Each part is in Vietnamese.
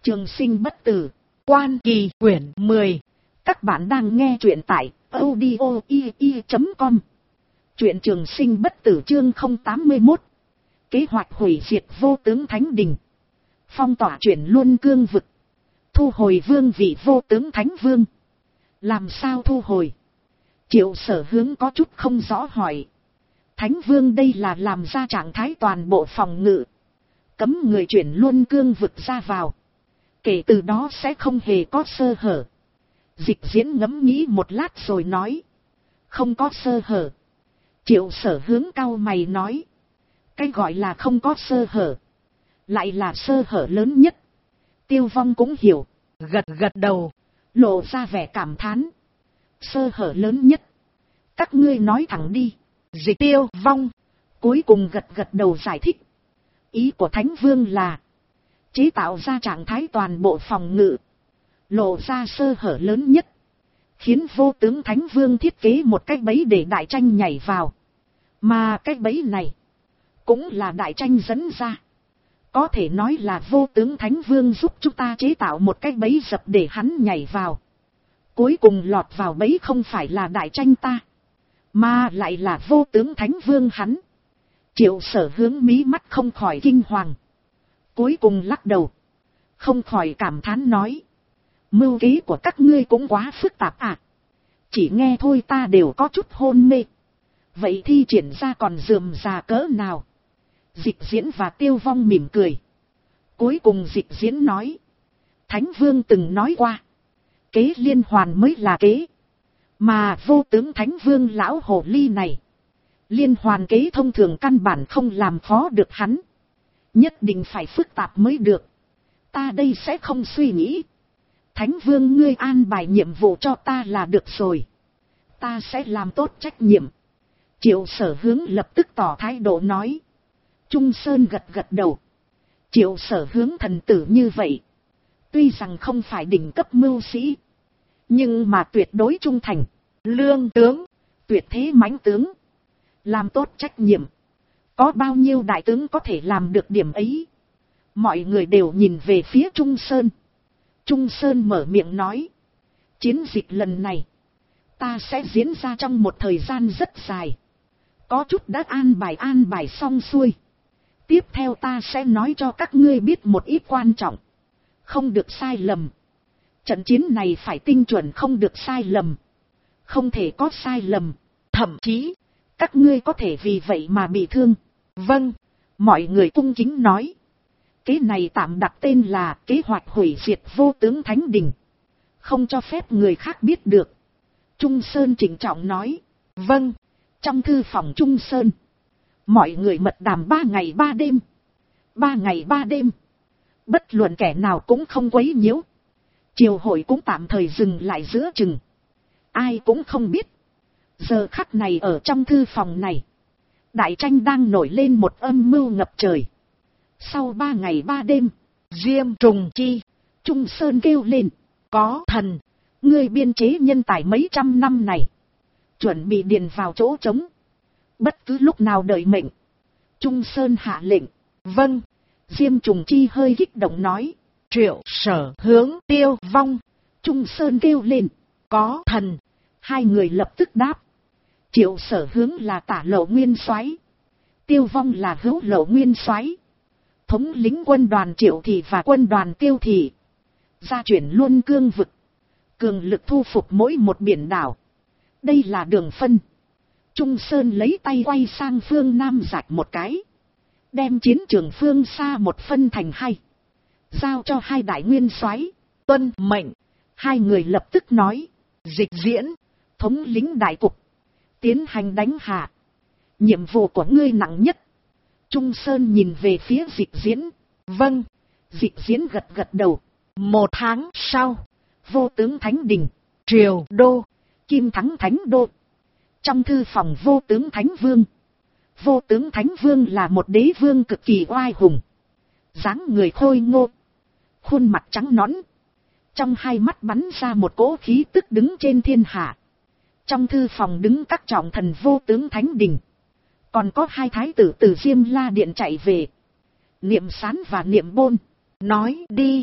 Trường sinh bất tử, Quan Kỳ quyển 10. Các bạn đang nghe truyện tại audio.com. Truyện Trường sinh bất tử chương 081. Kế hoạch hủy diệt vô tướng thánh đình. Phong tỏa chuyển luân cương vực. Thu hồi vương vị vô tướng thánh vương. Làm sao thu hồi? Triệu Sở Hướng có chút không rõ hỏi. Thánh vương đây là làm ra trạng thái toàn bộ phòng ngự. Cấm người chuyển luân cương vực ra vào. Kể từ đó sẽ không hề có sơ hở. Dịch Diễn ngẫm nghĩ một lát rồi nói. Không có sơ hở. Triệu Sở Hướng cau mày nói. Cái gọi là không có sơ hở. Lại là sơ hở lớn nhất. Tiêu Vong cũng hiểu. Gật đầu. Lộ ra vẻ cảm thán. Sơ hở lớn nhất. Các ngươi nói thẳng đi. Dịch Tiêu Vong cuối cùng gật đầu giải thích. Ý của Thánh Vương là chế tạo ra trạng thái toàn bộ phòng ngự. Lộ ra sơ hở lớn nhất. Khiến vô tướng Thánh Vương thiết kế một cái bẫy để Đại Tranh nhảy vào. Mà cái bẫy này cũng là Đại Tranh dẫn ra. Có thể nói là vô tướng Thánh Vương giúp chúng ta chế tạo một cái bẫy dập để hắn nhảy vào. Cuối cùng lọt vào bẫy không phải là Đại Tranh ta, mà lại là vô tướng Thánh Vương hắn. Triệu Sở Hướng mí mắt không khỏi kinh hoàng. Cuối cùng lắc đầu. Không khỏi cảm thán nói. Mưu kế của các ngươi cũng quá phức tạp à. Chỉ nghe thôi ta đều có chút hôn mê. Vậy thi triển ra còn rườm rà cỡ nào? Dịch Diễn và Tiêu Vong mỉm cười. Cuối cùng Dịch Diễn nói. Thánh Vương từng nói qua. Kế liên hoàn mới là kế. Mà vô tướng Thánh Vương lão hồ ly này. Liên hoàn kế thông thường căn bản không làm khó được hắn. Nhất định phải phức tạp mới được. Ta đây sẽ không suy nghĩ. Thánh Vương ngươi an bài nhiệm vụ cho ta là được rồi. Ta sẽ làm tốt trách nhiệm. Triệu Sở Hướng lập tức tỏ thái độ nói. Trung Sơn gật đầu. Triệu Sở Hướng thần tử như vậy. Tuy rằng không phải đỉnh cấp mưu sĩ. Nhưng mà tuyệt đối trung thành. Lương tướng. Tuyệt thế mãnh tướng. Làm tốt trách nhiệm. Có bao nhiêu đại tướng có thể làm được điểm ấy. Mọi người đều nhìn về phía Trung Sơn. Trung Sơn mở miệng nói. Chiến dịch lần này. Ta sẽ diễn ra trong một thời gian rất dài. Có chút đã an bài xong xuôi. Tiếp theo ta sẽ nói cho các ngươi biết một ít quan trọng. Không được sai lầm. Trận chiến này phải tinh chuẩn, không được sai lầm. Không thể có sai lầm. Thậm chí các ngươi có thể vì vậy mà bị thương. Vâng. Mọi người cung kính nói. Kế này tạm đặt tên là kế hoạch hủy diệt vô tướng Thánh Đình. Không cho phép người khác biết được. Trung Sơn trịnh trọng nói. Vâng. Trong thư phòng Trung Sơn. Mọi người mật đàm 3 ngày 3 đêm. 3 ngày 3 đêm. Bất luận kẻ nào cũng không quấy nhiễu. Triều hội cũng tạm thời dừng lại giữa chừng. Ai cũng không biết. Giờ khắc này ở trong thư phòng này. Đại Tranh đang nổi lên một âm mưu ngập trời. Sau 3 ngày 3 đêm. Diêm Trùng Chi. Trung Sơn kêu lên. Có thần. Ngươi biên chế nhân tài mấy trăm năm này. Chuẩn bị điền vào chỗ trống. Bất cứ lúc nào đợi mệnh. Trung Sơn hạ lệnh. Vâng. Diêm Trùng Chi hơi kích động nói. Triệu Sở Hướng, Tiêu Vong. Trung Sơn kêu lên. Có thần. Hai người lập tức đáp. Triệu Sở Hướng là Tả Lộ Nguyên Soái. Tiêu Vong là Hữu Lộ Nguyên Soái. Thống lĩnh quân đoàn Triệu Thị và quân đoàn Tiêu Thị. Gia chuyển luân cương vực. Cường lực thu phục mỗi một biển đảo. Đây là đường phân. Trung Sơn lấy tay quay sang phương Nam rạch một cái. Đem chiến trường phương xa một phân thành hai. Giao cho hai đại nguyên soái. Tuân mệnh. Hai người lập tức nói. Dịch Diễn. Thống lĩnh đại cục. Tiến hành đánh hạ. Nhiệm vụ của ngươi nặng nhất. Trung Sơn nhìn về phía Dịch Diễn. Vâng. Dịch Diễn gật đầu. 1 tháng sau. Vô tướng Thánh Đình. Triều Đô. Kim Thắng Thánh Đô. Trong thư phòng vô tướng Thánh Vương. Vô tướng Thánh Vương là một đế vương cực kỳ oai hùng. Dáng người khôi ngô. Khuôn mặt trắng nõn. Trong hai mắt bắn ra một cỗ khí tức đứng trên thiên hạ. Trong thư phòng đứng các trọng thần vô tướng Thánh Đình. Còn có hai thái tử từ Diêm La Điện chạy về. Niệm Sán và Niệm Bôn. Nói đi.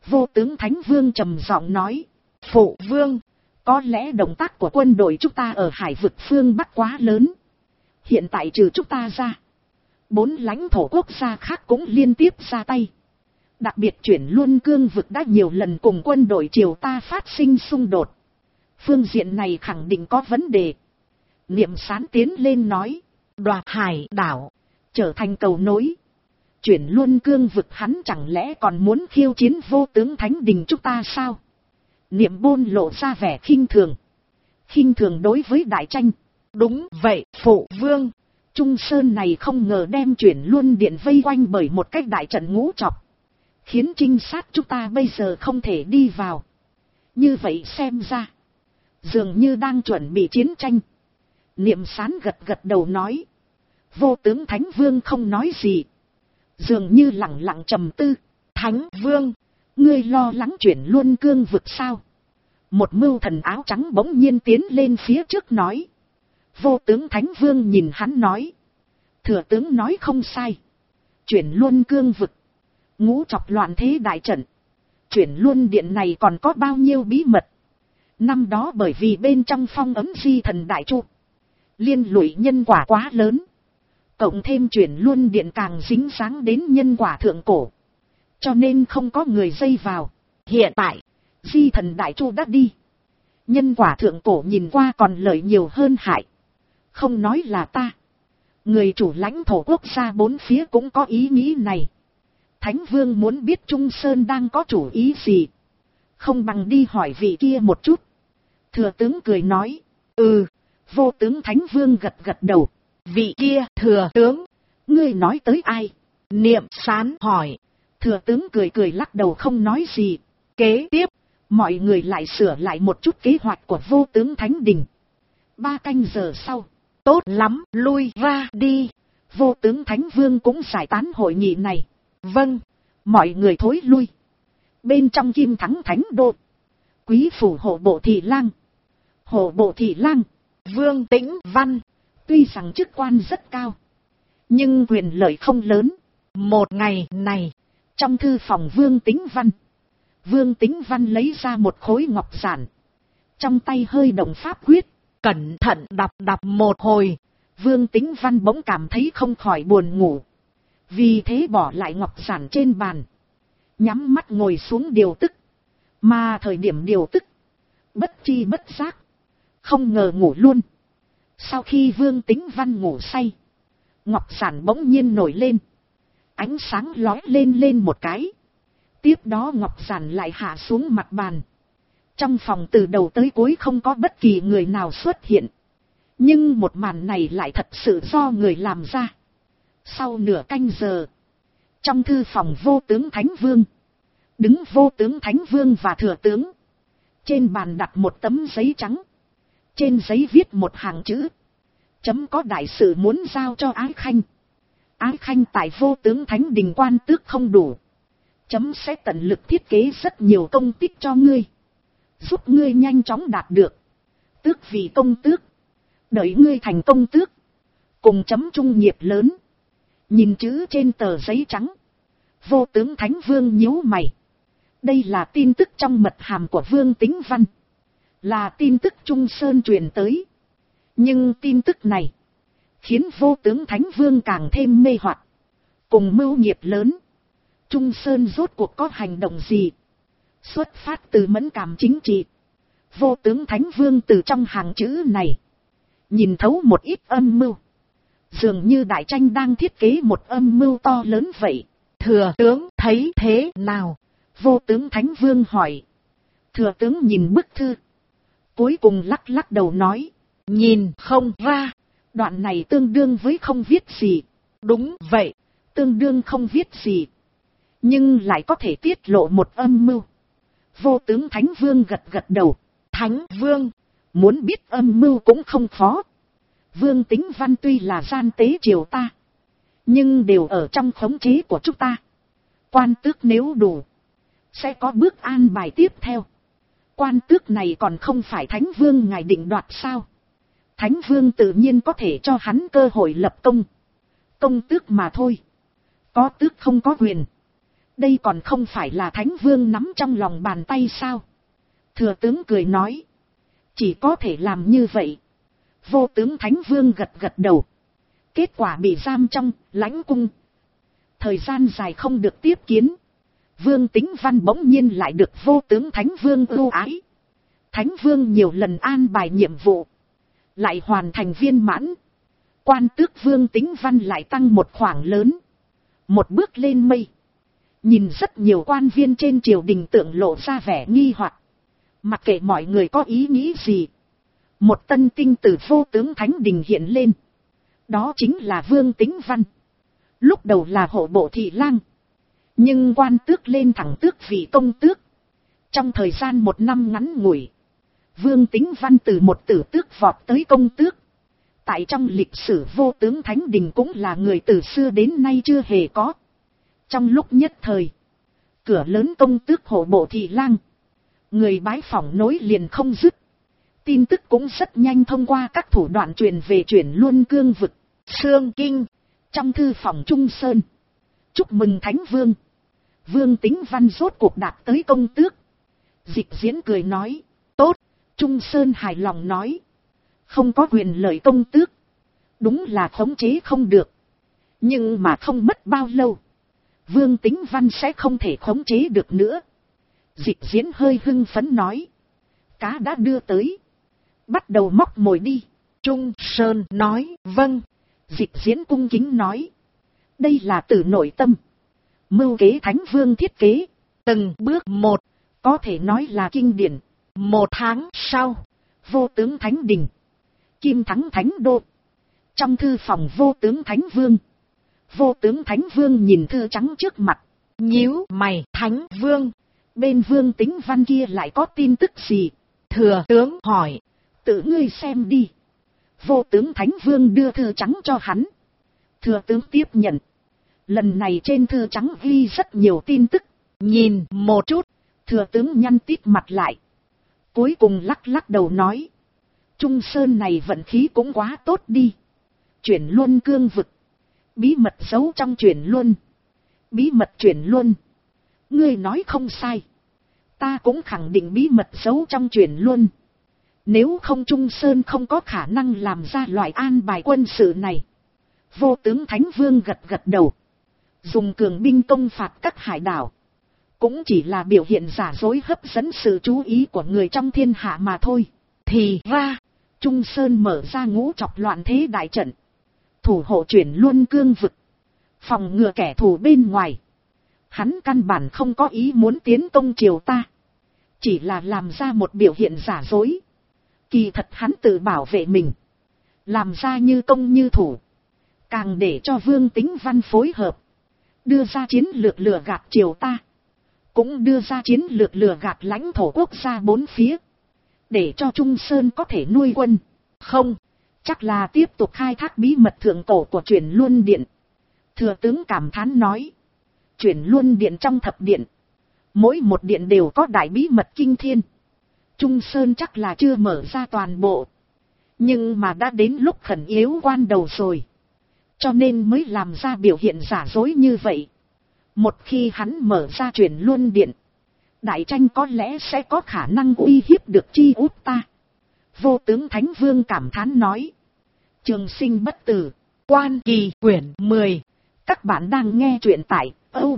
Vô tướng Thánh Vương trầm giọng nói, phụ vương, có lẽ động tác của quân đội chúng ta ở hải vực phương Bắc quá lớn. Hiện tại trừ chúng ta ra, 4 lãnh thổ quốc gia khác cũng liên tiếp ra tay. Đặc biệt chuyển Luân Cương vực đã nhiều lần cùng quân đội triều ta phát sinh xung đột. Phương diện này khẳng định có vấn đề. Niệm Sán tiến lên nói, đoạt hải đảo, trở thành cầu nối. Chuyển Luân Cương vực hắn chẳng lẽ còn muốn khiêu chiến Vô tướng Thánh Đình chúng ta sao? Niệm Bôn lộ ra vẻ khinh thường. Khinh thường đối với đại tranh. Đúng vậy, phụ vương. Trung Sơn này không ngờ đem Chuyển Luân Điện vây quanh bởi một cách đại trận ngũ trọc. Khiến trinh sát chúng ta bây giờ không thể đi vào. Như vậy xem ra, dường như đang chuẩn bị chiến tranh. Niệm Sán gật gật đầu nói. Vô tướng Thánh Vương không nói gì. Dường như lặng lặng trầm tư. Thánh Vương, ngươi lo lắng Chuyển Luân Cương vực sao? Một mưu thần áo trắng bỗng nhiên tiến lên phía trước nói. Vô tướng Thánh Vương nhìn hắn nói. Thừa tướng nói không sai. Chuyển Luân Cương vực, ngũ trọc loạn thế đại trận. Chuyển Luân Điện này còn có bao nhiêu bí mật. Năm đó bởi vì bên trong phong ấn Di Thần Đại Chu, liên lụy nhân quả quá lớn. Cộng thêm Chuyển Luân Điện càng dính dáng đến nhân quả thượng cổ, cho nên không có người dây vào. Hiện tại, Di Thần Đại Chu đã đi. Nhân quả thượng cổ nhìn qua còn lợi nhiều hơn hại. Không nói là ta, người chủ lãnh thổ quốc gia 4 phía cũng có ý nghĩ này. Thánh Vương muốn biết Trung Sơn đang có chủ ý gì, không bằng đi hỏi vị kia một chút. Thừa tướng cười nói. Vô tướng Thánh Vương gật gật đầu. Vị kia, thừa tướng, ngươi nói tới ai? Niệm Sán hỏi. Thừa tướng cười cười lắc đầu không nói gì. Kế tiếp, mọi người lại sửa lại một chút kế hoạch của Vô tướng Thánh Đình. 3 canh giờ sau, tốt lắm, lui ra đi. Vô tướng Thánh Vương cũng giải tán hội nghị này. Vâng, mọi người thối lui. Bên trong Kim Thắng Thánh Đô, quý phủ hộ bộ thị lang. Hộ bộ thị lang, Vương Tĩnh Văn, tuy rằng chức quan rất cao, nhưng quyền lợi không lớn. Một ngày này, trong thư phòng Vương Tĩnh Văn lấy ra một khối ngọc giản. Trong tay hơi động pháp quyết, cẩn thận đọc một hồi. Vương Tĩnh Văn bỗng cảm thấy không khỏi buồn ngủ. Vì thế bỏ lại ngọc giản trên bàn, nhắm mắt ngồi xuống điều tức. Mà thời điểm điều tức, bất chi bất giác, không ngờ ngủ luôn. Sau khi Vương Tĩnh Văn ngủ say, ngọc giản bỗng nhiên nổi lên. Ánh sáng lóe lên một cái. Tiếp đó ngọc giản lại hạ xuống mặt bàn. Trong phòng từ đầu tới cuối không có bất kỳ người nào xuất hiện. Nhưng một màn này lại thật sự do người làm ra. Sau nửa canh giờ, trong thư phòng Vô tướng Thánh Vương, đứng Vô tướng Thánh Vương và thừa tướng. Trên bàn đặt một tấm giấy trắng. Trên giấy viết một hàng chữ. Chấm có đại sự muốn giao cho Ái Khanh. Ái Khanh tại Vô tướng Thánh Đình quan tước không đủ. Chấm sẽ tận lực thiết kế rất nhiều công tích cho ngươi, giúp ngươi nhanh chóng đạt được tước vị công tước. Đợi ngươi thành công tước, cùng chấm chung nghiệp lớn. Nhìn chữ trên tờ giấy trắng, Vô tướng Thánh Vương nhíu mày. Đây là tin tức trong mật hàm của Vương Tĩnh Văn, là tin tức Trung Sơn truyền tới. Nhưng tin tức này khiến Vô tướng Thánh Vương càng thêm mê hoặc. Cùng mưu nghiệp lớn, Trung Sơn rốt cuộc có hành động gì? Xuất phát từ mẫn cảm chính trị, Vô tướng Thánh Vương từ trong hàng chữ này nhìn thấu một ít âm mưu. Dường như đại tranh đang thiết kế một âm mưu to lớn vậy. Thừa tướng thấy thế nào? Vô tướng Thánh Vương hỏi. Thừa tướng nhìn bức thư, cuối cùng lắc lắc đầu nói. Nhìn không ra, đoạn này tương đương với không viết gì. Đúng vậy, tương đương không viết gì, nhưng lại có thể tiết lộ một âm mưu. Vô tướng Thánh Vương gật gật đầu. Thánh Vương, muốn biết âm mưu cũng không khó. Vương Tĩnh Văn tuy là gian tế triều ta, nhưng đều ở trong khống chế của chúng ta. Quan tước nếu đủ, sẽ có bước an bài tiếp theo. Quan tước này còn không phải Thánh Vương ngài định đoạt sao? Thánh Vương tự nhiên có thể cho hắn cơ hội lập công. Công tước mà thôi, có tước không có quyền. Đây còn không phải là Thánh Vương nắm trong lòng bàn tay sao? Thừa tướng cười nói. Chỉ có thể làm như vậy. Vô tướng Thánh Vương gật gật đầu. Kết quả bị giam trong lãnh cung. Thời gian dài không được tiếp kiến. Vương Tính Văn bỗng nhiên lại được vô tướng Thánh Vương ưu ái. Thánh Vương nhiều lần an bài nhiệm vụ. Lại hoàn thành viên mãn. Quan tước Vương Tính Văn lại tăng một khoảng lớn. Một bước lên mây. Nhìn rất nhiều quan viên trên triều đình tượng lộ ra vẻ nghi hoặc. Mặc kệ mọi người có ý nghĩ gì. Một tân tinh từ vô tướng Thánh Đình hiện lên. Đó chính là Vương Tính Văn. Lúc đầu là hộ bộ thị lang. Nhưng quan tước lên thẳng tước vị công tước. Trong thời gian 1 năm ngắn ngủi. Vương Tính Văn từ một tử tước vọt tới công tước. Tại trong lịch sử vô tướng Thánh Đình cũng là người từ xưa đến nay chưa hề có. Trong lúc nhất thời. Cửa lớn công tước hộ bộ thị lang. Người bái phỏng nối liền không dứt. Tin tức cũng rất nhanh thông qua các thủ đoạn truyền về chuyển luôn cương vực. Sương Kinh. Trong thư phòng Trung Sơn. Chúc mừng Thánh Vương. Vương Tính Văn rốt cuộc đạt tới công tước. Dịch Diễn cười nói. Tốt. Trung Sơn hài lòng nói. Không có quyền lợi công tước. Đúng là khống chế không được. Nhưng mà không mất bao lâu. Vương Tính Văn sẽ không thể khống chế được nữa. Dịch Diễn hơi hưng phấn nói. Cá đã đưa tới. Bắt đầu móc mồi đi. Trung Sơn nói vâng. Dịch Diễn cung kính nói. Đây là từ nội tâm. Mưu kế Thánh Vương thiết kế. Từng bước một. Có thể nói là kinh điển. 1 tháng sau. Vô tướng Thánh Đình. Kim Thắng Thánh Đô. Trong thư phòng vô tướng Thánh Vương. Vô tướng Thánh Vương nhìn thư trắng trước mặt. Nhíu mày. Thánh Vương. Bên Vương Tính Văn kia lại có tin tức gì? Thừa tướng hỏi. Tự ngươi xem đi. Vô tướng Thánh Vương đưa thư trắng cho hắn. Thừa tướng tiếp nhận. Lần này trên thư trắng ghi rất nhiều tin tức. Nhìn một chút. Thừa tướng nhăn tít mặt lại. Cuối cùng lắc lắc đầu nói. Trung Sơn này vận khí cũng quá tốt đi. Chuyển luân cương vực. Bí mật giấu trong chuyển luân. Bí mật chuyển luân. Ngươi nói không sai. Ta cũng khẳng định bí mật giấu trong chuyển luân. Nếu không Trung Sơn không có khả năng làm ra loại an bài quân sự này. Vô tướng Thánh Vương gật gật đầu. Dùng cường binh công phạt các hải đảo. Cũng chỉ là biểu hiện giả dối hấp dẫn sự chú ý của người trong thiên hạ mà thôi. Thì ra, Trung Sơn mở ra ngũ chọc loạn thế đại trận. Thủ hộ chuyển luân cương vực. Phòng ngừa kẻ thù bên ngoài. Hắn căn bản không có ý muốn tiến công triều ta. Chỉ là làm ra một biểu hiện giả dối. Kỳ thật hắn tự bảo vệ mình. Làm ra như công như thủ. Càng để cho Vương Tính Văn phối hợp. Đưa ra chiến lược lừa gạt triều ta. Cũng đưa ra chiến lược lừa gạt lãnh thổ quốc gia 4 phía. Để cho Trung Sơn có thể nuôi quân. Không, chắc là tiếp tục khai thác bí mật thượng cổ của chuyển luân điện. Thừa tướng cảm thán nói. Chuyển luân điện trong thập điện. Mỗi một điện đều có đại bí mật kinh thiên. Trung Sơn chắc là chưa mở ra toàn bộ. Nhưng mà đã đến lúc khẩn yếu quan đầu rồi. Cho nên mới làm ra biểu hiện giả dối như vậy. Một khi hắn mở ra chuyển luân điện. Đại tranh có lẽ sẽ có khả năng uy hiếp được chi út ta. Vô tướng Thánh Vương cảm thán nói. Trường sinh bất tử. Quan Kỳ quyển 10. Các bạn đang nghe truyện tại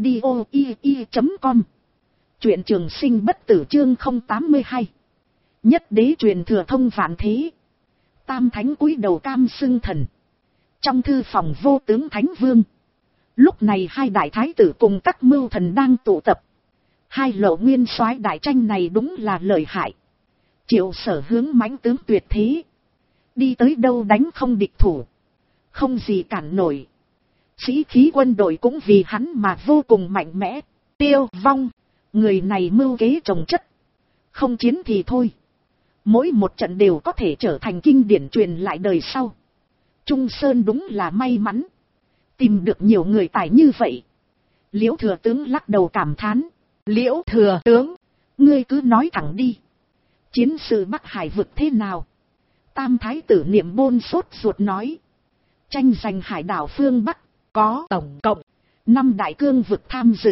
audio.com. Truyện Trường Sinh bất tử chương 082. Nhất đế truyền thừa thông vạn thế. Tam thánh cúi đầu cam xưng thần. Trong thư phòng vô tướng Thánh Vương. Lúc này 2 đại thái tử cùng các mưu thần đang tụ tập. 2 lộ nguyên soái đại tranh này đúng là lợi hại. Triệu Sở hướng mãnh tướng tuyệt thế. Đi tới đâu đánh không địch thủ. Không gì cản nổi. Sĩ khí quân đội cũng vì hắn mà vô cùng mạnh mẽ. Tiêu Vong. Người này mưu kế trồng chất. Không chiến thì thôi. Mỗi một trận đều có thể trở thành kinh điển truyền lại đời sau. Trung Sơn đúng là may mắn. Tìm được nhiều người tài như vậy. Liễu thừa tướng lắc đầu cảm thán. Liễu thừa tướng. Ngươi cứ nói thẳng đi. Chiến sự Bắc Hải vực thế nào? Tam thái tử Niệm Bôn sốt ruột nói. Tranh giành hải đảo phương Bắc. Có tổng cộng 5 đại cương vực tham dự.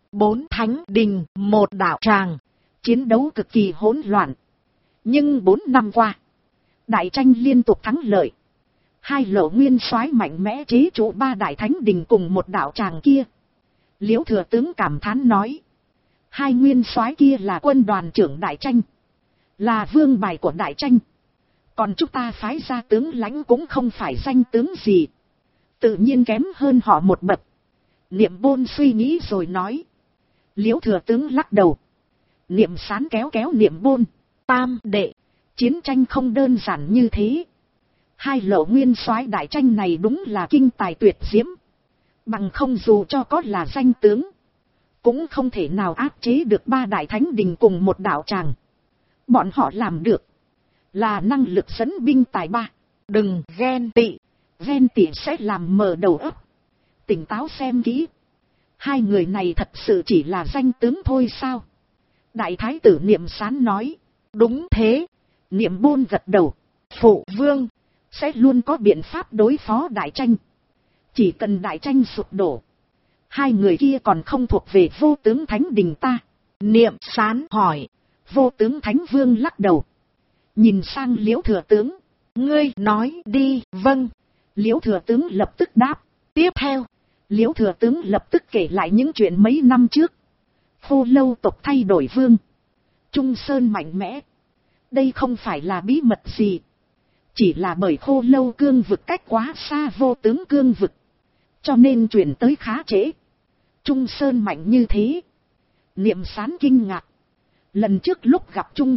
4 thánh đình, 1 đạo tràng, chiến đấu cực kỳ hỗn loạn. Nhưng 4 năm qua, đại tranh liên tục thắng lợi. 2 Lộ nguyên soái mạnh mẽ chế trụ 3 đại thánh đình cùng 1 đạo tràng kia. Liễu thừa tướng cảm thán nói, 2 nguyên soái kia là quân đoàn trưởng đại tranh, là vương bài của đại tranh. Còn chúng ta phái ra tướng lãnh cũng không phải danh tướng gì, tự nhiên kém hơn họ một bậc. Niệm Bôn suy nghĩ rồi nói. Liễu thừa tướng lắc đầu. Niệm Sán kéo kéo Niệm Bôn. Tam đệ, chiến tranh không đơn giản như thế. 2 Lộ nguyên soái đại tranh này đúng là kinh tài tuyệt diễm. Bằng không dù cho có là danh tướng, cũng không thể nào áp chế được 3 đại thánh đình cùng 1 đạo tràng. Bọn họ làm được là năng lực dẫn binh tài ba. Đừng ghen tị, ghen tị sẽ làm mờ đầu óc. Tỉnh táo xem kỹ, 2 người này thật sự chỉ là danh tướng thôi sao? Đại thái tử Niệm Sán nói. Đúng thế. Niệm Bôn gật đầu. Phụ vương sẽ luôn có biện pháp đối phó đại tranh. Chỉ cần đại tranh sụp đổ, 2 người kia còn không thuộc về vô tướng thánh đình ta. Niệm Sán hỏi. Vô tướng thánh vương lắc đầu. Nhìn sang Liễu thừa tướng. Ngươi nói đi. Vâng. Liễu thừa tướng lập tức đáp. Tiếp theo, Liễu thừa tướng lập tức kể lại những chuyện mấy năm trước. Khô Lâu tộc thay đổi vương, Trung Sơn mạnh mẽ. Đây không phải là bí mật gì, chỉ là bởi Khô Lâu cương vực cách quá xa vô tướng cương vực, cho nên chuyển tới khá trễ. Trung Sơn mạnh như thế. Niệm Sán kinh ngạc. Lần trước lúc gặp Trung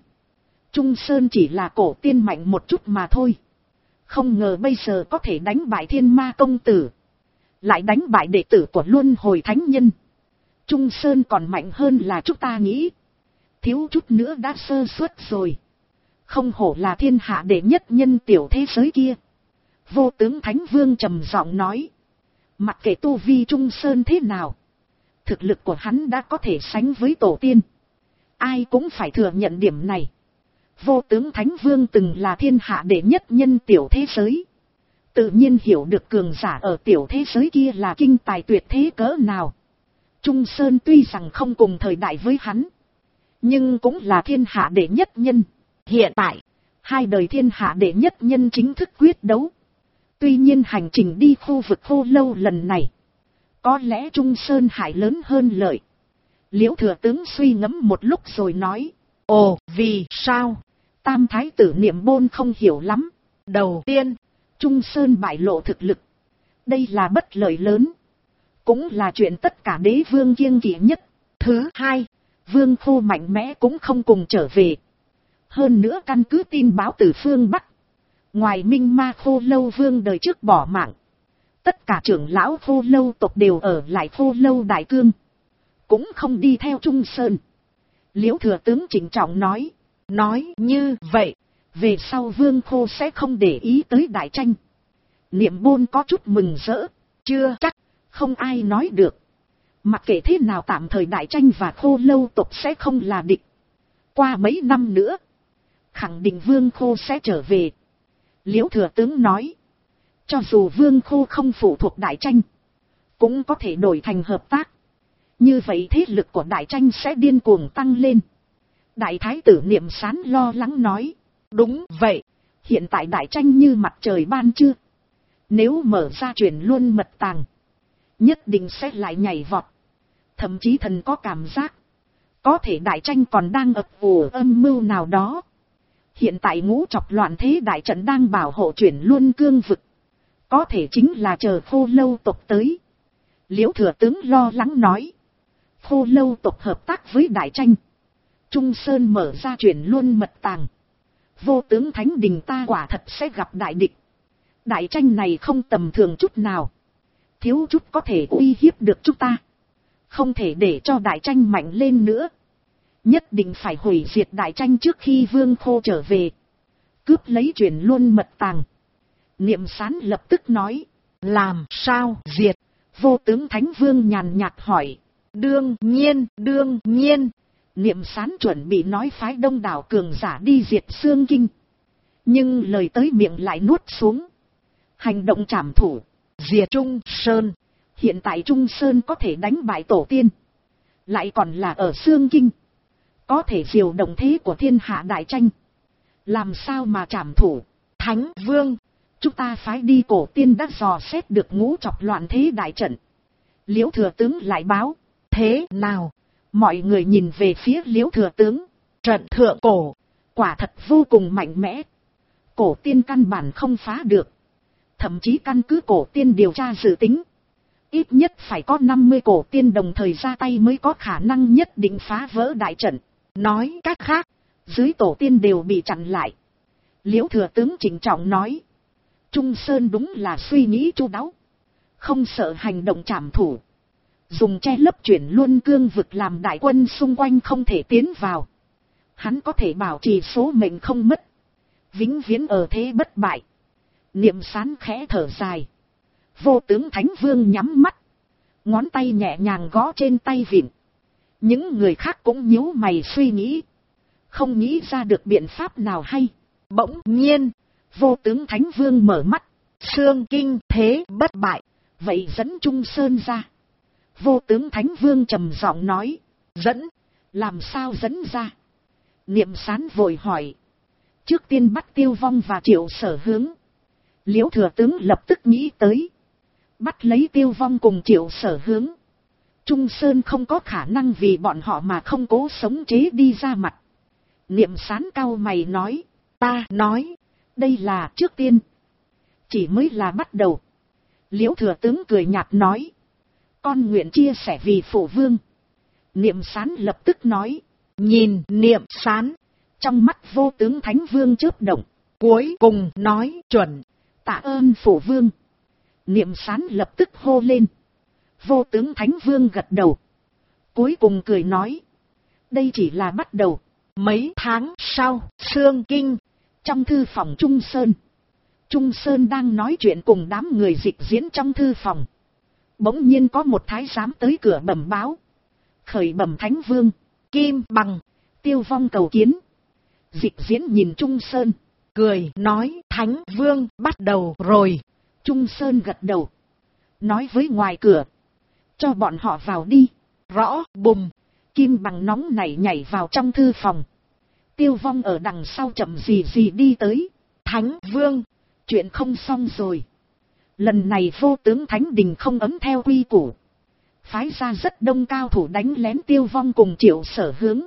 Sơn chỉ là cổ tiên mạnh một chút mà thôi. Không ngờ bây giờ có thể đánh bại Thiên Ma công tử, lại đánh bại đệ tử của Luân Hồi Thánh Nhân. Trung Sơn còn mạnh hơn là chúng ta nghĩ. Thiếu chút nữa đã sơ suất rồi. Không hổ là thiên hạ đệ nhất nhân tiểu thế giới kia. Vô tướng Thánh Vương trầm giọng nói. Mặc kệ tu vi Trung Sơn thế nào, thực lực của hắn đã có thể sánh với tổ tiên. Ai cũng phải thừa nhận điểm này. Vô tướng Thánh Vương từng là thiên hạ đệ nhất nhân tiểu thế giới, tự nhiên hiểu được cường giả ở tiểu thế giới kia là kinh tài tuyệt thế cỡ nào. Trung Sơn tuy rằng không cùng thời đại với hắn, nhưng cũng là thiên hạ đệ nhất nhân. Hiện tại, 2 đời thiên hạ đệ nhất nhân chính thức quyết đấu. Tuy nhiên hành trình đi khu vực Khô Lâu lần này, có lẽ Trung Sơn hại lớn hơn lợi. Liễu thừa tướng suy ngẫm một lúc rồi nói. Ồ, vì sao? Tam thái tử Niệm Bôn không hiểu lắm. Đầu tiên, Trung Sơn bại lộ thực lực, đây là bất lợi lớn, cũng là chuyện tất cả đế vương kiêng kỵ nhất. Thứ hai, Vương Khô mạnh mẽ cũng không cùng trở về. Hơn nữa căn cứ tin báo từ phương Bắc, ngoài Minh Ma Khô Lâu Vương đời trước bỏ mạng, tất cả trưởng lão Khô Lâu tộc đều ở lại Khô Lâu Đại Cương, cũng không đi theo Trung Sơn. Liễu thừa tướng trịnh trọng nói. Nói như vậy, về sau Vương Khô sẽ không để ý tới đại tranh. Niệm Bôn có chút mừng rỡ. Chưa chắc, không ai nói được. Mặc kệ thế nào tạm thời đại tranh và Khô Lâu tộc sẽ không là địch. Qua mấy năm nữa, khẳng định Vương Khô sẽ trở về. Liễu thừa tướng nói. Cho dù Vương Khô không phụ thuộc đại tranh, cũng có thể đổi thành hợp tác. Như vậy thế lực của đại tranh sẽ điên cuồng tăng lên. Đại thái tử Niệm Sán lo lắng nói. Đúng vậy, hiện tại đại tranh như mặt trời ban trưa. Nếu mở ra truyền luân mật tàng, nhất định sẽ lại nhảy vọt. Thậm chí thần có cảm giác, có thể đại tranh còn đang ập ùa âm mưu nào đó. Hiện tại ngũ trọc loạn thế đại trận đang bảo hộ truyền luân cương vực, có thể chính là chờ Khô Lâu tộc tới. Liễu thừa tướng lo lắng nói. Khô Lâu tộc hợp tác với đại tranh, Trung Sơn mở ra truyền luân mật tàng, vô tướng thánh đình ta quả thật sẽ gặp đại địch. Đại tranh này không tầm thường chút nào, thiếu chút có thể uy hiếp được chúng ta. Không thể để cho đại tranh mạnh lên nữa. Nhất định phải hủy diệt đại tranh trước khi Vương Khô trở về, cướp lấy truyền luân mật tàng. Niệm Sán lập tức nói. Làm sao diệt? Vô tướng Thánh Vương nhàn nhạt hỏi. Đương nhiên. Niệm Sán chuẩn bị nói phái đông đảo cường giả đi diệt Xương Kinh, nhưng lời tới miệng lại nuốt xuống. Hành động trảm thủ, diệt Trung Sơn. Hiện tại Trung Sơn có thể đánh bại tổ tiên, lại còn là ở Xương Kinh, có thể diều động thế của thiên hạ đại tranh, làm sao mà trảm thủ. Thánh Vương, chúng ta phái đi Cổ Tiên đã dò xét được ngũ chọc loạn thế đại trận. Liễu thừa tướng lại báo, thế nào? Mọi người nhìn về phía Liễu thừa tướng. Trận thượng cổ, quả thật vô cùng mạnh mẽ. Cổ Tiên căn bản không phá được. Thậm chí căn cứ Cổ Tiên điều tra dự tính, ít nhất phải có 50 Cổ Tiên đồng thời ra tay mới có khả năng nhất định phá vỡ đại trận. Nói cách khác, dưới tổ tiên đều bị chặn lại. Liễu thừa tướng trịnh trọng nói, Trung Sơn đúng là suy nghĩ chu đáo, không sợ hành động trảm thủ, dùng che lấp chuyển Luân Cương vực làm đại quân xung quanh không thể tiến vào. Hắn có thể bảo trì số mệnh không mất, vĩnh viễn ở thế bất bại. Niệm Sán khẽ thở dài. Vô tướng Thánh Vương nhắm mắt, ngón tay nhẹ nhàng gõ trên tay vịn. Những người khác cũng nhíu mày suy nghĩ, không nghĩ ra được biện pháp nào hay. Bỗng nhiên, vô tướng Thánh Vương mở mắt. Xương Kinh thế bất bại, vậy dẫn Trung Sơn ra. Vô tướng Thánh Vương trầm giọng nói, dẫn, làm sao dẫn ra? Niệm Sán vội hỏi, trước tiên bắt Tiêu Vong và Triệu Sở Hướng. Liễu thừa tướng lập tức nghĩ tới, bắt lấy Tiêu Vong cùng Triệu Sở Hướng, Trung Sơn không có khả năng vì bọn họ mà không cố sống chế đi ra mặt. Niệm Sán cau mày nói, ta nói, đây là trước tiên, chỉ mới là bắt đầu. Liễu thừa tướng cười nhạt nói, con nguyện chia sẻ vì phụ vương. Niệm Sán lập tức nói, nhìn Niệm Sán, trong mắt vô tướng Thánh Vương chớp động, cuối cùng nói, chuẩn, tạ ơn phụ vương. Niệm Sán lập tức hô lên. Vô tướng Thánh Vương gật đầu, cuối cùng cười nói, đây chỉ là bắt đầu. Mấy tháng sau, Xương Kinh, trong thư phòng Trung Sơn. Trung Sơn đang nói chuyện cùng đám người dịch diễn trong thư phòng. Bỗng nhiên có một thái giám tới cửa bẩm báo, khởi bẩm Thánh Vương, Kim Bằng, Tiêu Vong cầu kiến. Dịch diễn nhìn Trung Sơn, cười nói, Thánh Vương bắt đầu rồi. Trung Sơn gật đầu, nói với ngoài cửa, cho bọn họ vào đi. Rõ. Bùng, Kim Bằng nóng nảy nhảy vào trong thư phòng. Tiêu Vong ở đằng sau chậm gì gì đi tới. Thánh Vương, chuyện không xong rồi. Lần này vô tướng Thánh Đình không ấm theo quy củ, phái ra rất đông cao thủ đánh lén Tiêu Vong cùng Triệu Sở Hướng.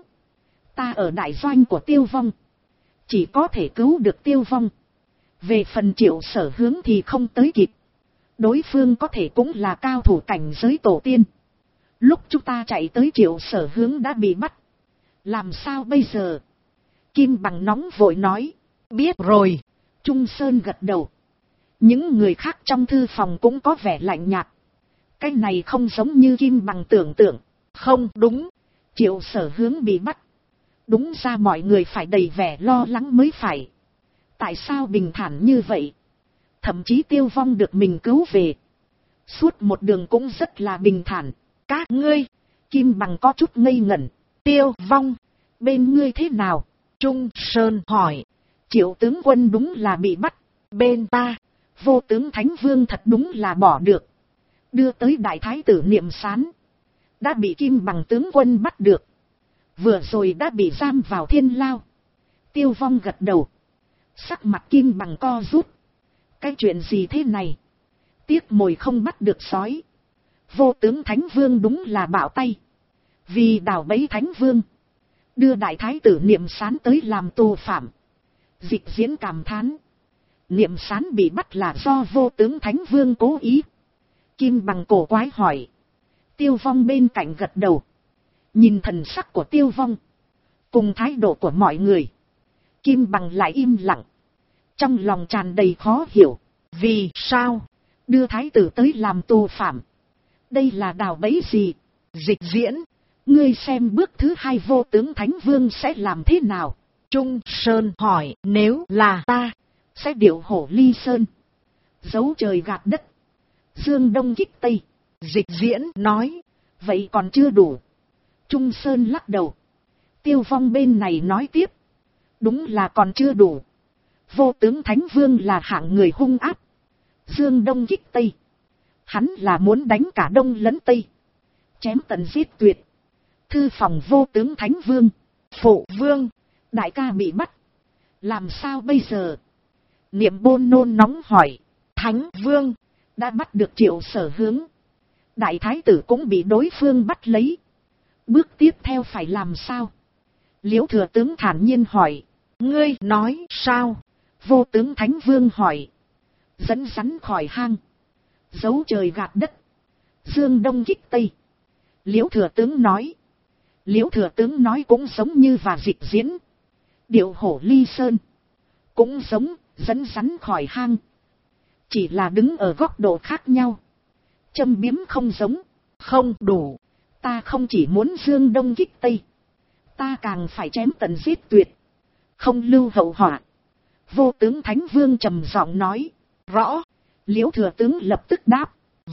Ta ở đại doanh của Tiêu Vong, chỉ có thể cứu được Tiêu Vong. Về phần Triệu Sở Hướng thì không tới kịp. Đối phương có thể cũng là cao thủ cảnh giới tổ tiên. Lúc chúng ta chạy tới Triệu Sở Hướng đã bị bắt. Làm sao bây giờ? Kim Bằng nóng vội nói. Biết rồi. Trung Sơn gật đầu. Những người khác trong thư phòng cũng có vẻ lạnh nhạt. Cái này không giống như Kim Bằng tưởng tượng. Không đúng. Triệu Sở Hướng bị bắt, đúng ra mọi người phải đầy vẻ lo lắng mới phải. Tại sao bình thản như vậy? Thậm chí Tiêu Vong được mình cứu về, suốt một đường cũng rất là bình thản. Các ngươi, Kim Bằng có chút ngây ngẩn. Tiêu Vong, bên ngươi thế nào? Trung Sơn hỏi. Triệu tướng quân đúng là bị bắt. Bên ta, vô tướng Thánh Vương thật đúng là bỏ được, đưa tới đại thái tử Niệm Sán, đã bị Kim Bằng tướng quân bắt được, vừa rồi đã bị giam vào thiên lao. Tiêu Vong gật đầu, sắc mặt Kim Bằng co rút. Cái chuyện gì thế này? Tiếc mồi không bắt được sói. Vô tướng Thánh Vương đúng là bạo tay, vì đào bẫy Thánh Vương, đưa đại thái tử Niệm Sán tới làm tù phạm. Dịch diễn cảm thán, Niệm Sán bị bắt là do vô tướng Thánh Vương cố ý. Kim Bằng cổ quái hỏi. Tiêu Vong bên cạnh gật đầu. Nhìn thần sắc của Tiêu Vong, cùng thái độ của mọi người, Kim Bằng lại im lặng, trong lòng tràn đầy khó hiểu. Vì sao đưa thái tử tới làm tù phạm? Đây là đào bẫy gì? Dịch diễn, ngươi xem bước thứ hai vô tướng Thánh Vương sẽ làm thế nào? Trung Sơn hỏi. Nếu là ta, sẽ điều hổ ly sơn, giấu trời gạt đất, dương đông kích tây. Dịch diễn nói. Vậy còn chưa đủ. Trung Sơn lắc đầu. Tiêu Vong bên này nói tiếp. Đúng là còn chưa đủ. Vô tướng Thánh Vương là hạng người hung ác, dương đông kích tây. Hắn là muốn đánh cả đông lẫn tây, chém tận giết tuyệt. Thư phòng vô tướng Thánh Vương. Phụ vương, đại ca bị bắt. Làm sao bây giờ? Niệm Bôn nôn nóng hỏi. Thánh Vương, đã bắt được Triệu Sở Hướng. Đại thái tử cũng bị đối phương bắt lấy. Bước tiếp theo phải làm sao? Liễu thừa tướng thản nhiên hỏi. Ngươi nói sao? Vô tướng Thánh Vương hỏi. Dẫn rắn khỏi hang. Giấu trời gạt đất. Dương đông kích tây. Liễu thừa tướng nói. Liễu thừa tướng nói cũng giống như và dịch diễn. Điệu hổ ly sơn. Cũng giống, dẫn rắn khỏi hang. Chỉ là đứng ở góc độ khác nhau. Châm biếm không giống, không đủ. Ta không chỉ muốn dương đông kích tây. Ta càng phải chém tận giết tuyệt. Không lưu hậu họa. Vô tướng Thánh Vương trầm giọng nói. Rõ. Liễu thừa tướng lập tức đáp.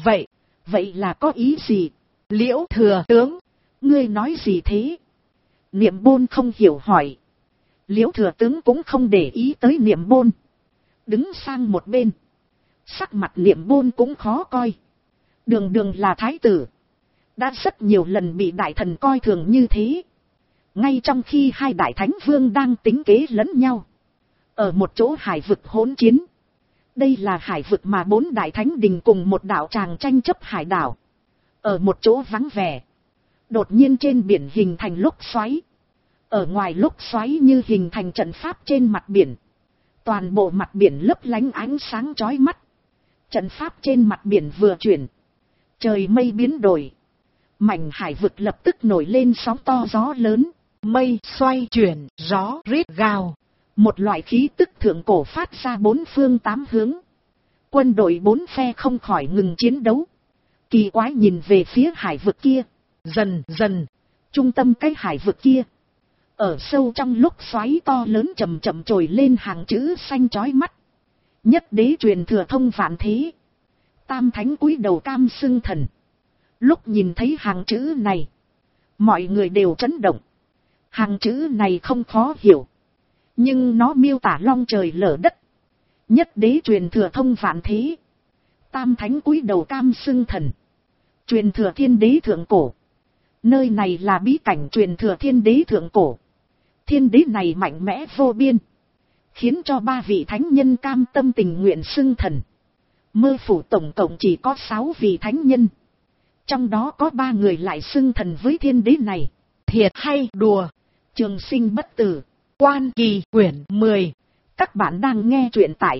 Vậy là có ý gì? Liễu thừa tướng, ngươi nói gì thế? Niệm Bôn không hiểu hỏi. Liễu thừa tướng cũng không để ý tới Niệm Bôn. Đứng sang một bên. Sắc mặt Niệm Bôn cũng khó coi. Đường đường là thái tử. Đã rất nhiều lần bị đại thần coi thường như thế. Ngay trong khi hai đại thánh vương đang tính kế lẫn nhau. Ở một chỗ hải vực hỗn chiến. Đây là hải vực mà 4 đại thánh đình cùng một đạo tràng tranh chấp hải đảo. Ở một chỗ vắng vẻ. Đột nhiên trên biển hình thành lốc xoáy. Ở ngoài lốc xoáy như hình thành trận pháp trên mặt biển. Toàn bộ mặt biển lấp lánh ánh sáng chói mắt. Trận pháp trên mặt biển vừa chuyển. Trời mây biến đổi. Mảnh hải vực lập tức nổi lên sóng to gió lớn. Mây xoay chuyển, gió rít gào. Một loại khí tức thượng cổ phát ra 4 phương 8 hướng. Quân đội 4 phe không khỏi ngừng chiến đấu. Kỳ quái nhìn về phía hải vực kia. Dần dần, trung tâm cái hải vực kia. Ở sâu trong lốc xoáy to lớn chậm chậm trồi lên hàng chữ xanh chói mắt. Nhất đế truyền thừa thông vạn thế. Tam thánh cúi đầu cam xưng thần. Lúc nhìn thấy hàng chữ này, mọi người đều chấn động. Hàng chữ này không khó hiểu. Nhưng nó miêu tả long trời lở đất. Nhất đế truyền thừa thông vạn thế. Tam thánh cúi đầu cam xưng thần. Truyền thừa thiên đế thượng cổ. Nơi này là bí cảnh truyền thừa thiên đế thượng cổ. Thiên đế này mạnh mẽ vô biên. Khiến cho 3 vị thánh nhân cam tâm tình nguyện xưng thần. Mơ phủ tổng cộng chỉ có 6 vị thánh nhân. Trong đó có 3 người lại xưng thần với thiên đế này. Thiệt hay đùa. Trường sinh bất tử. Quan Kỳ quyển 10. Các bạn đang nghe truyện tại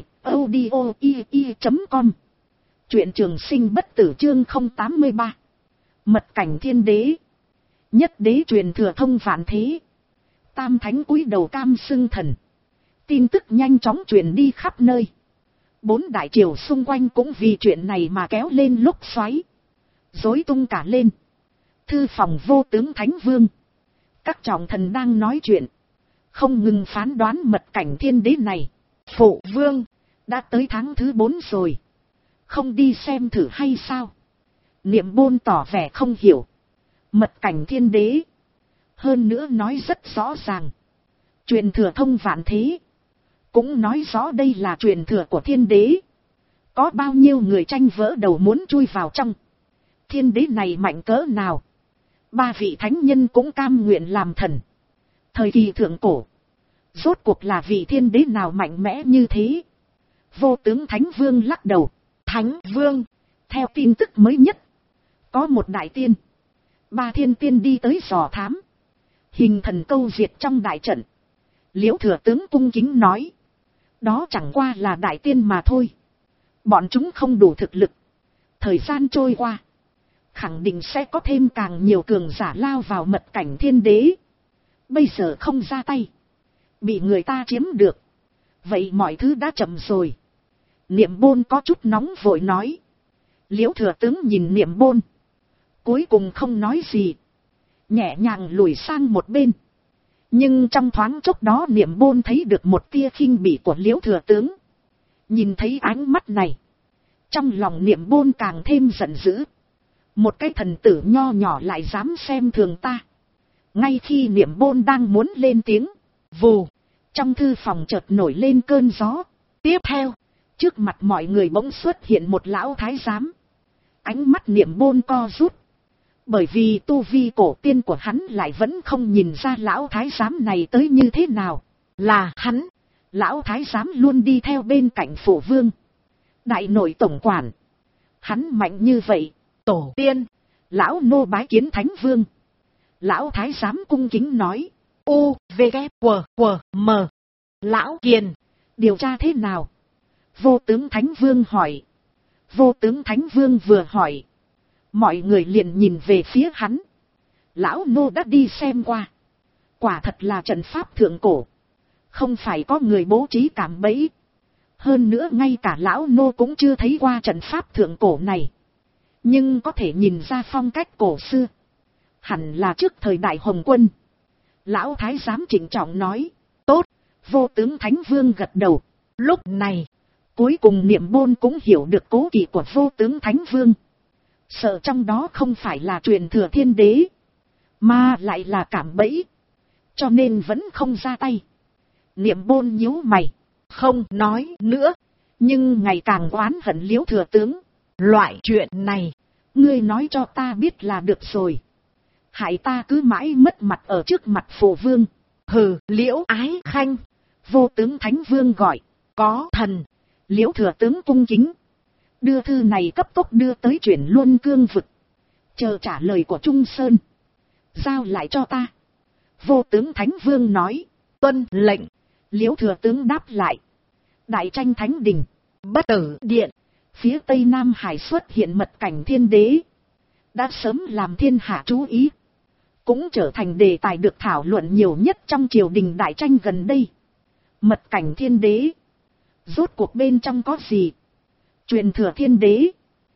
audio.com. Truyện Trường Sinh bất tử chương 083. Mật cảnh thiên đế. Nhất đế truyền thừa thông vạn thế. Tam thánh cúi đầu cam xưng thần. Tin tức nhanh chóng truyền đi khắp nơi. 4 đại triều xung quanh cũng vì chuyện này mà kéo lên lốc xoáy. Rối tung cả lên. Thư phòng vô tướng Thánh Vương. Các trọng thần đang nói chuyện. Không ngừng phán đoán mật cảnh thiên đế này. Phụ vương, đã tới tháng thứ 4 rồi. Không đi xem thử hay sao? Niệm Bôn tỏ vẻ không hiểu. Mật cảnh thiên đế. Hơn nữa nói rất rõ ràng. Truyền thừa thông vạn thế. Cũng nói rõ đây là truyền thừa của thiên đế. Có bao nhiêu người tranh vỡ đầu muốn chui vào trong. Thiên đế này mạnh cỡ nào? 3 vị thánh nhân cũng cam nguyện làm thần. Thời kỳ thượng cổ. Rốt cuộc là vị thiên đế nào mạnh mẽ như thế? Vô tướng Thánh Vương lắc đầu. Thánh Vương, theo tin tức mới nhất. Có một đại tiên. 3 thiên tiên đi tới dò thám. Hình thần câu diệt trong đại trận. Liễu thừa tướng cung kính nói. Đó chẳng qua là đại tiên mà thôi. Bọn chúng không đủ thực lực. Thời gian trôi qua. Khẳng định sẽ có thêm càng nhiều cường giả lao vào mật cảnh thiên đế. Bây giờ không ra tay. Bị người ta chiếm được. Vậy mọi thứ đã chậm rồi. Niệm Bôn có chút nóng vội nói. Liễu thừa tướng nhìn Niệm Bôn. Cuối cùng không nói gì. Nhẹ nhàng lùi sang một bên. Nhưng trong thoáng chốc đó Niệm Bôn thấy được một tia khinh bỉ của Liễu thừa tướng. Nhìn thấy ánh mắt này. Trong lòng Niệm Bôn càng thêm giận dữ. Một cái thần tử nho nhỏ lại dám xem thường ta. Ngay khi Niệm Bôn đang muốn lên tiếng. Vù. Trong thư phòng chợt nổi lên cơn gió. Tiếp theo. Trước mặt mọi người bỗng xuất hiện một lão thái giám. Ánh mắt Niệm Bôn co rút. Bởi vì tu vi cổ tiên của hắn lại vẫn không nhìn ra lão thái giám này tới như thế nào. Là hắn, lão thái giám luôn đi theo bên cạnh phụ vương. Đại nội tổng quản. Hắn mạnh như vậy, tổ tiên, lão nô bái kiến Thánh Vương. Lão thái giám cung kính nói. U, V, K, W, M. Lão Kiền, điều tra thế nào? Vô tướng Thánh Vương hỏi. Vô tướng Thánh Vương vừa hỏi, mọi người liền nhìn về phía hắn. Lão nô đã đi xem qua. Quả thật là trận pháp thượng cổ. Không phải có người bố trí cạm bẫy. Hơn nữa ngay cả lão nô cũng chưa thấy qua trận pháp thượng cổ này. Nhưng có thể nhìn ra phong cách cổ xưa. Hẳn là trước thời đại Hồng Quân. Lão thái giám trịnh trọng nói. Tốt. Vô tướng Thánh Vương gật đầu. Lúc này, cuối cùng Niệm Bôn cũng hiểu được cố kỵ của vô tướng Thánh Vương. Sợ trong đó không phải là truyền thừa thiên đế, mà lại là cạm bẫy. Cho nên vẫn không ra tay. Niệm Bôn nhíu mày, không nói nữa. Nhưng ngày càng oán hận Liễu thừa tướng. Loại chuyện này, ngươi nói cho ta biết là được rồi. Hại ta cứ mãi mất mặt ở trước mặt phụ vương. Hừ, Liễu ái khanh. Vô tướng Thánh Vương gọi. Có thần. Liễu thừa tướng cung kính. Đưa thư này cấp tốc đưa tới Chuyển Luân Cương vực. Chờ trả lời của Trung Sơn. Giao lại cho ta. Vô tướng Thánh Vương nói. Tuân lệnh. Liễu thừa tướng đáp lại. Đại tranh Thánh Đình. Bất Tử Điện. Phía tây Nam Hải xuất hiện mật cảnh thiên đế. Đã sớm làm thiên hạ chú ý. Cũng trở thành đề tài được thảo luận nhiều nhất trong triều đình đại tranh gần đây. Mật cảnh thiên đế. Rốt cuộc bên trong có gì? Truyền thừa thiên đế.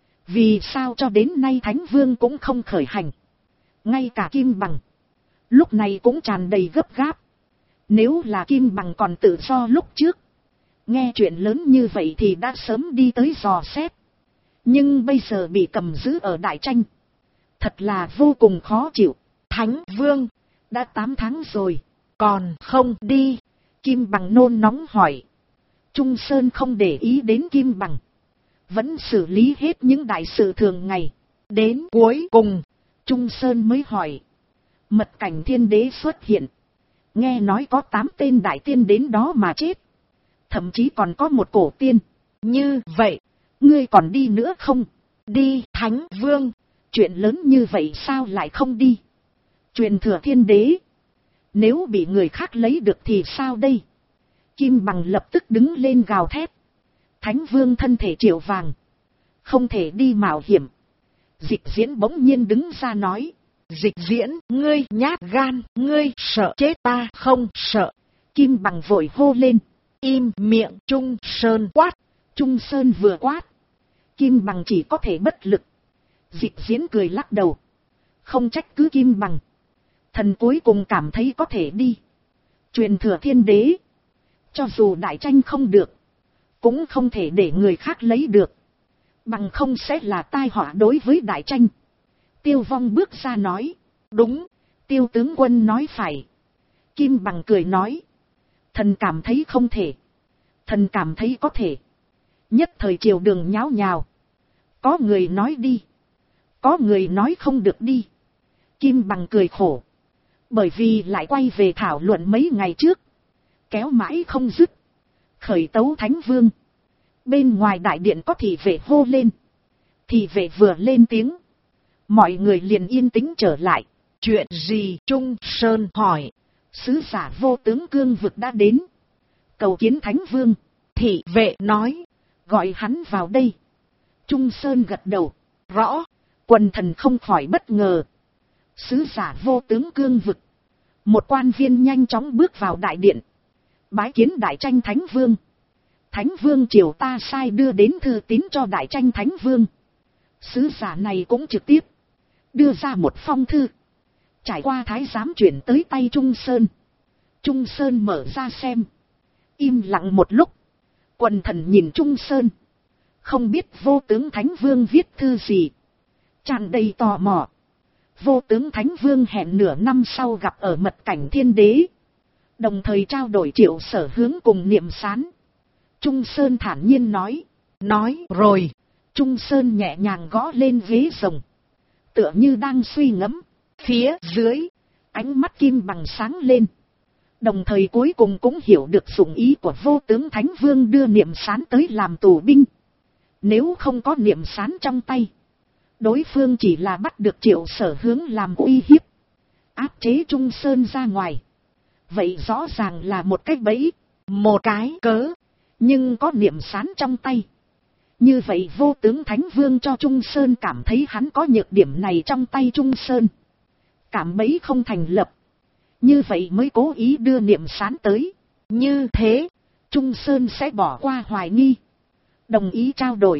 Vì sao cho đến nay Thánh Vương cũng không khởi hành? Ngay cả Kim Bằng lúc này cũng tràn đầy gấp gáp. Nếu là Kim Bằng còn tự do lúc trước, nghe chuyện lớn như vậy thì đã sớm đi tới dò xét. Nhưng bây giờ bị cầm giữ ở đại tranh, thật là vô cùng khó chịu. Thánh Vương, đã 8 tháng rồi, còn không đi? Kim Bằng nôn nóng hỏi. Trung Sơn không để ý đến Kim Bằng, vẫn xử lý hết những đại sự thường ngày. Đến cuối cùng, Trung Sơn mới hỏi. Mật cảnh thiên đế xuất hiện. Nghe nói có 8 tên đại tiên đến đó mà chết. Thậm chí còn có một cổ tiên. Như vậy, ngươi còn đi nữa không? Đi, Thánh Vương. Chuyện lớn như vậy sao lại không đi? Truyền thừa thiên đế. Nếu bị người khác lấy được thì sao đây? Kim Bằng lập tức đứng lên gào thét. Thánh Vương thân thể triệu vàng, không thể đi mạo hiểm. Dịch Diễn bỗng nhiên đứng ra nói. Dịch Diễn, ngươi nhát gan, ngươi sợ chết ta không sợ. Kim Bằng vội hô lên. Im miệng. Trung Sơn quát. Trung Sơn vừa quát, Kim Bằng chỉ có thể bất lực. Dịch Diễn cười lắc đầu. Không trách cứ Kim Bằng. Thần cuối cùng cảm thấy có thể đi. Truyền thừa thiên đế, cho dù đại tranh không được, cũng không thể để người khác lấy được. Bằng không sẽ là tai họa đối với đại tranh. Tiêu Vong bước ra nói. Đúng, Tiêu tướng quân nói phải. Kim Bằng cười nói. Thần cảm thấy không thể. Thần cảm thấy có thể. Nhất thời triều đường nháo nhào. Có người nói đi, có người nói không được đi. Kim Bằng cười khổ. Bởi vì lại quay về thảo luận mấy ngày trước. Kéo mãi không dứt. Khởi tấu Thánh Vương. Bên ngoài đại điện có thị vệ hô lên. Thị vệ vừa lên tiếng, mọi người liền yên tĩnh trở lại. Chuyện gì? Trung Sơn hỏi. Sứ giả vô tướng Cương vực đã đến, cầu kiến Thánh Vương. Thị vệ nói. Gọi hắn vào đây. Trung Sơn gật đầu. Rõ. Quần thần không khỏi bất ngờ. Sứ giả vô tướng Cương vực. Một quan viên nhanh chóng bước vào đại điện. Bái kiến đại tranh Thánh Vương. Thánh Vương triều ta sai đưa đến thư tín cho đại tranh Thánh Vương. Sứ giả này cũng trực tiếp đưa ra một phong thư. Trải qua thái giám chuyển tới tay Trung Sơn. Trung Sơn mở ra xem. Im lặng một lúc. Quần thần nhìn Trung Sơn. Không biết vô tướng Thánh Vương viết thư gì. Tràn đầy tò mò. Vô tướng Thánh Vương hẹn nửa năm sau gặp ở mật cảnh thiên đế. Đồng thời trao đổi Triệu Sở Hướng cùng Niệm Sán. Trung Sơn thản nhiên nói. Nói rồi. Trung Sơn nhẹ nhàng gõ lên ghế rồng. tựa như đang suy ngẫm. Phía dưới, ánh mắt Kim Bằng sáng lên. Đồng thời cuối cùng cũng hiểu được dụng ý của vô tướng Thánh Vương đưa Niệm Sán tới làm tù binh. Nếu không có Niệm Sán trong tay, đối phương chỉ là bắt được Triệu Sở Hướng làm uy hiếp, áp chế Trung Sơn ra ngoài. Vậy rõ ràng là một cái bẫy, một cái cớ. Nhưng có Niệm Sán trong tay, như vậy vô tướng Thánh Vương cho Trung Sơn cảm thấy hắn có nhược điểm này trong tay Trung Sơn. Cảm bẫy không thành lập, như vậy mới cố ý đưa Niệm Sán tới. Như thế, Trung Sơn sẽ bỏ qua hoài nghi, đồng ý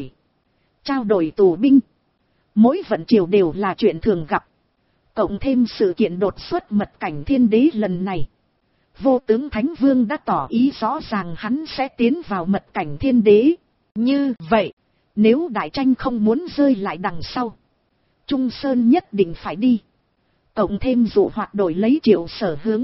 trao đổi tù binh. Mỗi vận chiều đều là chuyện thường gặp. Cộng thêm sự kiện đột xuất Mật Cảnh Thiên Đế lần này, vô tướng Thánh Vương đã tỏ ý rõ ràng hắn sẽ tiến vào Mật Cảnh Thiên Đế. Như vậy, nếu đại tranh không muốn rơi lại đằng sau, Trung Sơn nhất định phải đi. Cộng thêm dụ hoạt đổi lấy Triệu Sở Hướng,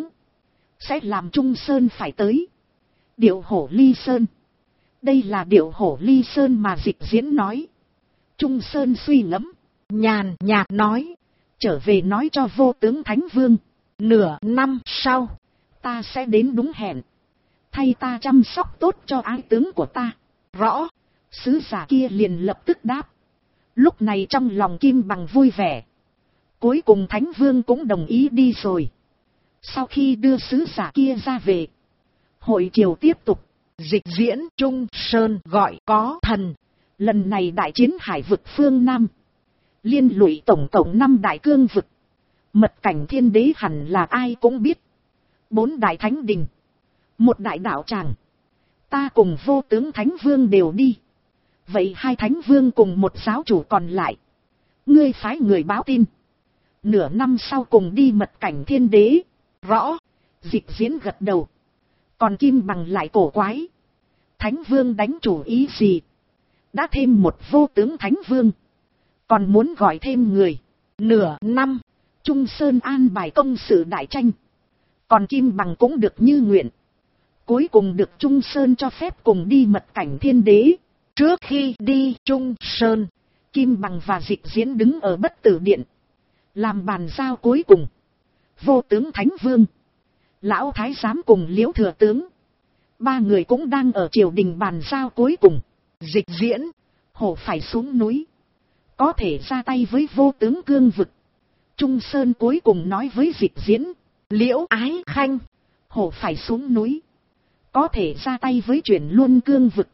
sẽ làm Trung Sơn phải tới Điệu Hổ Ly Sơn. Đây là Điệu Hổ Ly Sơn mà Dịch Diễn nói. Trung Sơn suy ngẫm, nhàn nhạt nói, trở về nói cho vô tướng Thánh Vương, nửa năm sau, ta sẽ đến đúng hẹn, thay ta chăm sóc tốt cho ái tướng của ta. Rõ. Sứ giả kia liền lập tức đáp. Lúc này trong lòng Kim Bằng vui vẻ. Cuối cùng Thánh Vương cũng đồng ý đi rồi. Sau khi đưa sứ giả kia ra về, hội triều tiếp tục. Dịch diễn Trung Sơn gọi có thần. Lần này đại chiến hải vực phương Nam, liên lụy tổng cộng 5 đại cương vực. Mật Cảnh Thiên Đế hẳn là ai cũng biết. 4 đại thánh đình, 1 đại đạo tràng. Ta cùng vô tướng Thánh Vương đều đi. Vậy 2 thánh vương cùng 1 giáo chủ còn lại, ngươi phái người báo tin, nửa năm sau cùng đi Mật Cảnh Thiên Đế. Rõ. Dịch diễn gật đầu. Còn Kim Bằng lại cổ quái. Thánh Vương đánh chủ ý gì? Đã thêm 1 vô tướng Thánh Vương, còn muốn gọi thêm người. Nửa năm, Trung Sơn an bài công sự đại tranh, còn Kim Bằng cũng được như nguyện. Cuối cùng được Trung Sơn cho phép cùng đi Mật Cảnh Thiên Đế. Trước khi đi Trung Sơn, Kim Bằng và Dịch diễn đứng ở Bất Tử Điện, làm bàn giao cuối cùng. Vô tướng Thánh Vương, Lão Thái Giám cùng Liễu Thừa Tướng, 3 người cũng đang ở triều đình bàn giao cuối cùng. Dịch diễn, hổ phải xuống núi, có thể ra tay với vô tướng cương vực. Trung Sơn cuối cùng nói với Dịch diễn, Liễu Ái Khanh, hổ phải xuống núi, có thể ra tay với chuyển luân cương vực.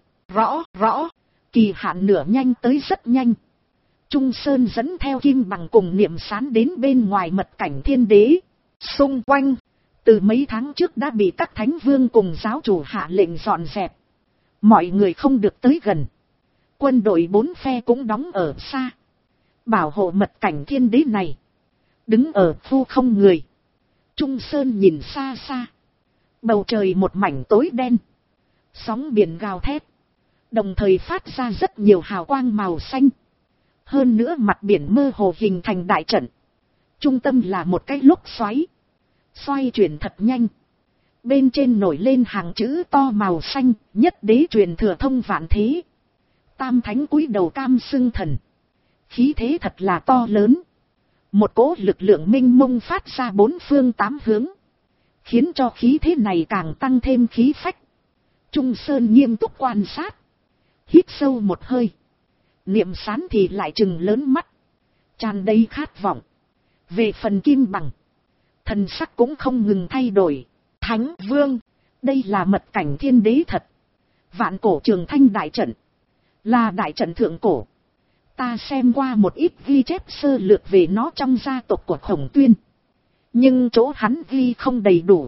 Rõ. Kỳ hạn nửa nhanh tới rất nhanh. Trung Sơn dẫn theo Kim Bằng cùng Niệm Sán đến bên ngoài Mật Cảnh Thiên Đế. Xung quanh, từ mấy tháng trước đã bị các thánh vương cùng giáo chủ hạ lệnh dọn dẹp. Mọi người không được tới gần. Quân đội 4 phe cũng đóng ở xa, bảo hộ Mật Cảnh Thiên Đế này. Đứng ở khu không người, Trung Sơn nhìn xa xa. Bầu trời một mảnh tối đen, sóng biển gào thét, đồng thời phát ra rất nhiều hào quang màu xanh. Hơn nữa mặt biển mơ hồ hình thành đại trận. Trung tâm là một cái lốc xoáy, xoay chuyển thật nhanh. Bên trên nổi lên hàng chữ to màu xanh, nhất đế truyền thừa thông vạn thế. Tam thánh cúi đầu cam xưng thần. Khí thế thật là to lớn. Một cỗ lực lượng minh mông phát ra 4 phương 8 hướng, khiến cho khí thế này càng tăng thêm khí phách. Trung Sơn nghiêm túc quan sát, hít sâu một hơi. Niệm Sán thì lại trừng lớn mắt, tràn đầy khát vọng. Về phần Kim Bằng, thần sắc cũng không ngừng thay đổi. Thánh Vương, đây là Mật Cảnh Thiên Đế thật. Vạn cổ Trường Thanh đại trận, là đại trận thượng cổ. Ta xem qua một ít ghi chép sơ lược về nó trong gia tộc của Khổng Tuyên, nhưng chỗ hắn ghi không đầy đủ,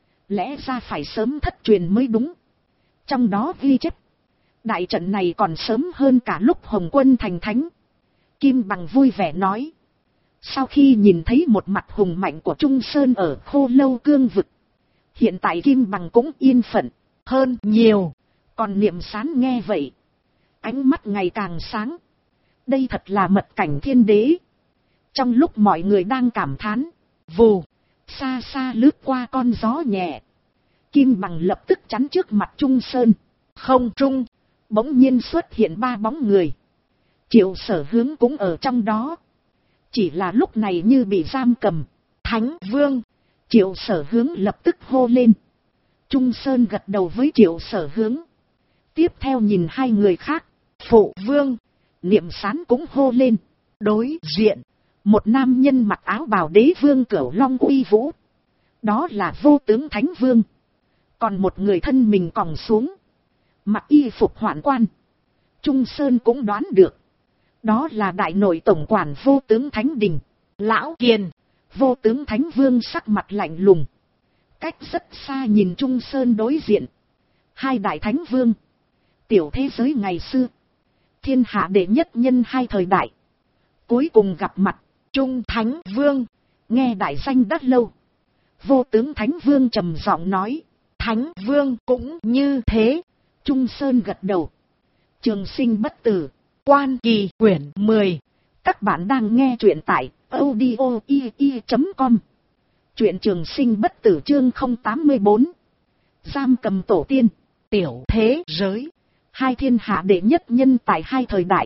lẽ ra phải sớm thất truyền mới đúng. Trong đó ghi chép, đại trận này còn sớm hơn cả lúc Hồng Quân thành thánh. Kim Bằng vui vẻ nói. Sau khi nhìn thấy một mặt hùng mạnh của Trung Sơn ở Khô Lâu cương vực, hiện tại Kim Bằng cũng yên phận hơn nhiều. Còn Niệm Sán nghe vậy, ánh mắt ngày càng sáng. Đây thật là Mật Cảnh Thiên Đế. Trong lúc mọi người đang cảm thán, vù, xa xa lướt qua con gió nhẹ. Kim Bằng lập tức chắn trước mặt Trung Sơn. Không trung, bỗng nhiên xuất hiện 3 bóng người. Triệu Sở Hướng cũng ở trong đó. Chỉ là lúc này như bị giam cầm. Thánh Vương! Triệu Sở Hướng lập tức hô lên. Trung Sơn gật đầu với Triệu Sở Hướng. Tiếp theo nhìn hai người khác. Phụ Vương! Niệm Sán cũng hô lên. Đối diện, một nam nhân mặc áo bào Đế Vương Cửu Long uy vũ. Đó là Vô Tướng Thánh Vương. Còn một người thân mình còng xuống, mặc y phục hoạn quan. Trung Sơn cũng đoán được. Đó là đại nội tổng quản Vô Tướng Thánh Đình. Lão Kiền! Vô Tướng Thánh Vương sắc mặt lạnh lùng. Cách rất xa nhìn Trung Sơn đối diện. Hai đại thánh vương. Tiểu thế giới ngày xưa. Thiên hạ đệ nhất nhân hai thời đại. Cuối cùng gặp mặt. Trung Thánh Vương! Nghe đại danh đã lâu. Vô Tướng Thánh Vương trầm giọng nói. Thánh Vương cũng như thế. Trung Sơn gật đầu. Trường sinh bất tử. Quan Kỳ quyển 10. Các bạn đang nghe truyện tại audio.com. Truyện Trường Sinh bất tử chương 084. Giam cầm tổ tiên. Tiểu thế giới. Hai thiên hạ đệ nhất nhân tại hai thời đại.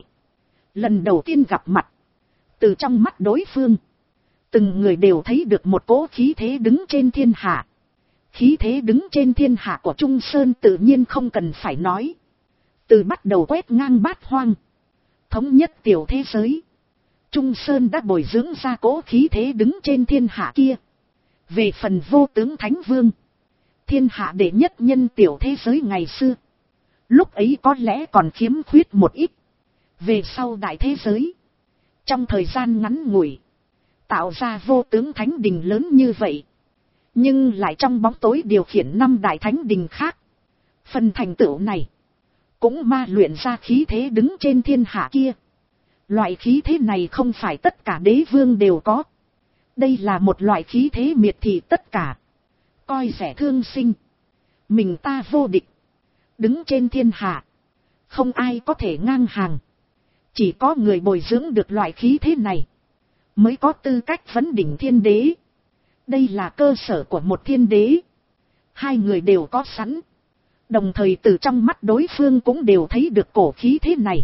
Lần đầu tiên gặp mặt. Từ trong mắt đối phương, từng người đều thấy được một cỗ khí thế đứng trên thiên hạ. Khí thế đứng trên thiên hạ của Trung Sơn tự nhiên không cần phải nói. Từ bắt đầu quét ngang bát hoang, thống nhất tiểu thế giới, Trung Sơn đã bồi dưỡng ra cỗ khí thế đứng trên thiên hạ kia. Về phần Vô Tướng Thánh Vương, thiên hạ đệ nhất nhân tiểu thế giới ngày xưa, lúc ấy có lẽ còn khiếm khuyết một ít. Về sau đại thế giới, trong thời gian ngắn ngủi, tạo ra Vô Tướng Thánh Đình lớn như vậy. Nhưng lại trong bóng tối điều khiển năm đại thánh đình khác. Phần thành tựu này cũng ma luyện ra khí thế đứng trên thiên hạ kia. Loại khí thế này không phải tất cả đế vương đều có. Đây là một loại khí thế miệt thị tất cả, coi rẻ thương sinh, mình ta vô địch, đứng trên thiên hạ, không ai có thể ngang hàng. Chỉ có người bồi dưỡng được loại khí thế này, mới có tư cách vấn đỉnh thiên đế. Đây là cơ sở của một thiên đế. Hai người đều có sẵn. Đồng thời từ trong mắt đối phương cũng đều thấy được cổ khí thế này.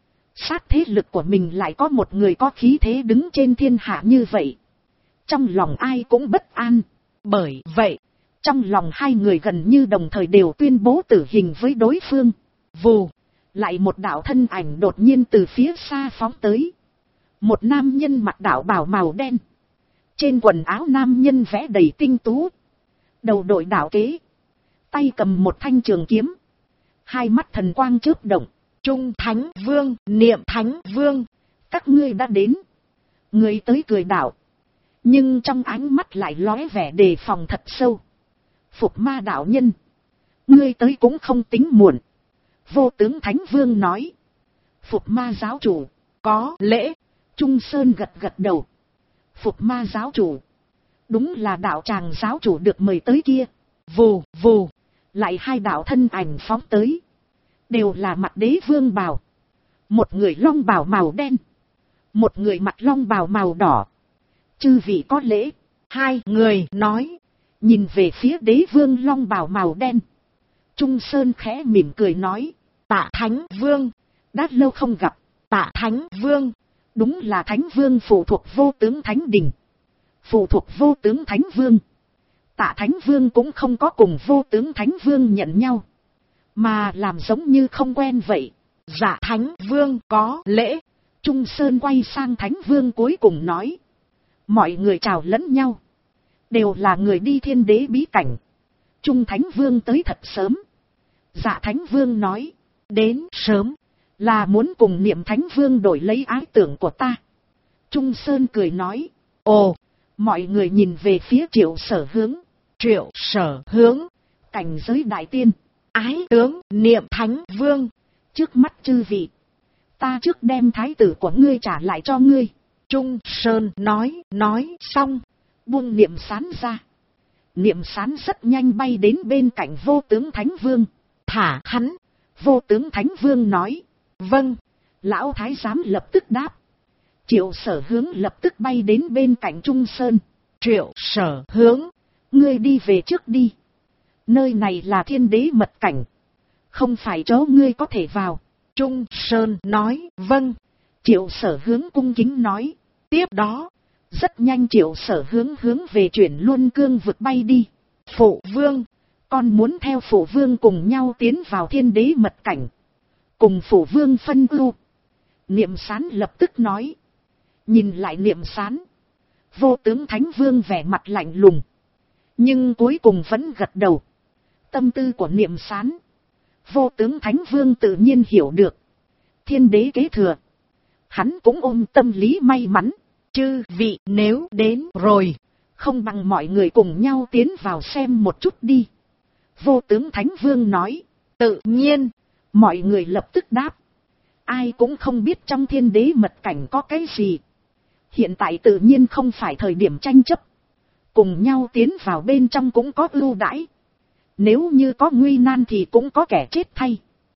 Sát thế lực của mình lại có một người có khí thế đứng trên thiên hạ như vậy. Trong lòng ai cũng bất an. Bởi vậy, trong lòng hai người gần như đồng thời đều tuyên bố tử hình với đối phương. Vù, lại một đạo thân ảnh đột nhiên từ phía xa phóng tới. Một nam nhân mặc đạo bào màu đen. Trên quần áo nam nhân vẽ đầy tinh tú. Đầu đội đạo kế. Tay cầm một thanh trường kiếm. Hai mắt thần quang chớp động. Trung Thánh Vương, Niệm Thánh Vương, các ngươi đã đến. Người tới cười đạo. Nhưng trong ánh mắt lại lóe vẻ đề phòng thật sâu. Phục Ma đạo nhân, ngươi tới cũng không tính muộn. Vô Tướng Thánh Vương nói. Phục Ma giáo chủ, có lễ. Trung Sơn gật gật đầu. Phục Ma giáo chủ, đúng là đạo tràng giáo chủ được mời tới kia. Vù vù, lại hai đạo thân ảnh phóng tới. Đều là mặt đế vương bào. Một người long bào màu đen, một người mặt long bào màu đỏ. Chư vị có lễ. Hai người nói, nhìn về phía đế vương long bào màu đen. Trung Sơn khẽ mỉm cười nói. Tạ Thánh Vương, đã lâu không gặp. Tạ Thánh Vương, đúng là Thánh Vương phụ thuộc Vô Tướng Thánh Đình. Phụ thuộc Vô Tướng Thánh Vương. Tạ Thánh Vương cũng không có cùng Vô Tướng Thánh Vương nhận nhau, mà làm giống như không quen vậy. Dạ Thánh Vương có lễ. Trung Sơn quay sang Thánh Vương cuối cùng nói. Mọi người chào lẫn nhau. Đều là người đi thiên đế bí cảnh. Trung Thánh Vương tới thật sớm. Dạ Thánh Vương nói. Đến sớm là muốn cùng Niệm Thánh Vương đổi lấy ái tưởng của ta. Trung Sơn cười nói. Ồ, mọi người nhìn về phía Triệu Sở Hướng. Triệu Sở Hướng, cảnh giới đại tiên, ái tướng Niệm Thánh Vương. Trước mắt chư vị, ta trước đem thái tử của ngươi trả lại cho ngươi. Trung Sơn nói xong, buông Niệm Sán ra. Niệm Sán rất nhanh bay đến bên cạnh Vô Tướng Thánh Vương. Thả hắn. Vô Tướng Thánh Vương nói. Vâng. Lão thái giám lập tức đáp. Triệu Sở Hướng lập tức bay đến bên cạnh Trung Sơn. Triệu Sở Hướng, ngươi đi về trước đi. Nơi này là thiên đế mật cảnh, không phải chỗ ngươi có thể vào. Trung Sơn nói. Vâng. Triệu Sở Hướng cung kính nói. Tiếp đó, rất nhanh Triệu Sở hướng về Chuyển Luân Cương vực bay đi. Phụ vương, con muốn theo phụ vương cùng nhau tiến vào thiên đế mật cảnh. Cùng phụ vương phân ưu. Niệm Sán lập tức nói. Nhìn lại Niệm Sán, Vô Tướng Thánh Vương vẻ mặt lạnh lùng. Nhưng cuối cùng vẫn gật đầu. Tâm tư của Niệm Sán, Vô Tướng Thánh Vương tự nhiên hiểu được. Thiên đế kế thừa, hắn cũng ôm tâm lý may mắn. Chư vị nếu đến rồi, không bằng mọi người cùng nhau tiến vào xem một chút đi. Vô Tướng Thánh Vương nói. Tự nhiên, mọi người lập tức đáp. Ai cũng không biết trong thiên đế mật cảnh có cái gì. Hiện tại tự nhiên không phải thời điểm tranh chấp. Cùng nhau tiến vào bên trong cũng có ưu đãi. Nếu như có nguy nan thì cũng có kẻ chết thay.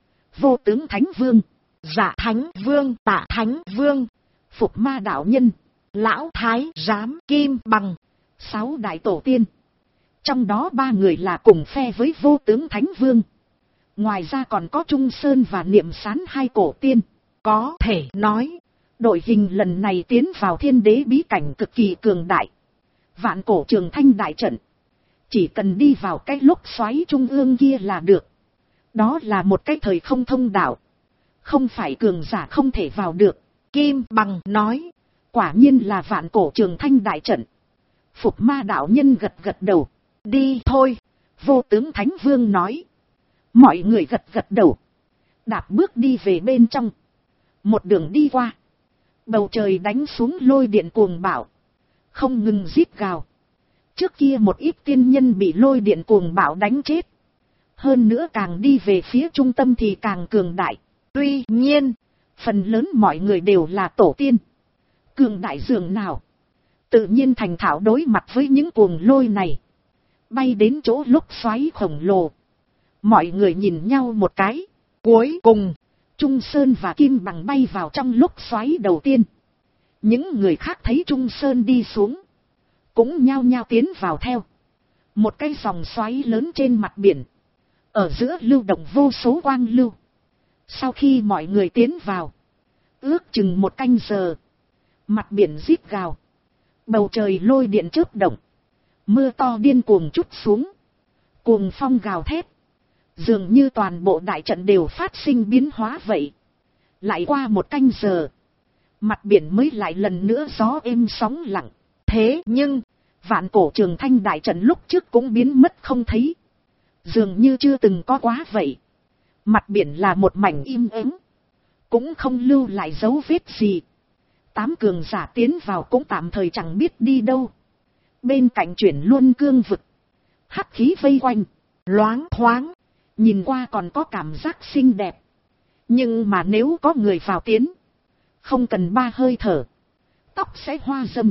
Vô Tướng Thánh Vương, Dạ Thánh Vương, Tạ Thánh Vương, Phục Ma Đạo Nhân, Lão Thái Giám Kim Bằng, 6 đại tổ tiên. Trong đó 3 người là cùng phe với Vô Tướng Thánh Vương. Ngoài ra còn có Trung Sơn và Niệm Sán 2 cổ tiên. Có thể nói, đội hình lần này tiến vào thiên đế bí cảnh cực kỳ cường đại. Vạn cổ Trường Thanh đại trận, chỉ cần đi vào cái lốc xoáy trung ương kia là được. Đó là một cái thời không thông đạo, không phải cường giả không thể vào được. Kim Bằng nói. Quả nhiên là Vạn cổ Trường Thanh đại trận. Phục Ma Đạo Nhân gật gật đầu. Đi thôi. Vô Tướng Thánh Vương nói. Mọi người gật gật đầu, đạp bước đi về bên trong. Một đường đi qua, bầu trời đánh xuống lôi điện cuồng bạo, không ngừng rít gào. Trước kia một ít tiên nhân bị lôi điện cuồng bạo đánh chết. Hơn nữa càng đi về phía trung tâm thì càng cường đại. Tuy nhiên, phần lớn mọi người đều là tổ tiên. Cường đại dường nào, tự nhiên thành thạo đối mặt với những cuồng lôi này. Bay đến chỗ lốc xoáy khổng lồ. Mọi người nhìn nhau một cái. Cuối cùng, Trung Sơn và Kim Bằng bay vào trong lốc xoáy đầu tiên. Những người khác thấy Trung Sơn đi xuống, cũng nhao nhao tiến vào theo. Một cái dòng xoáy lớn trên mặt biển, ở giữa lưu động vô số quang lưu. Sau khi mọi người tiến vào, ước chừng 1 canh giờ, mặt biển rít gào, bầu trời lôi điện chớp động, mưa to điên cuồng trút xuống, cuồng phong gào thét, dường như toàn bộ đại trận đều phát sinh biến hóa vậy. Lại qua 1 canh giờ, mặt biển mới lại lần nữa gió êm sóng lặng. Thế nhưng, Vạn cổ Trường Thanh đại trận lúc trước cũng biến mất không thấy, dường như chưa từng có quá vậy. Mặt biển là một mảnh im ắng, cũng không lưu lại dấu vết gì. 8 cường giả tiến vào cũng tạm thời chẳng biết đi đâu. Bên cạnh Chuyển Luân Cương vực, hắc khí vây quanh, loáng thoáng, nhìn qua còn có cảm giác xinh đẹp. Nhưng mà nếu có người vào tiến, không cần 3 hơi thở, tóc sẽ hoa râm,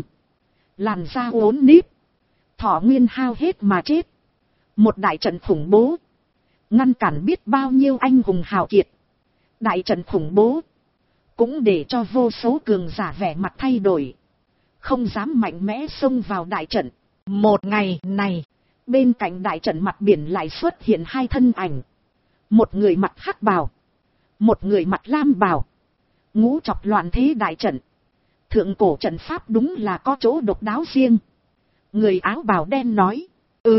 làn da uốn níp, thọ nguyên hao hết mà chết. Một đại trận khủng bố, ngăn cản biết bao nhiêu anh hùng hào kiệt. Đại trận khủng bố, cũng để cho vô số cường giả vẻ mặt thay đổi, không dám mạnh mẽ xông vào đại trận. Một ngày này, bên cạnh đại trận mặt biển lại xuất hiện 2 thân ảnh. Một người mặc hắc bào, một người mặc lam bào. Ngũ Trọc Loạn Thế đại trận, thượng cổ trận pháp đúng là có chỗ độc đáo riêng. Người áo bào đen nói.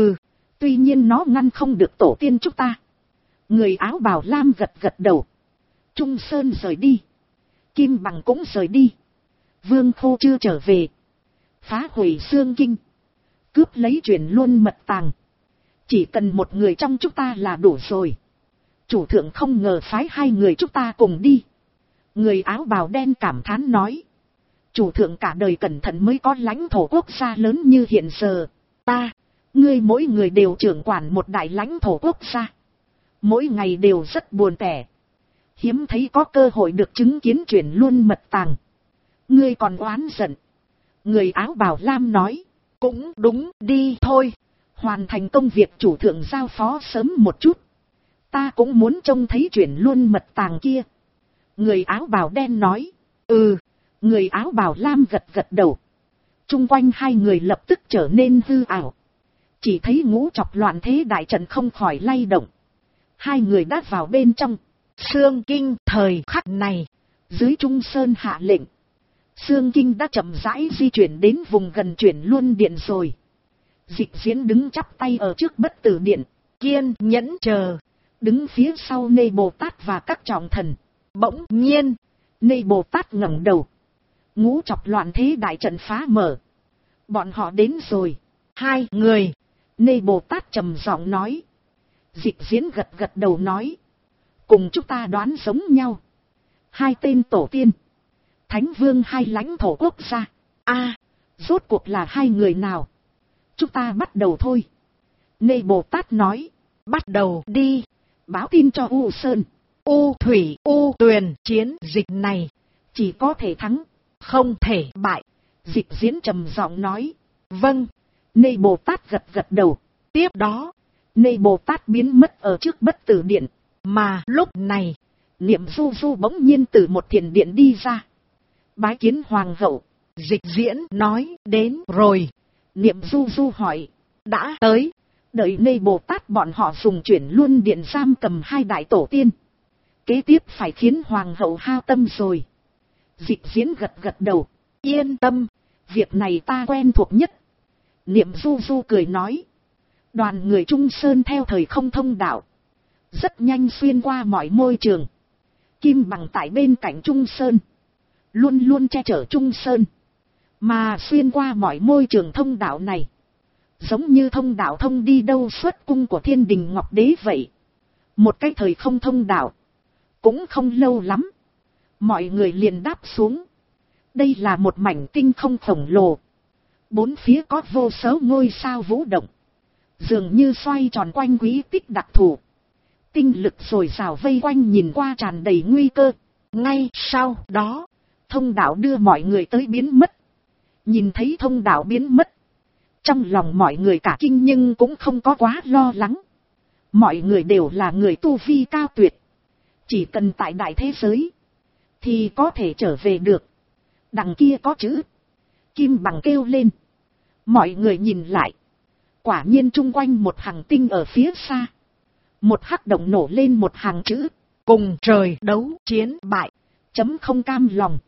Tuy nhiên nó ngăn không được tổ tiên chúng ta. Người áo bào lam gật gật đầu. Trung Sơn rời đi, Kim Bằng cũng rời đi. Vương Khô chưa trở về, phá hủy xương kinh, cướp lấy Chuyển Luân mật tàng. Chỉ cần một người trong chúng ta là đủ rồi. Chủ thượng không ngờ phái 2 người chúng ta cùng đi. Người áo bào đen cảm thán nói. Chủ thượng cả đời cẩn thận mới có lãnh thổ quốc gia lớn như hiện giờ. Ngươi mỗi người đều trưởng quản một đại lãnh thổ quốc gia, mỗi ngày đều rất buồn tẻ. Hiếm thấy có cơ hội được chứng kiến Chuyển Luân mật tàng, ngươi còn oán giận. Người áo bào lam nói. Cũng đúng, đi thôi, hoàn thành công việc chủ thượng giao phó sớm một chút. Ta cũng muốn trông thấy Chuyển Luân mật tàng kia. Người áo bào đen nói. Người áo bào lam gật gật đầu. Chung quanh 2 người lập tức trở nên hư ảo. Chỉ thấy Ngũ Trọc Loạn Thế đại trận không khỏi lay động. 2 người đã vào bên trong. Xương kinh thời khắc này, dưới Trung Sơn hạ lệnh, Sương Kinh đã chậm rãi di chuyển đến vùng gần chuyển luân điện rồi. Dịch Diễn đứng chắp tay ở trước Bất Tử Điện, kiên nhẫn chờ, đứng phía sau Nê Bồ Tát và các trọng thần. Bỗng nhiên, Nê Bồ Tát ngẩng đầu. Ngũ Chọc Loạn Thế đại trận phá mở. Bọn họ đến rồi. Hai người. Nê Bồ Tát trầm giọng nói. Dịch Diễn gật gật đầu nói. Cùng chúng ta đoán giống nhau. Hai tên tổ tiên. Thánh Vương hai lãnh thổ quốc gia. Rốt cuộc là hai người nào? Chúng ta bắt đầu thôi. Nê Bồ Tát nói. Bắt đầu đi. Báo tin cho U Sơn, U Thủy, U Tuyền, chiến dịch này chỉ có thể thắng, không thể bại. Dịch Diễn trầm giọng nói. Vâng. Nê Bồ Tát gật gật đầu. Tiếp đó, Nê Bồ Tát biến mất ở trước Bất Tử Điện. Mà lúc này, Niệm Du Du bỗng nhiên từ một thiền điện đi ra. Bái kiến Hoàng hậu. Dịch Diễn nói. Đến rồi. Niệm Du Du hỏi. Đã tới. Đợi Nê Bồ Tát bọn họ dùng chuyển luân điện giam cầm hai đại tổ tiên. Kế tiếp phải khiến Hoàng hậu hao tâm rồi. Dịch Diễn gật gật đầu. Yên tâm. Việc này ta quen thuộc nhất. Niệm Du Du cười nói. Đoàn người Trung Sơn theo thời không thông đạo. Rất nhanh xuyên qua mọi môi trường. Kim Bằng tại bên cạnh Trung Sơn. Luôn luôn che chở Trung Sơn. Mà xuyên qua mọi môi trường thông đạo này. Giống như thông đạo thông đi đâu xuất cung của Thiên Đình Ngọc Đế vậy. Một cái thời không thông đạo. Cũng không lâu lắm. Mọi người liền đáp xuống. Đây là một mảnh tinh không khổng lồ. Bốn phía có vô số ngôi sao vũ động. Dường như xoay tròn quanh quý tích đặc thù. Tinh lực dồi dào vây quanh nhìn qua tràn đầy nguy cơ. Ngay sau đó, thông đạo đưa mọi người tới biến mất. Nhìn thấy thông đạo biến mất. Trong lòng mọi người cả kinh nhưng cũng không có quá lo lắng. Mọi người đều là người tu vi cao tuyệt. Chỉ cần tại đại thế giới thì có thể trở về được. Đằng kia có chữ. Kim Bằng kêu lên. Mọi người nhìn lại. Quả nhiên chung quanh một hàng tinh ở phía xa. Một hắc động nổ lên một hàng chữ. Cùng trời đấu chiến bại. Chấm không cam lòng.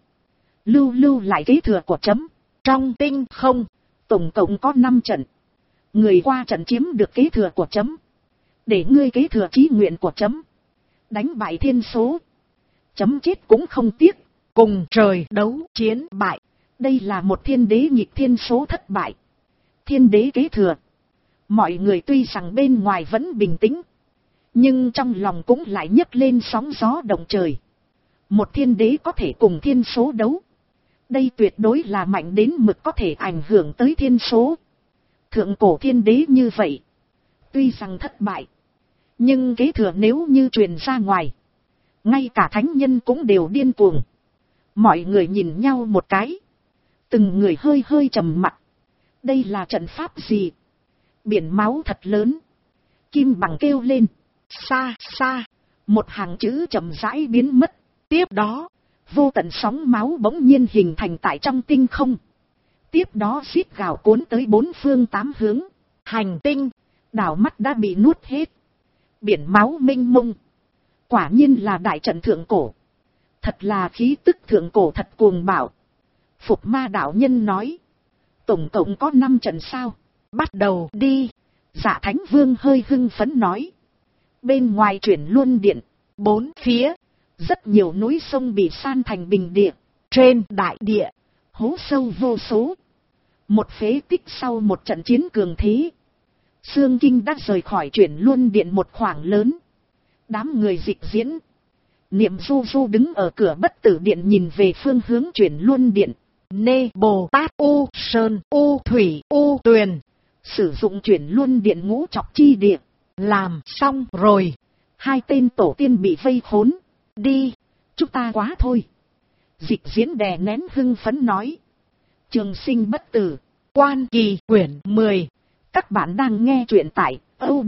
Lưu lại kế thừa của chấm. Trong tinh không. Tổng cộng có 5 trận. Người qua trận chiếm được kế thừa của chấm. Để ngươi kế thừa chí nguyện của chấm. Đánh bại thiên số. Chấm chết cũng không tiếc. Cùng trời đấu chiến bại. Đây là một thiên đế nghịch thiên số thất bại. Thiên đế kế thừa. Mọi người tuy rằng bên ngoài vẫn bình tĩnh. Nhưng trong lòng cũng lại nhấc lên sóng gió động trời. Một thiên đế có thể cùng thiên số đấu. Đây tuyệt đối là mạnh đến mực có thể ảnh hưởng tới thiên số. Thượng cổ thiên đế như vậy. Tuy rằng thất bại. Nhưng kế thừa nếu như truyền ra ngoài. Ngay cả thánh nhân cũng đều điên cuồng. Mọi người nhìn nhau một cái. Từng người hơi hơi trầm mặc. Đây là trận pháp gì? Biển máu thật lớn. Kim Bằng kêu lên. Xa xa. Một hàng chữ chậm rãi biến mất. Tiếp đó. Vô tận sóng máu bỗng nhiên hình thành tại trong tinh không. Tiếp đó xít gào cuốn tới 4 phương 8 hướng. Hành tinh. Đảo mắt đã bị nuốt hết. Biển máu mênh mông. Quả nhiên là đại trận thượng cổ. Thật là khí tức thượng cổ thật cuồng bạo. Phục Ma đạo nhân nói. Tổng cộng có 5 trận sao. Bắt đầu đi. Dạ Thánh Vương hơi hưng phấn nói. Bên ngoài chuyển luân điện. 4 phía. Rất nhiều núi sông bị san thành bình địa. Trên đại địa. Hố sâu vô số. Một phế tích sau một trận chiến cường thế. Sương Kinh đã rời khỏi chuyển luân điện một khoảng lớn. Đám người Dịch Diễn. Niệm Du Du đứng ở cửa Bất Tử Điện nhìn về phương hướng chuyển luân điện. Nê Bồ Tát U Sơn U Thủy U Tuyền. Sử dụng chuyển luân điện ngũ chọc chi địa. Làm xong rồi. Hai tên tổ tiên bị vây khốn. Đi. Chúng ta quá thôi. Dịch Diễn đè nén hưng phấn nói. Trường sinh bất tử. Quan Kỳ quyển 10. Các bạn đang nghe truyện tại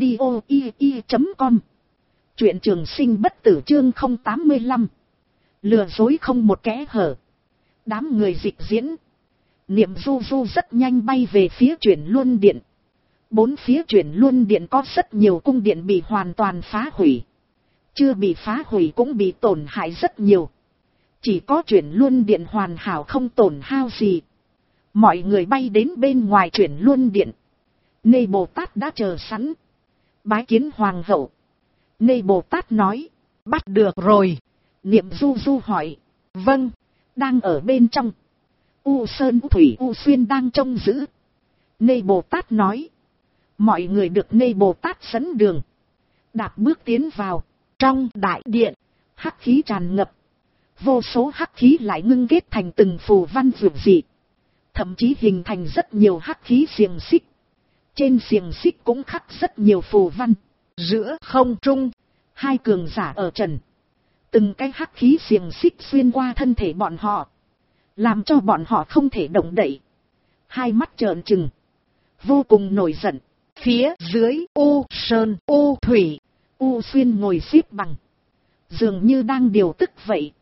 audio.com. Truyện Trường Sinh bất tử chương 085. Lừa dối không một kẽ hở. Đám người Dịch Diễn. Niệm Du Du rất nhanh bay về phía chuyển luân điện. 4 phía chuyển luân điện có rất nhiều cung điện bị hoàn toàn phá hủy. Chưa bị phá hủy cũng bị tổn hại rất nhiều. Chỉ có chuyển luân điện hoàn hảo không tổn hao gì. Mọi người bay đến bên ngoài chuyển luân điện. Nê Bồ Tát đã chờ sẵn. Bái kiến hoàng hậu. Nê Bồ Tát nói. Bắt được rồi. Niệm Du Du hỏi. Vâng, đang ở bên trong. U Sơn Thủy U Xuyên đang trông giữ. Nê Bồ Tát nói. Mọi người được Nê Bồ Tát dẫn đường. Đạp bước tiến vào. Trong đại điện, hắc khí tràn ngập. Vô số hắc khí lại ngưng kết thành từng phù văn vượt dị. Thậm chí hình thành rất nhiều hắc khí xiềng xích. Trên xiềng xích cũng khắc rất nhiều phù văn. Giữa không trung, hai cường giả ở trần. Từng cái hắc khí xiềng xích xuyên qua thân thể bọn họ. Làm cho bọn họ không thể động đậy. Hai mắt trợn trừng. Vô cùng nổi giận. Phía dưới U Sơn U Thủy, U Xuyên ngồi xếp bằng. Dường như đang điều tức vậy.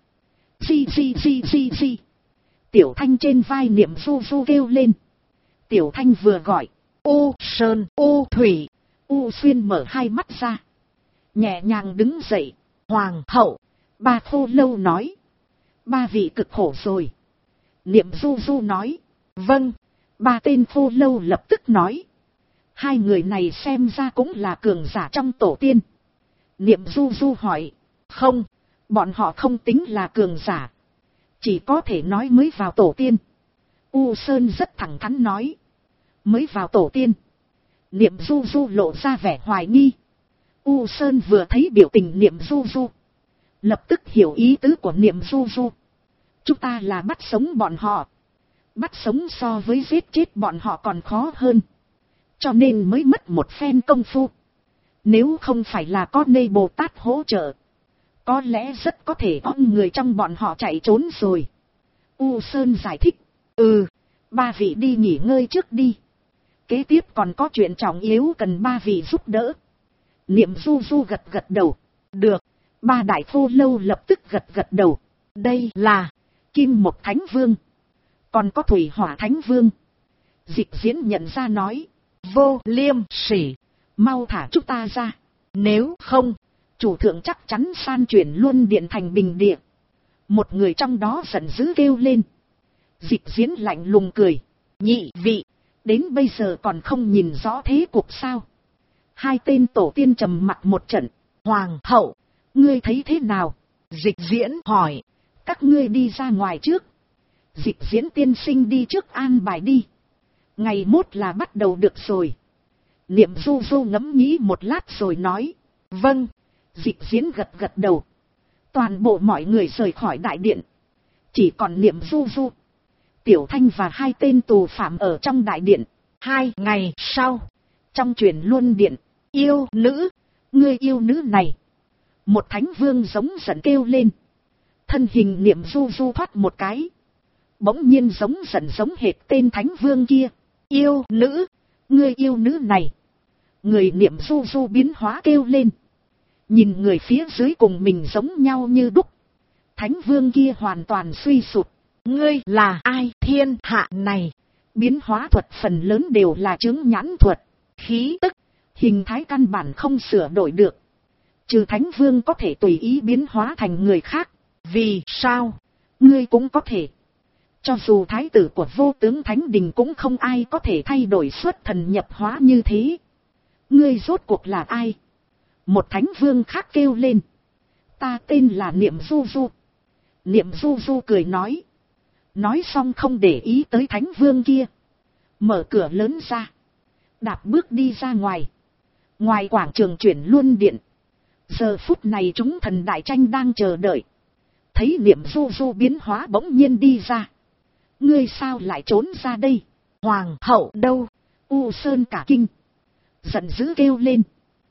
Di. Tiểu Thanh trên vai Niệm Du Du kêu lên. Tiểu Thanh vừa gọi. U Sơn U Thủy, U Xuyên mở hai mắt ra. Nhẹ nhàng đứng dậy. Hoàng hậu, Ba Khô Lâu nói. Ba vị cực khổ rồi. Niệm Du Du nói. Vâng. Ba tên Khô Lâu lập tức nói. Hai người này xem ra cũng là cường giả trong tổ tiên. Niệm Du Du hỏi. Không, bọn họ không tính là cường giả. Chỉ có thể nói mới vào tổ tiên. U Sơn rất thẳng thắn nói. Mới vào tổ tiên. Niệm Du Du lộ ra vẻ hoài nghi. U Sơn vừa thấy biểu tình Niệm Du Du, lập tức hiểu ý tứ của Niệm Du Du. Chúng ta là bắt sống bọn họ. Bắt sống so với giết chết bọn họ còn khó hơn. Cho nên mới mất một phen công phu. Nếu không phải là có Nê Bồ Tát hỗ trợ, có lẽ rất có thể có người trong bọn họ chạy trốn rồi. U Sơn giải thích. Ba vị đi nghỉ ngơi trước đi. Kế tiếp còn có chuyện trọng yếu cần ba vị giúp đỡ. Niệm Du Du gật gật đầu. Được. Ba đại Khô Lâu lập tức gật đầu. Đây là Kim Mộc Thánh Vương. Còn có Thủy Hỏa Thánh Vương. Dịch Diễn nhận ra nói. Vô Liêm Sỉ, mau thả chúng ta ra. Nếu không, chủ thượng chắc chắn san chuyển luôn điện thành bình địa. Một người trong đó giận dữ kêu lên. Dịch Diễn lạnh lùng cười. Nhị vị, đến bây giờ còn không nhìn rõ thế cục sao? Hai tên tổ tiên trầm mặc một trận. Hoàng hậu, ngươi thấy thế nào? Dịch Diễn hỏi. Các ngươi đi ra ngoài trước. Dịch Diễn tiên sinh đi trước an bài đi. Ngày mốt là bắt đầu được rồi. Niệm Du Du ngẫm nghĩ một lát rồi nói. Vâng. Dịch Diễn gật đầu. Toàn bộ mọi người rời khỏi đại điện. Chỉ còn Niệm Du Du, Tiểu Thanh và hai tên tù phạm ở trong đại điện. 2 ngày sau, trong truyền luân điện. Yêu nữ, ngươi yêu nữ này. Một thánh vương giống giận kêu lên. Thân hình Niệm Du Du thoát một cái. Bỗng nhiên giống giận giống hệt tên thánh vương kia. Yêu nữ, ngươi yêu nữ này. Người Niệm Du Du biến hóa kêu lên. Nhìn người phía dưới cùng mình giống nhau như đúc. Thánh vương kia hoàn toàn suy sụp. Ngươi là ai? Thiên hạ này, biến hóa thuật phần lớn đều là chứng nhãn thuật. Khí tức, hình thái căn bản không sửa đổi được. Trừ thánh vương có thể tùy ý biến hóa thành người khác. Vì sao? Ngươi cũng có thể. Cho dù thái tử của Vô Tướng Thánh Đình cũng không ai có thể thay đổi xuất thần nhập hóa như thế. Ngươi rốt cuộc là ai? Một thánh vương khác kêu lên. Ta tên là Niệm Du Du. Niệm Du Du cười nói. Nói xong không để ý tới thánh vương kia. Mở cửa lớn ra. Đạp bước đi ra ngoài. Ngoài quảng trường chuyển luân điện. Giờ phút này chúng thần đại tranh đang chờ đợi. Thấy Niệm Du Du biến hóa bỗng nhiên đi ra. Ngươi sao lại trốn ra đây? Hoàng hậu đâu? U Sơn cả kinh. Giận dữ kêu lên.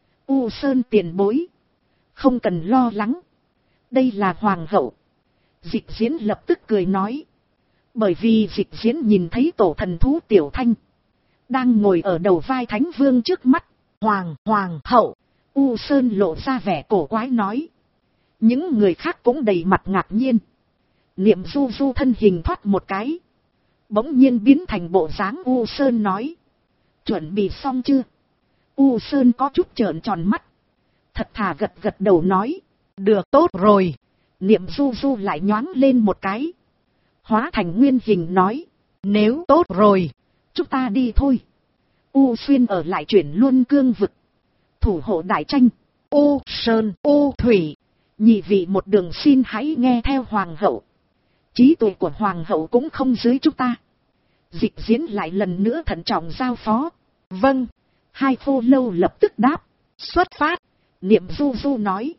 U Sơn tiền bối. Không cần lo lắng. Đây là hoàng hậu. Dịch Diễn lập tức cười nói. Bởi vì Dịch Diễn nhìn thấy tổ thần thú Tiểu Thanh đang ngồi ở đầu vai thánh vương trước mắt. Hoàng hậu. U Sơn lộ ra vẻ cổ quái nói. Những người khác cũng đầy mặt ngạc nhiên. Niệm Du Du thân hình thoát một cái. Bỗng nhiên biến thành bộ dáng U Sơn nói. Chuẩn bị xong chưa? U Sơn có chút trợn tròn mắt. Thật thà gật đầu nói. Được tốt rồi. Niệm Du Du lại nhoáng lên một cái. Hóa thành nguyên hình nói. Nếu tốt rồi, chúng ta đi thôi. U Xuyên ở lại chuyển luôn cương vực. Thủ hộ đại tranh. U Sơn, U Thủy. Nhị vị một đường xin hãy nghe theo hoàng hậu. Trí tuệ của hoàng hậu cũng không dưới chúng ta. Dịch diễn lại lần nữa thận trọng giao phó. Vâng. Hai khô lâu lập tức đáp. Xuất phát. Niệm Du Du nói.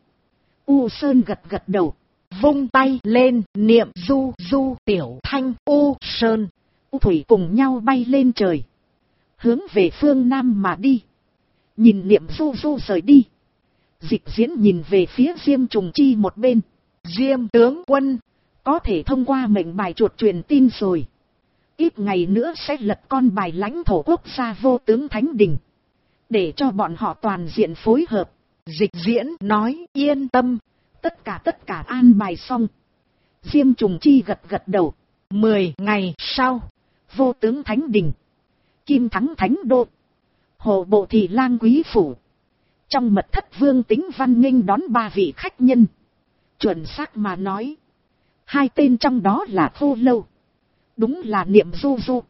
U Sơn gật gật đầu. Vung tay lên. Niệm Du Du, Tiểu Thanh, U Sơn, U Thủy cùng nhau bay lên trời. Hướng về phương Nam mà đi. Nhìn Niệm Du Du rời đi. Dịch diễn nhìn về phía Diêm Trùng Chi một bên. Diêm tướng quân, có thể thông qua mệnh bài chuột truyền tin rồi. Ít ngày nữa sẽ lật con bài lãnh thổ quốc gia Vô Tướng Thánh Đình. Để cho bọn họ toàn diện phối hợp. Dịch diễn nói yên tâm. Tất cả an bài xong. Diêm Trùng Chi gật gật đầu. 10 ngày sau, Vô Tướng Thánh Đình, Kim Thắng Thánh Đô, Hộ Bộ Thị Lang Quý Phủ. Trong mật thất Vương Tính Văn nghênh đón 3 vị khách nhân. Chuẩn xác mà nói, 2 tên trong đó là khô lâu. Đúng là Niệm Du Du,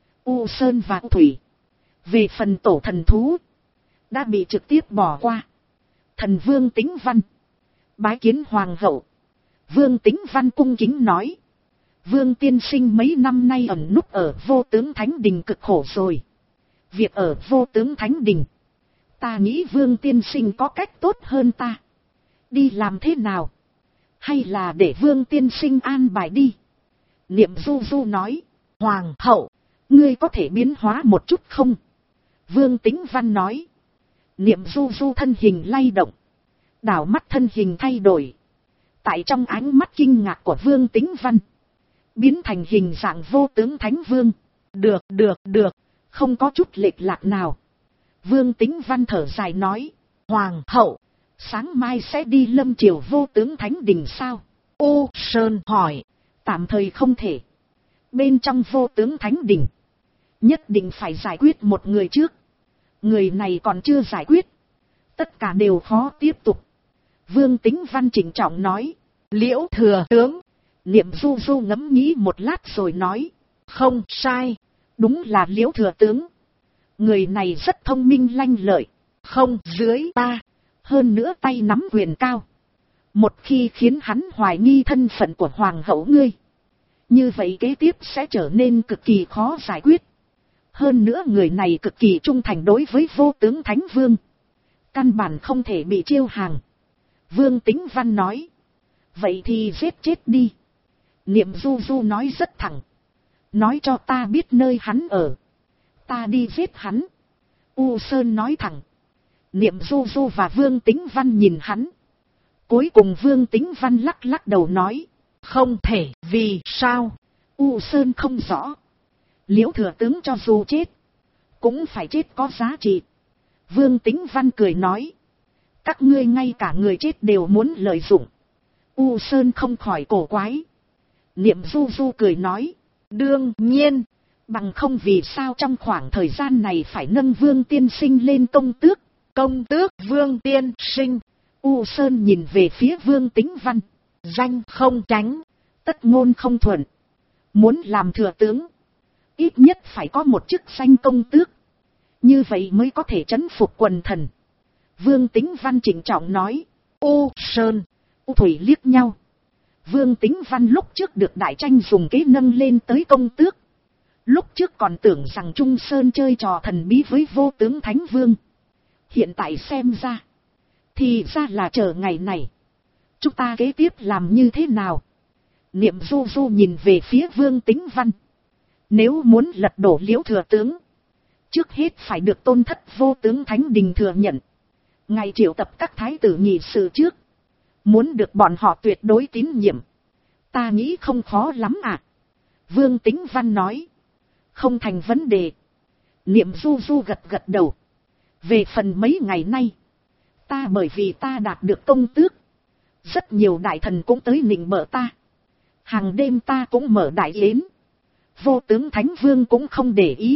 U Sơn và U Thủy. Về phần tổ thần thú, đã bị trực tiếp bỏ qua. Thần Vương Tính Văn bái kiến hoàng hậu. Vương Tính Văn cung kính nói. Vương tiên sinh mấy năm nay ẩn núp ở Vô Tướng Thánh Đình cực khổ rồi. Việc ở Vô Tướng Thánh Đình, ta nghĩ Vương tiên sinh có cách tốt hơn ta. Đi làm thế nào? Hay là để Vương tiên sinh an bài đi? Niệm Du Du nói. Hoàng hậu, ngươi có thể biến hóa một chút không? Vương Tính Văn nói. Niệm Du Du thân hình lay động. Đảo mắt thân hình thay đổi. Tại trong ánh mắt kinh ngạc của Vương Tính Văn, biến thành hình dạng Vô Tướng Thánh Vương. Được, không có chút lệch lạc nào. Vương Tính Văn thở dài nói. Hoàng hậu, sáng mai sẽ đi lâm triều Vô Tướng Thánh Đình sao? U Sơn hỏi. Tạm thời không thể. Bên trong Vô Tướng Thánh Đình, nhất định phải giải quyết một người trước. Người này còn chưa giải quyết, tất cả đều khó tiếp tục. Vương Tính Văn chỉnh trọng nói. Liễu thừa tướng. Niệm Du Du ngẫm nghĩ một lát rồi nói. Không sai, đúng là Liễu thừa tướng. Người này rất thông minh lanh lợi, không dưới ta. Hơn nữa tay nắm quyền cao. Một khi khiến hắn hoài nghi thân phận của hoàng hậu ngươi, như vậy kế tiếp sẽ trở nên cực kỳ khó giải quyết. Hơn nữa người này cực kỳ trung thành đối với Vô Tướng Thánh Vương, căn bản không thể bị chiêu hàng. Vương Tính Văn nói. Vậy thì giết chết đi. Niệm Du Du nói rất thẳng. Nói cho ta biết nơi hắn ở, ta đi giết hắn. U Sơn nói thẳng. Niệm Du Du và Vương Tính Văn nhìn hắn. Cuối cùng Vương Tính Văn lắc lắc đầu nói. Không thể. Vì sao? U Sơn không rõ. Liễu thừa tướng cho dù chết, cũng phải chết có giá trị. Vương Tính Văn cười nói. Các ngươi ngay cả người chết đều muốn lợi dụng. U Sơn không khỏi cổ quái. Niệm Du Du cười nói. Đương nhiên, bằng không vì sao trong khoảng thời gian này phải nâng Vương tiên sinh lên công tước. Công tước Vương tiên sinh. U Sơn nhìn về phía Vương Tính Văn. Danh không tránh, tất ngôn không thuận. Muốn làm thừa tướng, ít nhất phải có một chức danh công tước. Như vậy mới có thể trấn phục quần thần. Vương Tính Văn chỉnh trọng nói. U Sơn, U Thủy liếc nhau. Vương Tính Văn lúc trước được đại tranh dùng kế nâng lên tới công tước. Lúc trước còn tưởng rằng Trung Sơn chơi trò thần bí với Vô Tướng Thánh Vương. Hiện tại xem ra, thì ra là chờ ngày này. Chúng ta kế tiếp làm như thế nào? Niệm Du Du nhìn về phía Vương Tính Văn. Nếu muốn lật đổ Liễu thừa tướng, trước hết phải được tôn thất Vô Tướng Thánh Đình thừa nhận. Ngày triệu tập các thái tử nghị sự trước, muốn được bọn họ tuyệt đối tín nhiệm, ta nghĩ không khó lắm à? Vương Tính Văn nói. Không thành vấn đề. Niệm Du Du gật gật đầu. Về phần mấy ngày nay, ta bởi vì ta đạt được công tước, rất nhiều đại thần cũng tới nịnh bợ ta. Hàng đêm ta cũng mở đại yến. Vô Tướng Thánh Vương cũng không để ý.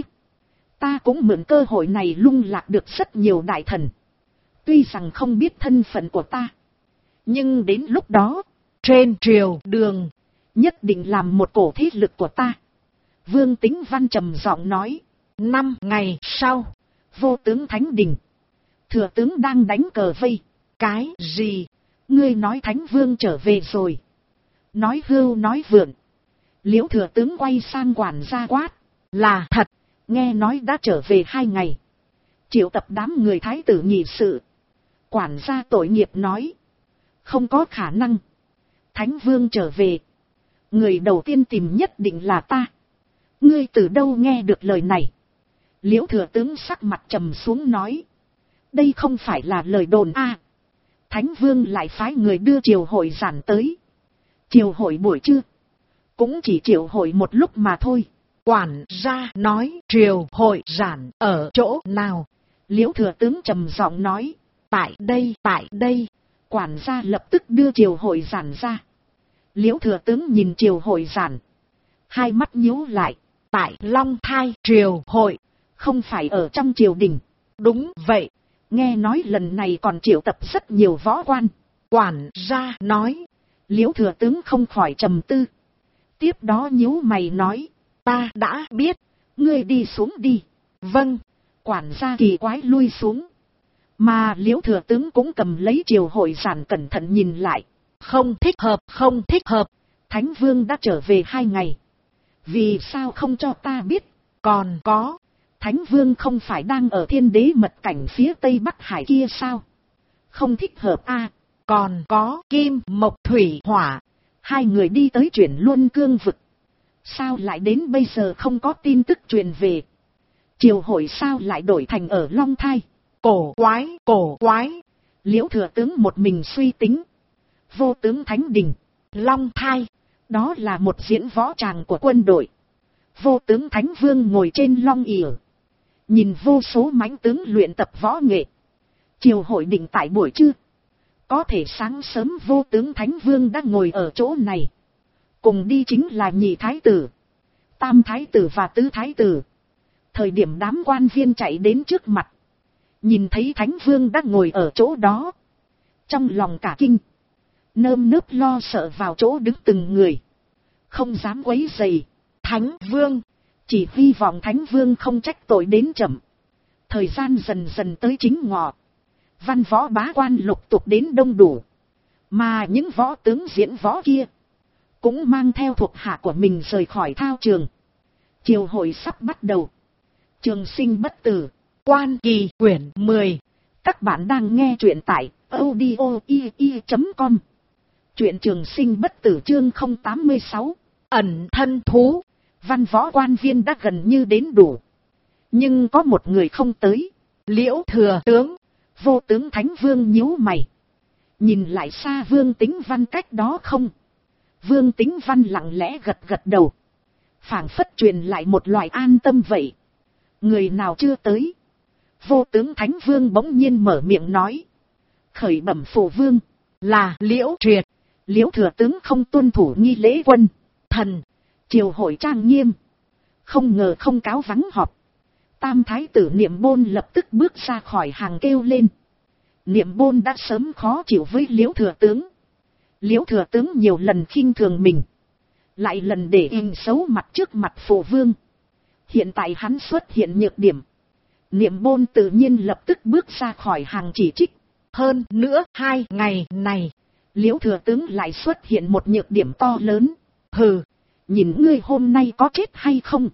Ta cũng mượn cơ hội này lung lạc được rất nhiều đại thần. Tuy rằng không biết thân phận của ta, nhưng đến lúc đó, trên triều đường, nhất định làm một cổ thế lực của ta. Vương Tính Văn trầm giọng nói. 5 ngày sau, vô tướng Thánh Đình. Thừa tướng đang đánh cờ vây. Cái gì? Ngươi nói Thánh Vương trở về rồi. Nói hưu nói vượn. Liễu thừa tướng quay sang quản gia quát. Là thật, nghe nói đã trở về 2 ngày. Triệu tập đám người thái tử nghị sự. Quản gia tội nghiệp nói. Không có khả năng. Thánh Vương trở về. Người đầu tiên tìm nhất định là ta. Ngươi từ đâu nghe được lời này? Liễu thừa tướng sắc mặt trầm xuống nói. Đây không phải là lời đồn a. Thánh Vương lại phái người đưa triều hội giản tới. Triều hội buổi trưa. Cũng chỉ triều hội một lúc mà thôi. Quản gia nói triều hội giản ở chỗ nào? Liễu thừa tướng trầm giọng nói. Tại đây, tại đây. Quản gia lập tức đưa triều hội giản ra. Liễu thừa tướng nhìn triều hội giản. Hai mắt nhíu lại. Tại Long Thai triều hội. Không phải ở trong triều đình. Đúng vậy. Nghe nói lần này còn triệu tập rất nhiều võ quan. Quản gia nói. Liễu thừa tướng không khỏi trầm tư. Tiếp đó nhíu mày nói. Ta đã biết. Ngươi đi xuống đi. Vâng. Quản gia kỳ quái lui xuống. Mà Liễu thừa tướng cũng cầm lấy triều hội giản cẩn thận nhìn lại. Không thích hợp, không thích hợp. Thánh Vương đã trở về 2 ngày. Vì sao không cho ta biết? Còn có. Thánh Vương không phải đang ở Thiên Đế mật cảnh phía tây Bắc Hải kia sao? Không thích hợp a. Còn có Kim Mộc Thủy Hỏa. 2 người đi tới chuyển Luân Cương vực. Sao lại đến bây giờ không có tin tức truyền về? Triều hội sao lại đổi thành ở Long Thai? Cổ quái, cổ quái. Liễu thừa tướng một mình suy tính. Vô tướng Thánh Đình, Long Thai. Đó là một diễn võ tràng của quân đội. Vô tướng Thánh Vương ngồi trên long ỷ, nhìn vô số mãnh tướng luyện tập võ nghệ. Triều hội định tại buổi trưa. Có thể sáng sớm vô tướng Thánh Vương đã ngồi ở chỗ này. Cùng đi chính là nhị thái tử, tam thái tử và tứ thái tử. Thời điểm đám quan viên chạy đến trước mặt. Nhìn thấy Thánh Vương đã ngồi ở chỗ đó. Trong lòng cả kinh. Nơm nớp lo sợ vào chỗ đứng từng người. Không dám quấy rầy. Thánh Vương. Chỉ hy vọng Thánh Vương không trách tội đến chậm. Thời gian dần dần tới chính ngọ. Văn võ bá quan lục tục đến đông đủ. Mà những võ tướng diễn võ kia cũng mang theo thuộc hạ của mình rời khỏi thao trường. Triều hội sắp bắt đầu. Trường sinh bất tử. Quan Kỳ quyển 10. Các bạn đang nghe truyện tại audio.com. Truyện trường sinh bất tử chương 086. Ẩn thân thú. Văn võ quan viên đã gần như đến đủ. Nhưng có một người không tới. Liễu thừa tướng. Vô tướng Thánh Vương nhíu mày. Nhìn lại xa Vương Tính Văn cách đó không. Vương Tính Văn lặng lẽ gật gật đầu. Phảng phất truyền lại một loại an tâm vậy. Người nào chưa tới? Vô tướng Thánh Vương bỗng nhiên mở miệng nói. Khởi bẩm phụ vương. Là Liễu Triệt. Liễu thừa tướng không tuân thủ nghi lễ quân thần. Triều hội trang nghiêm. Không ngờ không cáo vắng họp. Tam thái tử Niệm Bôn lập tức bước ra khỏi hàng kêu lên. Niệm Bôn đã sớm khó chịu với Liễu thừa tướng. Liễu thừa tướng nhiều lần khinh thường mình. Lại lần để in xấu mặt trước mặt phụ vương. Hiện tại hắn xuất hiện nhược điểm. Niệm Bôn tự nhiên lập tức bước ra khỏi hàng chỉ trích. Hơn nữa 2 ngày này. Liễu thừa tướng lại xuất hiện một nhược điểm to lớn. Hừ, nhìn ngươi hôm nay có chết hay không?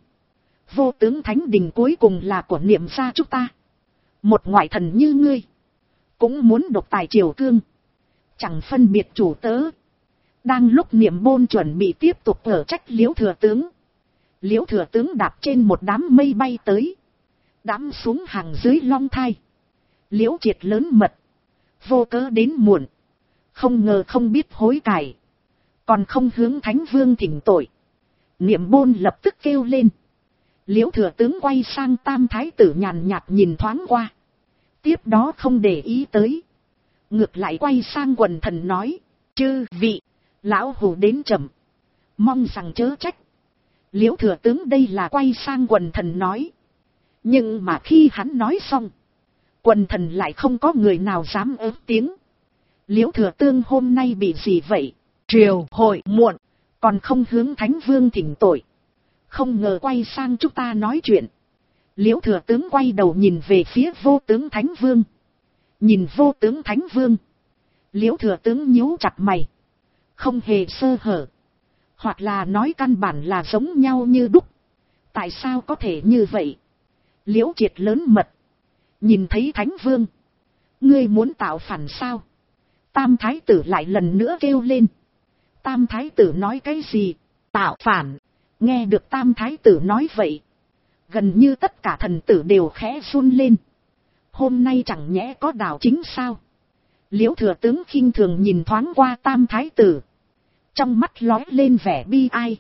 Vô tướng Thánh Đình cuối cùng là của Niệm gia chúng ta. Một ngoại thần như ngươi cũng muốn độc tài triều cương. Chẳng phân biệt chủ tớ. Đang lúc Niệm Bôn chuẩn bị tiếp tục ở trách Liễu thừa tướng. Liễu thừa tướng đạp trên một đám mây bay tới. Đám xuống hàng dưới Long Thai. Liễu Triệt lớn mật. Vô cớ đến muộn. Không ngờ không biết hối cải. Còn không hướng Thánh Vương thỉnh tội. Niệm Bôn lập tức kêu lên. Liễu thừa tướng quay sang tam thái tử nhàn nhạt nhìn thoáng qua. Tiếp đó không để ý tới. Ngược lại quay sang quần thần nói. Chư vị, lão hù đến chậm. Mong rằng chớ trách. Liễu thừa tướng đây là quay sang quần thần nói. Nhưng mà khi hắn nói xong. Quần thần lại không có người nào dám ớt tiếng. Liễu thừa tướng hôm nay bị gì vậy? triều hội muộn, còn không hướng Thánh Vương thỉnh tội. Không ngờ quay sang chúng ta nói chuyện. Liễu thừa tướng quay đầu nhìn về phía vô tướng Thánh Vương. Nhìn vô tướng Thánh Vương, Liễu thừa tướng nhíu chặt mày. Không hề sơ hở. Hoặc là nói căn bản là giống nhau như đúc. Tại sao có thể như vậy? Liễu Triệt lớn mật. Nhìn thấy Thánh Vương. Ngươi muốn tạo phản sao? Tam thái tử lại lần nữa kêu lên. Tam thái tử nói cái gì? Tạo phản. Nghe được tam thái tử nói vậy, gần như tất cả thần tử đều khẽ run lên. Hôm nay chẳng nhẽ có đảo chính sao? Liễu thừa tướng khinh thường nhìn thoáng qua tam thái tử. Trong mắt lóe lên vẻ bi ai.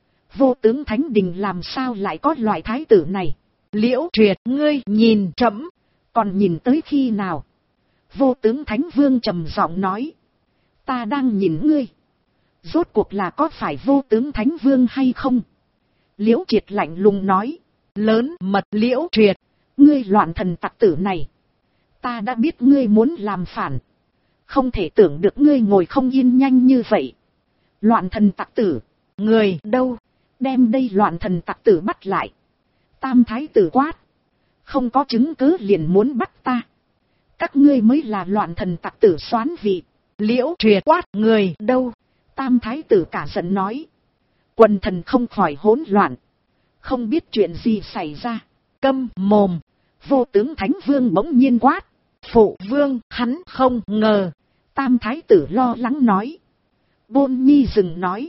Vô tướng Thánh Đình làm sao lại có loại thái tử này? Liễu Triệt, ngươi nhìn trẫm, còn nhìn tới khi nào? Vô tướng Thánh Vương trầm giọng nói. Ta đang nhìn ngươi. Rốt cuộc là có phải vô tướng Thánh Vương hay không? Liễu Triệt lạnh lùng nói. Lớn mật Liễu Triệt, ngươi loạn thần tặc tử này. Ta đã biết ngươi muốn làm phản. Không thể tưởng được ngươi ngồi không yên nhanh như vậy. Loạn thần tặc tử, người đâu? Đem đây loạn thần tặc tử bắt lại. Tam thái tử quát. Không có chứng cứ liền muốn bắt ta. Các ngươi mới là loạn thần tặc tử soán vị. Liễu Triệt quát. Người đâu? Tam thái tử cả giận nói. Quần thần không khỏi hỗn loạn. Không biết chuyện gì xảy ra. Câm mồm. Vô tướng Thánh Vương bỗng nhiên quát. Phụ vương, hắn không ngờ. Tam thái tử lo lắng nói. Bôn Nhi dừng nói.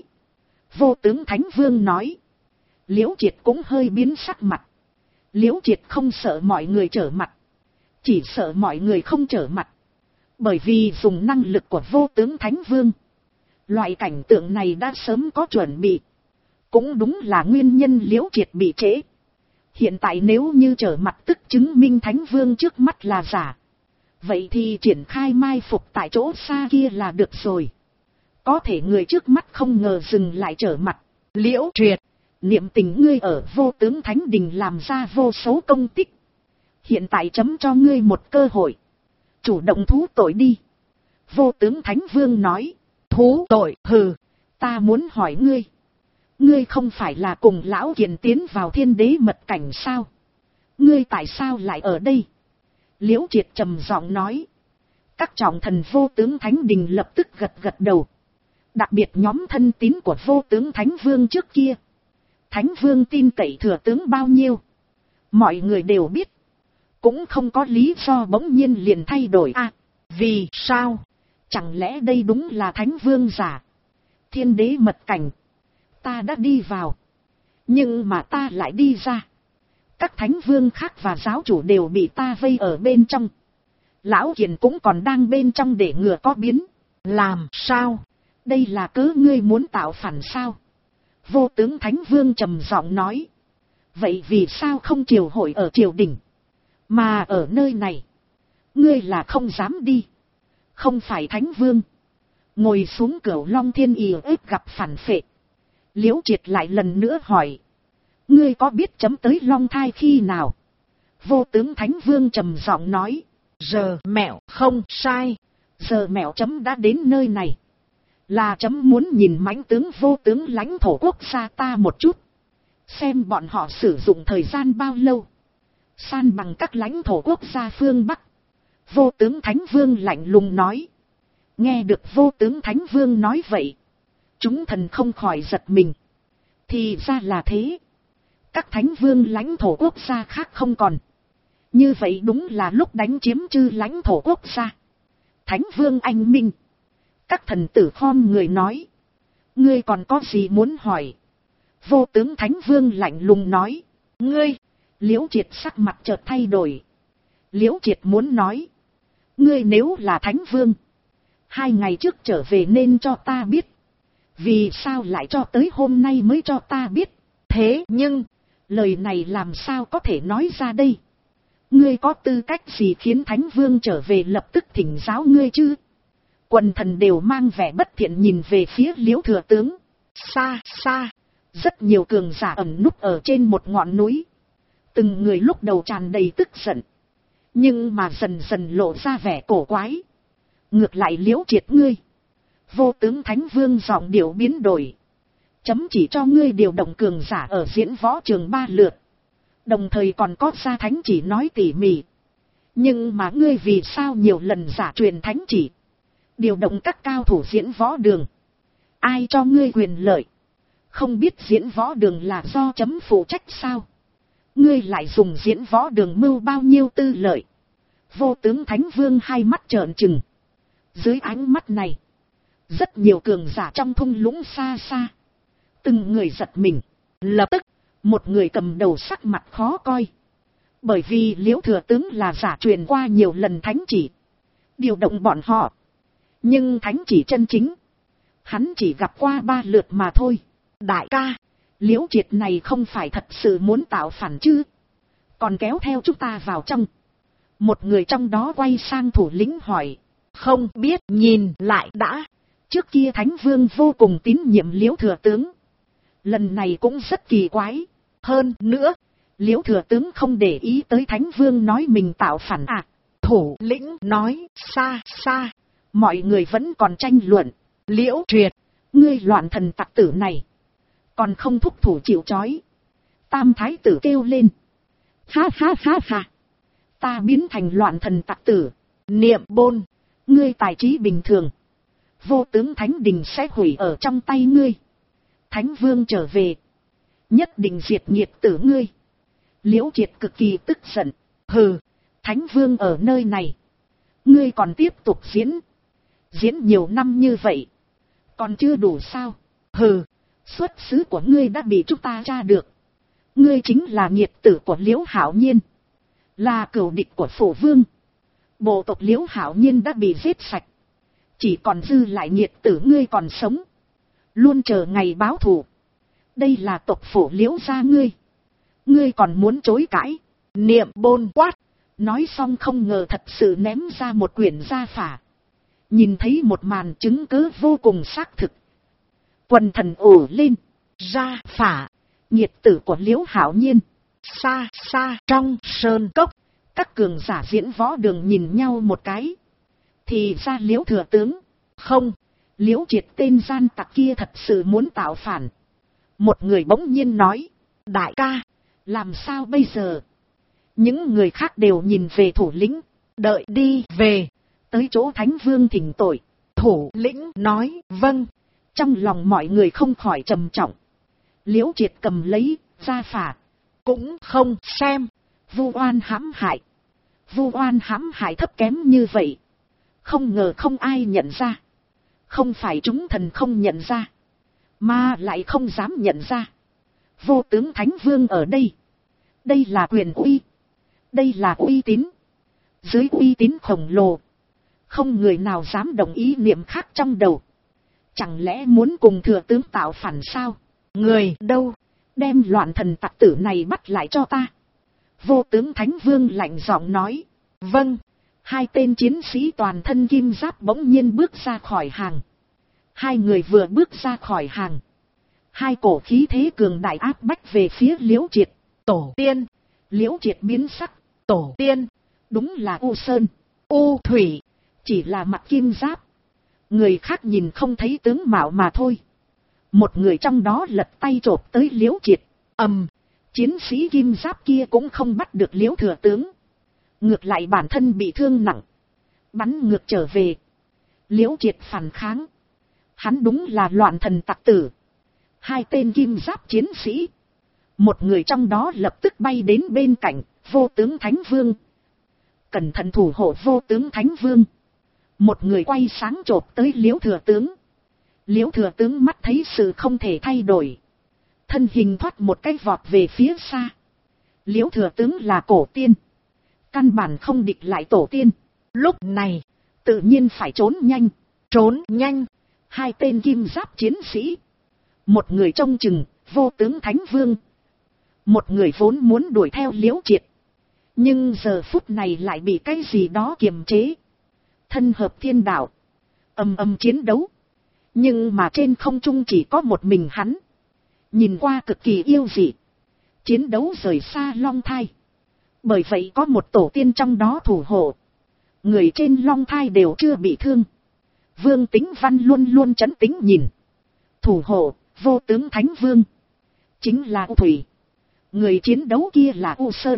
Vô tướng Thánh Vương nói. Liễu Triệt cũng hơi biến sắc mặt. Liễu Triệt không sợ mọi người trở mặt. Chỉ sợ mọi người không trở mặt. Bởi vì dùng năng lực của vô tướng Thánh Vương. Loại cảnh tượng này đã sớm có chuẩn bị. Cũng đúng là nguyên nhân Liễu Triệt bị trễ. Hiện tại nếu như trở mặt tức chứng minh Thánh Vương trước mắt là giả. Vậy thì triển khai mai phục tại chỗ xa kia là được rồi. Có thể người trước mắt không ngờ dừng lại trở mặt. Liễu Triệt, niệm tình ngươi ở vô tướng Thánh Đình làm ra vô số công tích. Hiện tại chấm cho ngươi một cơ hội. Chủ động thú tội đi. Vô tướng Thánh Vương nói. Thú tội, hừ, ta muốn hỏi ngươi. Ngươi không phải là cùng lão Kiền tiến vào thiên đế mật cảnh sao? Ngươi tại sao lại ở đây? Liễu Triệt trầm giọng nói. Các trọng thần vô tướng Thánh Đình lập tức gật gật đầu. Đặc biệt nhóm thân tín của vô tướng Thánh Vương trước kia. Thánh Vương tin cậy thừa tướng bao nhiêu? Mọi người đều biết. Cũng không có lý do bỗng nhiên liền thay đổi à. Vì sao? Chẳng lẽ đây đúng là Thánh Vương giả? Thiên đế mật cảnh. Ta đã đi vào. Nhưng mà ta lại đi ra. Các Thánh Vương khác và giáo chủ đều bị ta vây ở bên trong. Lão Kiền cũng còn đang bên trong để ngừa có biến. Làm sao? Đây là cớ ngươi muốn tạo phản sao? Vô tướng Thánh Vương trầm giọng nói. Vậy vì sao không triều hội ở triều đình? Mà ở nơi này. Ngươi là không dám đi. Không phải Thánh Vương. Ngồi xuống Cửu Long Thiên ì ếp gặp phản phệ. Liễu Triệt lại lần nữa hỏi. Ngươi có biết chấm tới Long Thai khi nào? Vô tướng Thánh Vương trầm giọng nói. Giờ mẹo không sai. Giờ mẹo chấm đã đến nơi này. Là chấm muốn nhìn mãnh tướng vô tướng lãnh thổ quốc gia ta một chút. Xem bọn họ sử dụng thời gian bao lâu. San bằng các lãnh thổ quốc gia phương Bắc. Vô tướng Thánh Vương lạnh lùng nói. Nghe được vô tướng Thánh Vương nói vậy. Chúng thần không khỏi giật mình. Thì ra là thế. Các Thánh Vương lãnh thổ quốc gia khác không còn. Như vậy đúng là lúc đánh chiếm chư lãnh thổ quốc gia. Thánh Vương anh minh. Các thần tử khom người nói. Ngươi còn có gì muốn hỏi? Vô tướng Thánh Vương lạnh lùng nói. Ngươi. Liễu Triệt sắc mặt chợt thay đổi. Liễu Triệt muốn nói. Ngươi nếu là Thánh Vương. 2 ngày trước trở về nên cho ta biết. Vì sao lại cho tới hôm nay mới cho ta biết? Thế nhưng, lời này làm sao có thể nói ra đây? Ngươi có tư cách gì khiến Thánh Vương trở về lập tức thỉnh giáo ngươi chứ? Quần thần đều mang vẻ bất thiện nhìn về phía Liễu thừa tướng. Xa xa, rất nhiều cường giả ẩn núp ở trên một ngọn núi. Từng người lúc đầu tràn đầy tức giận. Nhưng mà dần dần lộ ra vẻ cổ quái. Ngược lại Liễu Triệt ngươi. Vô tướng Thánh Vương giọng điệu biến đổi. Chấm chỉ cho ngươi điều động cường giả ở diễn võ trường 3 lượt. Đồng thời còn có ra thánh chỉ nói tỉ mỉ. Nhưng mà ngươi vì sao nhiều lần giả truyền thánh chỉ? Điều động các cao thủ diễn võ đường. Ai cho ngươi quyền lợi? Không biết diễn võ đường là do chấm phụ trách sao? Ngươi lại dùng diễn võ đường mưu bao nhiêu tư lợi? Vô tướng Thánh Vương hai mắt trợn trừng. Dưới ánh mắt này, rất nhiều cường giả trong thung lũng xa xa. Từng người giật mình. Lập tức, một người cầm đầu sắc mặt khó coi. Bởi vì Liễu thừa tướng là giả truyền qua nhiều lần thánh chỉ. Điều động bọn họ. Nhưng thánh chỉ chân chính, hắn chỉ gặp qua 3 lượt mà thôi. Đại ca, Liễu Triệt này không phải thật sự muốn tạo phản chứ? Còn kéo theo chúng ta vào trong. Một người trong đó quay sang thủ lĩnh hỏi. Không biết, nhìn lại đã. Trước kia Thánh Vương vô cùng tín nhiệm Liễu thừa tướng. Lần này cũng rất kỳ quái. Hơn nữa, Liễu thừa tướng không để ý tới Thánh Vương nói mình tạo phản à? Thủ lĩnh nói, xa xa. Mọi người vẫn còn tranh luận. Liễu Triệt, ngươi loạn thần tặc tử này, còn không thúc thủ chịu trói. Tam thái tử kêu lên. Ha ha ha ha. Ta biến thành loạn thần tặc tử. Niệm Bôn, ngươi tài trí bình thường. Vô tướng Thánh Đình sẽ hủy ở trong tay ngươi. Thánh Vương trở về, nhất định diệt nghiệt tử ngươi. Liễu Triệt cực kỳ tức giận. Hừ, Thánh Vương ở nơi này, ngươi còn tiếp tục diễn. Diễn nhiều năm như vậy, còn chưa đủ sao? Hừ, xuất xứ của ngươi đã bị chúng ta tra được. Ngươi chính là nghiệt tử của Liễu Hạo Nhiên, là cửu địch của Phổ Vương. Bộ tộc Liễu Hạo Nhiên đã bị giết sạch, chỉ còn dư lại nghiệt tử ngươi còn sống, luôn chờ ngày báo thù. Đây là tộc Phổ Liễu gia ngươi, ngươi còn muốn chối cãi? Niệm Bôn quát. Nói xong không ngờ thật sự ném ra một quyển gia phả. Nhìn thấy một màn chứng cứ vô cùng xác thực, quần thần ồ lên. Gia phả, nghiệt tử của Liễu Hạo Nhiên. Xa xa trong sơn cốc, các cường giả diễn võ đường nhìn nhau một cái. Thì ra Liễu thừa tướng, không, Liễu Triệt tên gian tặc kia thật sự muốn tạo phản. Một người bỗng nhiên nói. Đại ca, làm sao bây giờ? Những người khác đều nhìn về thủ lĩnh. Đợi đi về, tới chỗ Thánh Vương thỉnh tội. Thủ lĩnh nói vâng. Trong lòng mọi người không khỏi trầm trọng. Liễu Triệt cầm lấy gia phả, cũng không xem. Vu oan hãm hại. Vu oan hãm hại thấp kém như vậy, không ngờ không ai nhận ra. Không phải chúng thần không nhận ra, mà lại không dám nhận ra. Vô tướng Thánh Vương ở đây, đây là quyền uy, đây là uy tín. Dưới uy tín khổng lồ, không người nào dám đồng ý niệm khác trong đầu. Chẳng lẽ muốn cùng thừa tướng tạo phản sao? Người đâu? Đem loạn thần tặc tử này bắt lại cho ta. Vô tướng Thánh Vương lạnh giọng nói. Vâng. Hai tên chiến sĩ toàn thân kim giáp bỗng nhiên bước ra khỏi hàng. Hai người vừa bước ra khỏi hàng, hai cổ khí thế cường đại áp bách về phía Liễu Triệt. Tổ tiên. Liễu Triệt biến sắc. Tổ tiên, đúng là U Sơn, U Thủy, chỉ là mặt kim giáp. Người khác nhìn không thấy tướng mạo mà thôi. Một người trong đó lật tay chộp tới Liễu Triệt. Chiến sĩ kim giáp kia cũng không bắt được Liễu thừa tướng. Ngược lại bản thân bị thương nặng, bắn ngược trở về. Liễu Triệt phản kháng. Hắn đúng là loạn thần tặc tử. Hai tên kim giáp chiến sĩ, một người trong đó lập tức bay đến bên cạnh Vô tướng Thánh Vương. Cẩn thận thủ hộ Vô tướng Thánh Vương. Một người quay sáng chộp tới Liễu thừa tướng. Liễu thừa tướng mắt thấy sự không thể thay đổi, thân hình thoát một cái vọt về phía xa. Liễu thừa tướng là cổ tiên, căn bản không địch lại tổ tiên. Lúc này tự nhiên phải trốn nhanh. Trốn nhanh. Hai tên kim giáp chiến sĩ, một người trông chừng Vô tướng Thánh Vương, một người vốn muốn đuổi theo Liễu Triệt, nhưng giờ phút này lại bị cái gì đó kiềm chế. Thân hợp thiên đạo, ầm ầm chiến đấu. Nhưng mà trên không trung chỉ có một mình hắn, nhìn qua cực kỳ yêu dị. Chiến đấu rời xa Long Thai, bởi vậy có một tổ tiên trong đó thủ hộ. Người trên Long Thai đều chưa bị thương, Vương Tính Văn luôn luôn trấn tĩnh nhìn. Thủ hộ, vô tướng Thánh Vương. Chính là U Thủy. Người chiến đấu kia là U Sơn.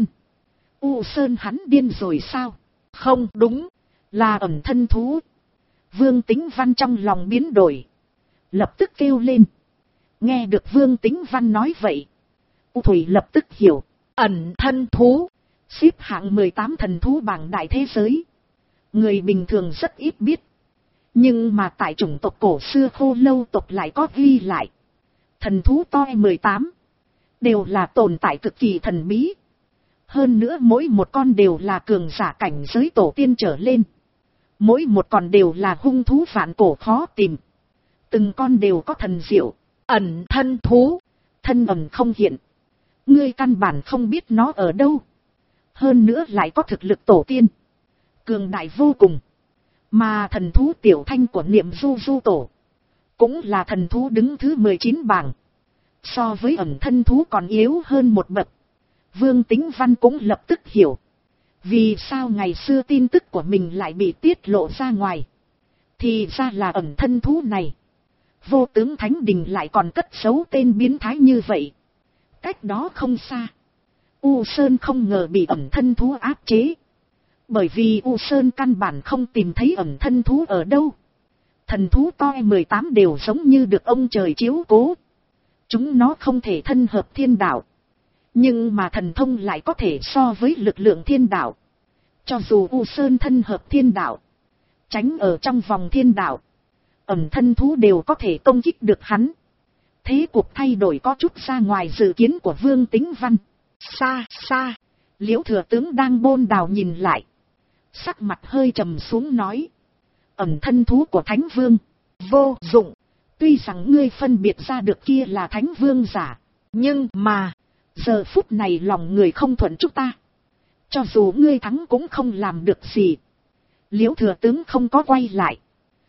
U Sơn hắn điên rồi sao? Không đúng, là ẩn thân thú. Vương Tính Văn trong lòng biến đổi. Lập tức kêu lên. Nghe được Vương Tính Văn nói vậy. U Thủy lập tức hiểu. Ẩn thân thú. Xếp hạng 18 thần thú bảng đại thế giới. Người bình thường rất ít biết. Nhưng mà tại chủng tộc cổ xưa Khô Lâu tộc lại có ghi lại. Thần thú toi 18. Đều là tồn tại cực kỳ thần bí. Hơn nữa mỗi một con đều là cường giả cảnh giới tổ tiên trở lên. Mỗi một con đều là hung thú vạn cổ khó tìm. Từng con đều có thần diệu. Ẩn thân thú. Thân ẩn không hiện. Ngươi căn bản không biết nó ở đâu. Hơn nữa lại có thực lực tổ tiên. Cường đại vô cùng. Mà thần thú tiểu thanh của Niệm Du Du tổ. Cũng là thần thú đứng thứ 19 bảng. So với ẩn thân thú còn yếu hơn một bậc. Vương Tính Văn cũng lập tức hiểu. Vì sao ngày xưa tin tức của mình lại bị tiết lộ ra ngoài. Thì ra là ẩn thân thú này. Vô tướng Thánh Đình lại còn cất giấu tên biến thái như vậy. Cách đó không xa. U Sơn không ngờ bị ẩn thân thú áp chế. Bởi vì U Sơn căn bản không tìm thấy ẩn thân thú ở đâu. Thần thú toi 18 đều giống như được ông trời chiếu cố. Chúng nó không thể thân hợp thiên đạo. Nhưng mà thần thông lại có thể so với lực lượng thiên đạo. Cho dù U Sơn thân hợp thiên đạo. Tránh ở trong vòng thiên đạo. Ẩn thân thú đều có thể công kích được hắn. Thế cuộc thay đổi có chút ra ngoài dự kiến của Vương Tính Văn. Xa xa. Liễu thừa tướng đang bôn đào nhìn lại. Sắc mặt hơi trầm xuống nói. Ẩn thân thú của Thánh Vương. Vô dụng. Tuy rằng ngươi phân biệt ra được kia là Thánh Vương giả. Nhưng mà. Giờ phút này lòng người không thuận chúng ta. Cho dù ngươi thắng cũng không làm được gì. Liễu thừa tướng không có quay lại.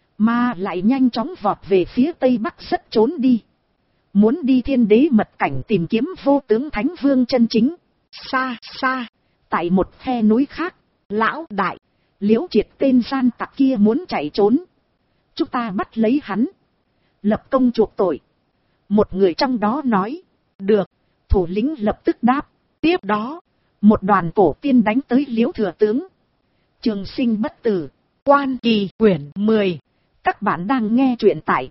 Mà lại nhanh chóng vọt về phía tây bắc rất trốn đi. Muốn đi Thiên Đế mật cảnh tìm kiếm vô tướng Thánh Vương chân chính. Xa xa. Tại một khe núi khác. Lão đại. Liễu Triệt tên gian tặc kia muốn chạy trốn. Chúng ta bắt lấy hắn. Lập công chuộc tội. Một người trong đó nói. Được. Thủ lĩnh lập tức đáp. Tiếp đó. Một đoàn cổ tiên đánh tới Liễu thừa tướng. Trường Sinh bất tử. Quan Kỳ quyển 10. Các bạn đang nghe truyện tại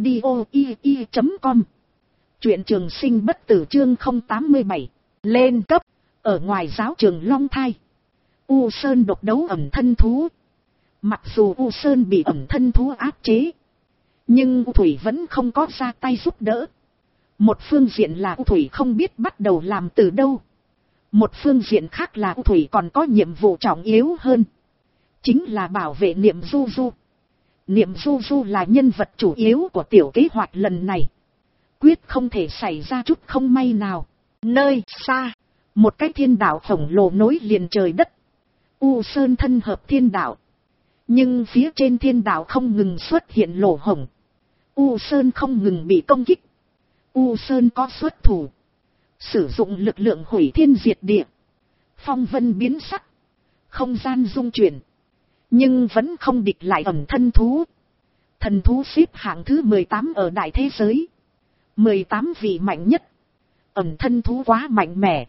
audio.com. Truyện Trường Sinh bất tử chương 087. Lên cấp. Ở ngoài giáo trường Long Thai. U Sơn độc đấu ẩn thân thú. Mặc dù U Sơn bị ẩn thân thú áp chế. Nhưng U Thủy vẫn không có ra tay giúp đỡ. Một phương diện là U Thủy không biết bắt đầu làm từ đâu. Một phương diện khác là U Thủy còn có nhiệm vụ trọng yếu hơn. Chính là bảo vệ Niệm Du Du. Niệm Du Du là nhân vật chủ yếu của tiểu kế hoạch lần này. Quyết không thể xảy ra chút không may nào. Nơi xa. Một cái thiên đạo khổng lồ nối liền trời đất. U Sơn thân hợp thiên đạo. Nhưng phía trên thiên đạo không ngừng xuất hiện lỗ hổng. U Sơn không ngừng bị công kích. U Sơn có xuất thủ. Sử dụng lực lượng hủy thiên diệt địa. Phong vân biến sắc. Không gian rung chuyển. Nhưng vẫn không địch lại ẩn thân thú. Thần thú xếp hạng thứ 18 ở đại thế giới. 18 vị mạnh nhất. Ẩn thân thú quá mạnh mẽ.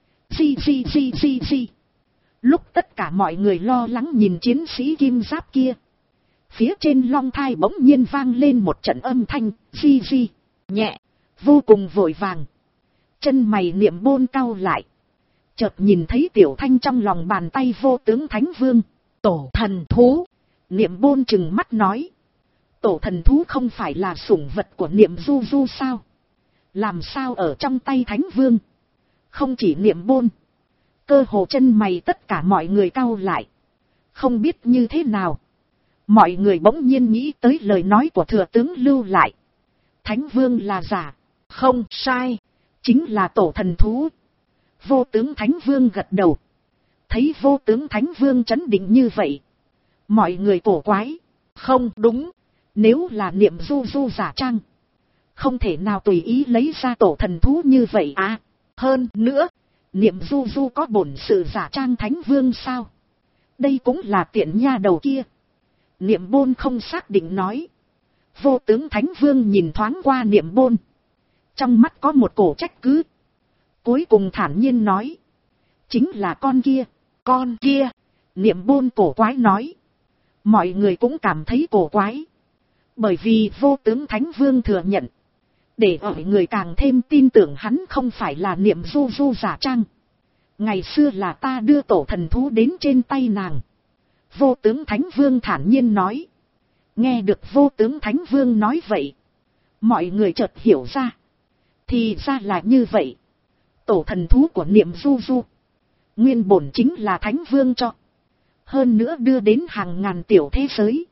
Di. Lúc tất cả mọi người lo lắng nhìn chiến sĩ kim giáp kia. Phía trên Long Thai bỗng nhiên vang lên một trận âm thanh. Di. Nhẹ. Vô cùng vội vàng. Chân mày Niệm Bôn cau lại. Chợt nhìn thấy Tiểu Thanh trong lòng bàn tay vô tướng Thánh Vương. Tổ thần thú. Niệm Bôn trừng mắt nói. Tổ thần thú không phải là sủng vật của Niệm Du Du sao? Làm sao ở trong tay Thánh Vương? Không chỉ Niệm Bôn. Cơ hồ chân mày tất cả mọi người cau lại. Không biết như thế nào. Mọi người bỗng nhiên nghĩ tới lời nói của thừa tướng lưu lại. Thánh Vương là giả. Không sai. Chính là tổ thần thú. Vô tướng Thánh Vương gật đầu. Thấy vô tướng Thánh Vương trấn định như vậy. Mọi người cổ quái. Không đúng. Nếu là Niệm Du Du giả trang. Không thể nào tùy ý lấy ra tổ thần thú như vậy à. Hơn nữa. Niệm Du Du có bổn sự giả trang Thánh Vương sao? Đây cũng là tiện nha đầu kia. Niệm Bôn không xác định nói. Vô tướng Thánh Vương nhìn thoáng qua Niệm Bôn. Trong mắt có một cổ trách cứ. Cuối cùng thản nhiên nói. Chính là con kia. Con kia. Niệm Bôn cổ quái nói. Mọi người cũng cảm thấy cổ quái. Bởi vì vô tướng Thánh Vương thừa nhận. Để ở người càng thêm tin tưởng hắn không phải là Niệm Du Du giả trang. Ngày xưa là ta đưa tổ thần thú đến trên tay nàng. Vô tướng Thánh Vương thản nhiên nói. Nghe được vô tướng Thánh Vương nói vậy. Mọi người chợt hiểu ra. Thì ra là như vậy. Tổ thần thú của Niệm Du Du. Nguyên bổn chính là Thánh Vương cho. Hơn nữa đưa đến hàng ngàn tiểu thế giới.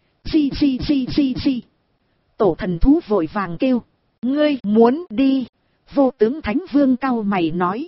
Di. Tổ thần thú vội vàng kêu. Ngươi muốn đi. Vô tướng Thánh Vương cau mày nói.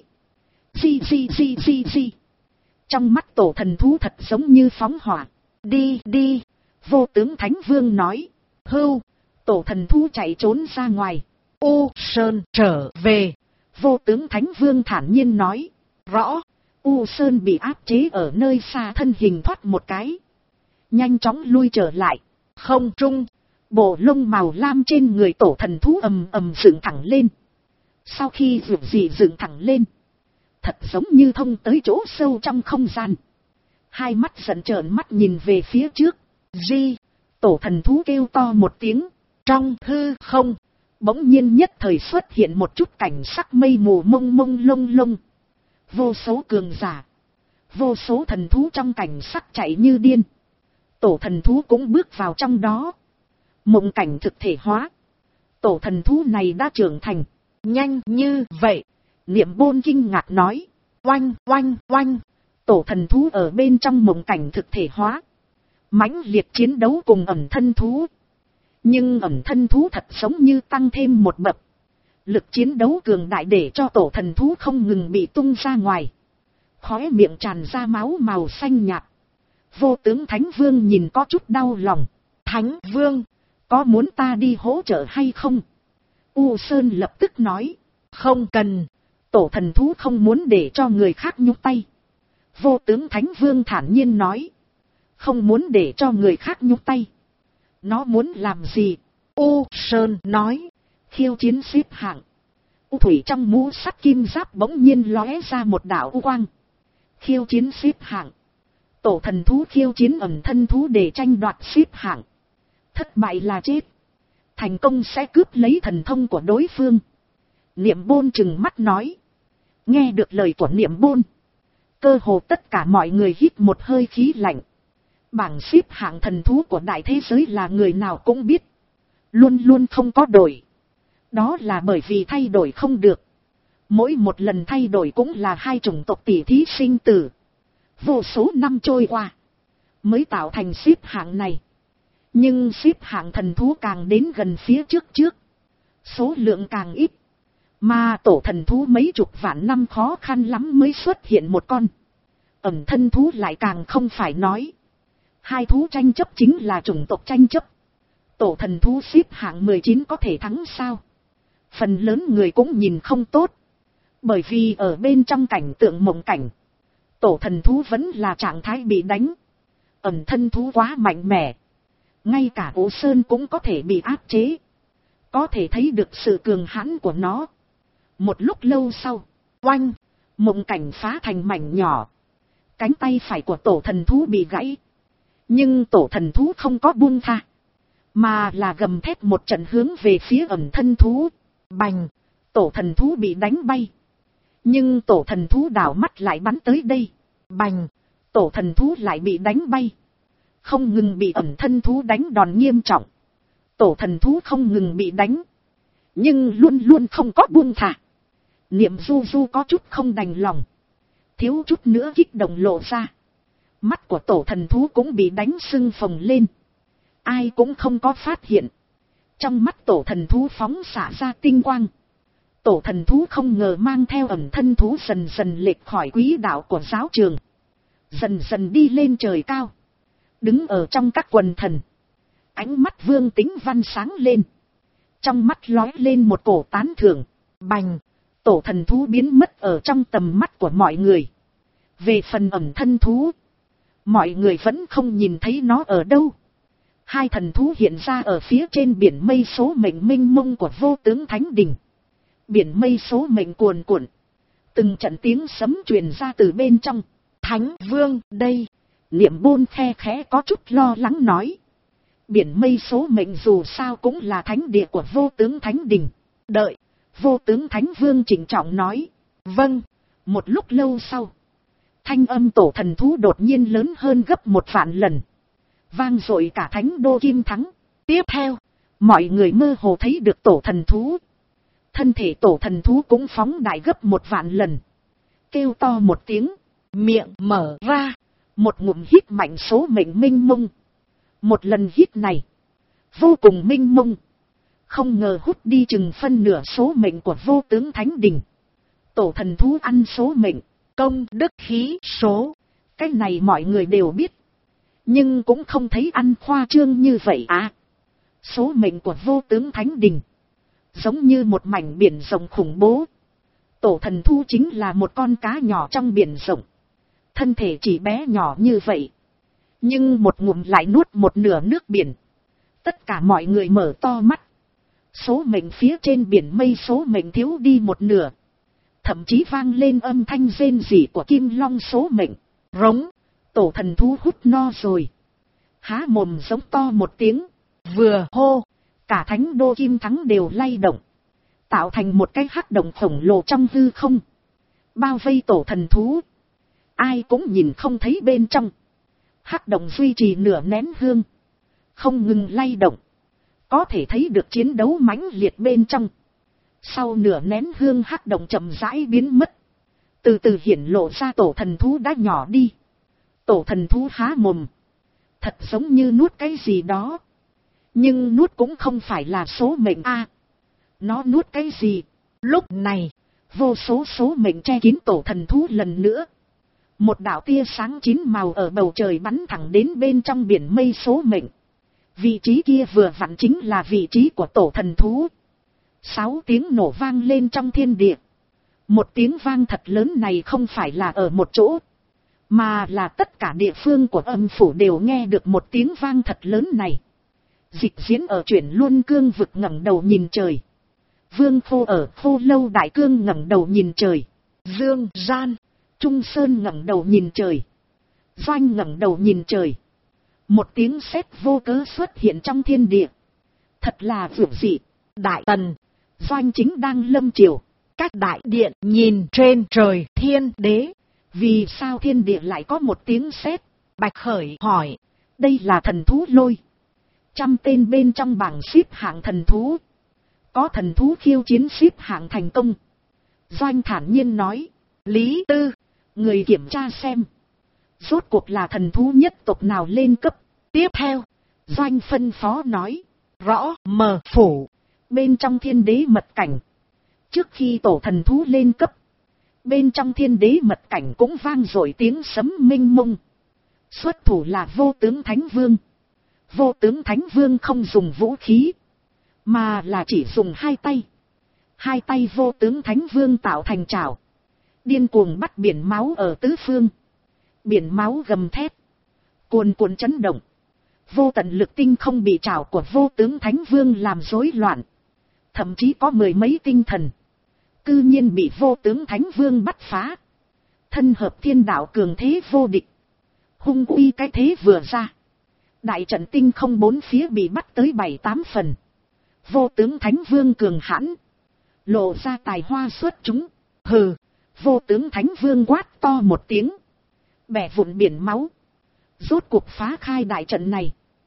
Di. Trong mắt tổ thần thú thật giống như phóng hỏa. Đi. Vô tướng Thánh Vương nói. Hưu. Tổ thần thú chạy trốn ra ngoài. U Sơn trở về. Vô tướng Thánh Vương thản nhiên nói. Rõ. U Sơn bị áp chế ở nơi xa thân hình thoát một cái. Nhanh chóng lui trở lại. Không trung. Bộ lông màu lam trên người tổ thần thú ầm ầm dựng thẳng lên. Sau khi vượt gì dựng thẳng lên. Thật giống như thông tới chỗ sâu trong không gian. Hai mắt giận trợn mắt nhìn về phía trước. Di. Tổ thần thú kêu to một tiếng. Trong hư không. Bỗng nhiên nhất thời xuất hiện một chút cảnh sắc mây mù mông mông lông lông. Vô số cường giả. Vô số thần thú trong cảnh sắc chạy như điên. Tổ thần thú cũng bước vào trong đó. Mộng cảnh thực thể hóa. Tổ thần thú này đã trưởng thành. Nhanh như vậy. Niệm Bôn kinh ngạc nói. Oanh. Tổ thần thú ở bên trong mộng cảnh thực thể hóa. Mãnh liệt chiến đấu cùng ẩn thân thú. Nhưng ẩn thân thú thật giống như tăng thêm một bậc. Lực chiến đấu cường đại để cho tổ thần thú không ngừng bị tung ra ngoài. Khóe miệng tràn ra máu màu xanh nhạt. Vô tướng Thánh Vương nhìn có chút đau lòng. Thánh Vương, có muốn ta đi hỗ trợ hay không? U Sơn lập tức nói. Không cần. Tổ thần thú không muốn để cho người khác nhúc tay. Vô tướng Thánh Vương thản nhiên nói. Không muốn để cho người khác nhúc tay. Nó muốn làm gì? U Sơn nói. Khiêu chiến xếp hạng. U thủy trong mũ sắt kim giáp bỗng nhiên lóe ra một đạo u quang. Khiêu chiến xếp hạng. Tổ thần thú khiêu chiến ẩn thân thú để tranh đoạt xếp hạng. Thất bại là chết. Thành công sẽ cướp lấy thần thông của đối phương. Niệm Bôn trừng mắt nói. Nghe được lời của Niệm Bôn. Cơ hồ tất cả mọi người hít một hơi khí lạnh. Bảng xếp hạng thần thú của đại thế giới là người nào cũng biết. Luôn luôn không có đổi. Đó là bởi vì thay đổi không được. Mỗi một lần thay đổi cũng là hai chủng tộc tỷ thí sinh tử. Vô số năm trôi qua. Mới tạo thành xếp hạng này. Nhưng xếp hạng thần thú càng đến gần phía trước. Số lượng càng ít. Mà tổ thần thú mấy chục vạn năm khó khăn lắm mới xuất hiện một con. Ẩn thân thú lại càng không phải nói. Hai thú tranh chấp chính là chủng tộc tranh chấp. Tổ thần thú xếp hạng 19 có thể thắng sao? Phần lớn người cũng nhìn không tốt. Bởi vì ở bên trong cảnh tượng mộng cảnh. Tổ thần thú vẫn là trạng thái bị đánh. Ẩn thân thú quá mạnh mẽ. Ngay cả U Sơn cũng có thể bị áp chế. Có thể thấy được sự cường hãn của nó. Một lúc lâu sau. Oanh. Mộng cảnh phá thành mảnh nhỏ. Cánh tay phải của tổ thần thú bị gãy. Nhưng tổ thần thú không có buông tha. Mà là gầm thét một trận hướng về phía ẩn thân thú. Bành. Tổ thần thú bị đánh bay. Nhưng tổ thần thú đảo mắt lại bắn tới đây. Bành. Tổ thần thú lại bị đánh bay. Không ngừng bị ẩn thân thú đánh đòn nghiêm trọng. Tổ thần thú không ngừng bị đánh. Nhưng luôn luôn không có buông thả. Niệm Du Du có chút không đành lòng. Thiếu chút nữa kích động lộ ra. Mắt của tổ thần thú cũng bị đánh sưng phồng lên. Ai cũng không có phát hiện. Trong mắt tổ thần thú phóng xạ ra tinh quang. Tổ thần thú không ngờ mang theo ẩn thân thú dần dần lệch khỏi quỹ đạo của giáo trường. Dần dần đi lên trời cao. Đứng ở trong các quần thần. Ánh mắt Vương Tính Văn sáng lên. Trong mắt lóe lên một cổ tán thưởng. Bành. Tổ thần thú biến mất ở trong tầm mắt của mọi người. Về phần ẩn thân thú. Mọi người vẫn không nhìn thấy nó ở đâu. Hai thần thú hiện ra ở phía trên biển mây số mệnh mênh mông của vô tướng thánh đình. Biển mây số mệnh cuồn cuộn. Từng trận tiếng sấm truyền ra từ bên trong. Thánh vương đây. Niệm Bôn khe khẽ có chút lo lắng nói. Biển mây số mệnh dù sao cũng là thánh địa của vô tướng thánh đình. Đợi. Vô tướng thánh vương trịnh trọng nói. Vâng. Một lúc lâu sau. Thanh âm tổ thần thú đột nhiên lớn hơn gấp 1.000 lần. Vang dội cả thánh đô Kim Thắng. Tiếp theo. Mọi người mơ hồ thấy được tổ thần thú. Thân thể tổ thần thú cũng phóng đại gấp 1.000 lần. Kêu to một tiếng. Miệng mở ra. Một ngụm hít mạnh số mệnh minh mông. Một lần hít này. Vô cùng minh mông. Không ngờ hút đi chừng phân nửa số mệnh của vô tướng thánh đình. Tổ thần thú ăn số mệnh. Công đức khí số. Cái này mọi người đều biết. Nhưng cũng không thấy ăn khoa trương như vậy à. Số mệnh của vô tướng thánh đình. Giống như một mảnh biển rộng khủng bố. Tổ thần thú chính là một con cá nhỏ trong biển rộng. Thân thể chỉ bé nhỏ như vậy. Nhưng một ngụm lại nuốt một nửa nước biển. Tất cả mọi người mở to mắt. Số mệnh phía trên biển mây số mệnh thiếu đi một nửa. Thậm chí vang lên âm thanh rên rỉ của kim long số mệnh. Rống. Tổ thần thú hút no rồi. Há mồm giống to một tiếng. Vừa hô. Cả thánh đô Kim Thắng đều lay động. Tạo thành một cái hắc động khổng lồ trong hư không. Bao vây tổ thần thú. Ai cũng nhìn không thấy bên trong. Hắc động duy trì nửa nén hương. Không ngừng lay động. Có thể thấy được chiến đấu mãnh liệt bên trong. Sau nửa nén hương hắc động chậm rãi biến mất. Từ từ hiển lộ ra tổ thần thú đã nhỏ đi. Tổ thần thú há mồm. Thật giống như nuốt cái gì đó. Nhưng nuốt cũng không phải là số mệnh a. Nó nuốt cái gì? Lúc này, vô số số mệnh che kín tổ thần thú lần nữa. Một đạo tia sáng chín màu ở bầu trời bắn thẳng đến bên trong biển mây số mệnh. Vị trí kia vừa vặn chính là vị trí của tổ thần thú. 6 tiếng nổ vang lên trong thiên địa. Một tiếng vang thật lớn này không phải là ở một chỗ. Mà là tất cả địa phương của âm phủ đều nghe được một tiếng vang thật lớn này. Dịch diễn ở chuyển Luân Cương vực ngẩng đầu nhìn trời. Vương Khô ở Khô Lâu Đại Cương ngẩng đầu nhìn trời. Dương Gian, Trung Sơn ngẩng đầu nhìn trời. Doanh ngẩng đầu nhìn trời. Một tiếng sét vô cớ xuất hiện trong thiên địa. Thật là vượt dị. Đại Tần, Doanh chính đang lâm triều. Các đại điện nhìn trên trời thiên đế. Vì sao thiên địa lại có một tiếng sét? Bạch Khởi hỏi. Đây là thần thú lôi. 100 tên bên trong bảng xếp hạng thần thú. Có thần thú khiêu chiến xếp hạng thành công. Doanh thản nhiên nói. Lý Tư, người kiểm tra xem. Rốt cuộc là thần thú nhất tộc nào lên cấp. Tiếp theo, Doanh phân phó nói. Rõ mờ phủ. Bên trong thiên đế mật cảnh. Trước khi tổ thần thú lên cấp. Bên trong thiên đế mật cảnh cũng vang dội tiếng sấm minh mông. Xuất thủ là vô tướng Thánh Vương. Vô tướng Thánh Vương không dùng vũ khí. Mà là chỉ dùng hai tay. Hai tay vô tướng Thánh Vương tạo thành trảo. Điên cuồng bắt biển máu ở tứ phương. Biển máu gầm thét. Cuồn cuộn chấn động. Vô tận lực tinh không bị trảo của vô tướng Thánh Vương làm rối loạn. Thậm chí có 10 mấy tinh thần. Cư nhiên bị vô tướng Thánh Vương bắt phá. Thân hợp thiên đạo cường thế vô địch. Hung uy cái thế vừa ra. Đại trận tinh không bốn phía bị bắt tới 7-8 phần. Vô tướng Thánh Vương cường hãn. Lộ ra tài hoa xuất chúng. Hừ. Vô tướng Thánh Vương quát to một tiếng. Bẻ vụn biển máu. Rốt cuộc phá khai đại trận này.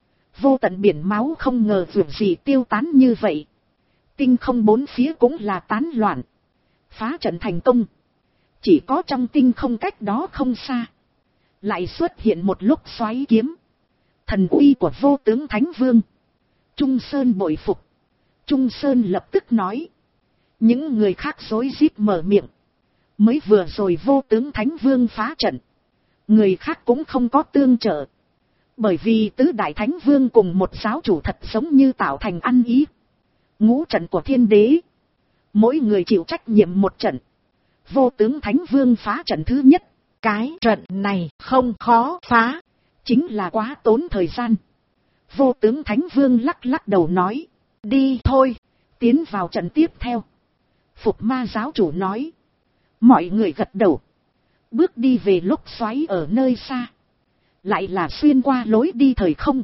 Vô tận biển máu không ngờ vượt gì tiêu tán như vậy. Tinh không bốn phía cũng là tán loạn. Phá trận thành công. Chỉ có trong tinh không cách đó không xa. Lại xuất hiện một lúc xoáy kiếm. Thần uy của vô tướng Thánh Vương. Trung Sơn bội phục. Trung Sơn lập tức nói. Những người khác rối rít mở miệng. Mới vừa rồi vô tướng Thánh Vương phá trận. Người khác cũng không có tương trợ. Bởi vì tứ đại Thánh Vương cùng một giáo chủ thật giống như tạo thành ăn ý. Ngũ trận của thiên đế. Mỗi người chịu trách nhiệm một trận. Vô tướng Thánh Vương phá trận thứ nhất. Cái trận này không khó phá. Chính là quá tốn thời gian. Vô tướng Thánh Vương lắc lắc đầu nói. Đi thôi, tiến vào trận tiếp theo. Phục Ma giáo chủ nói. Mọi người gật đầu. Bước đi về lúc xoáy ở nơi xa. Lại là xuyên qua lối đi thời không.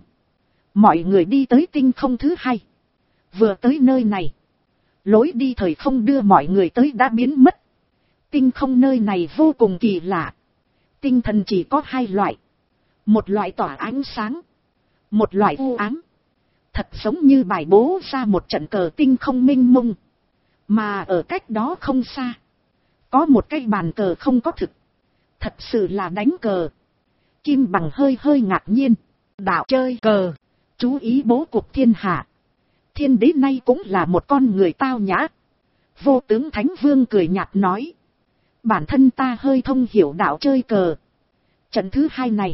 Mọi người đi tới tinh không thứ hai. Vừa tới nơi này. Lối đi thời không đưa mọi người tới đã biến mất. Tinh không nơi này vô cùng kỳ lạ. Tinh thần chỉ có hai loại. Một loại tỏa ánh sáng. Một loại u ám. Thật giống như bài bố ra một trận cờ tinh không mênh mông. Mà ở cách đó không xa. Có một cái bàn cờ không có thực. Thật sự là đánh cờ. Kim Bằng hơi hơi ngạc nhiên. Đạo chơi cờ. Chú ý bố cục thiên hạ. Thiên đế nay cũng là một con người tao nhã. Vô tướng Thánh Vương cười nhạt nói. Bản thân ta hơi thông hiểu đạo chơi cờ. Trận thứ hai này.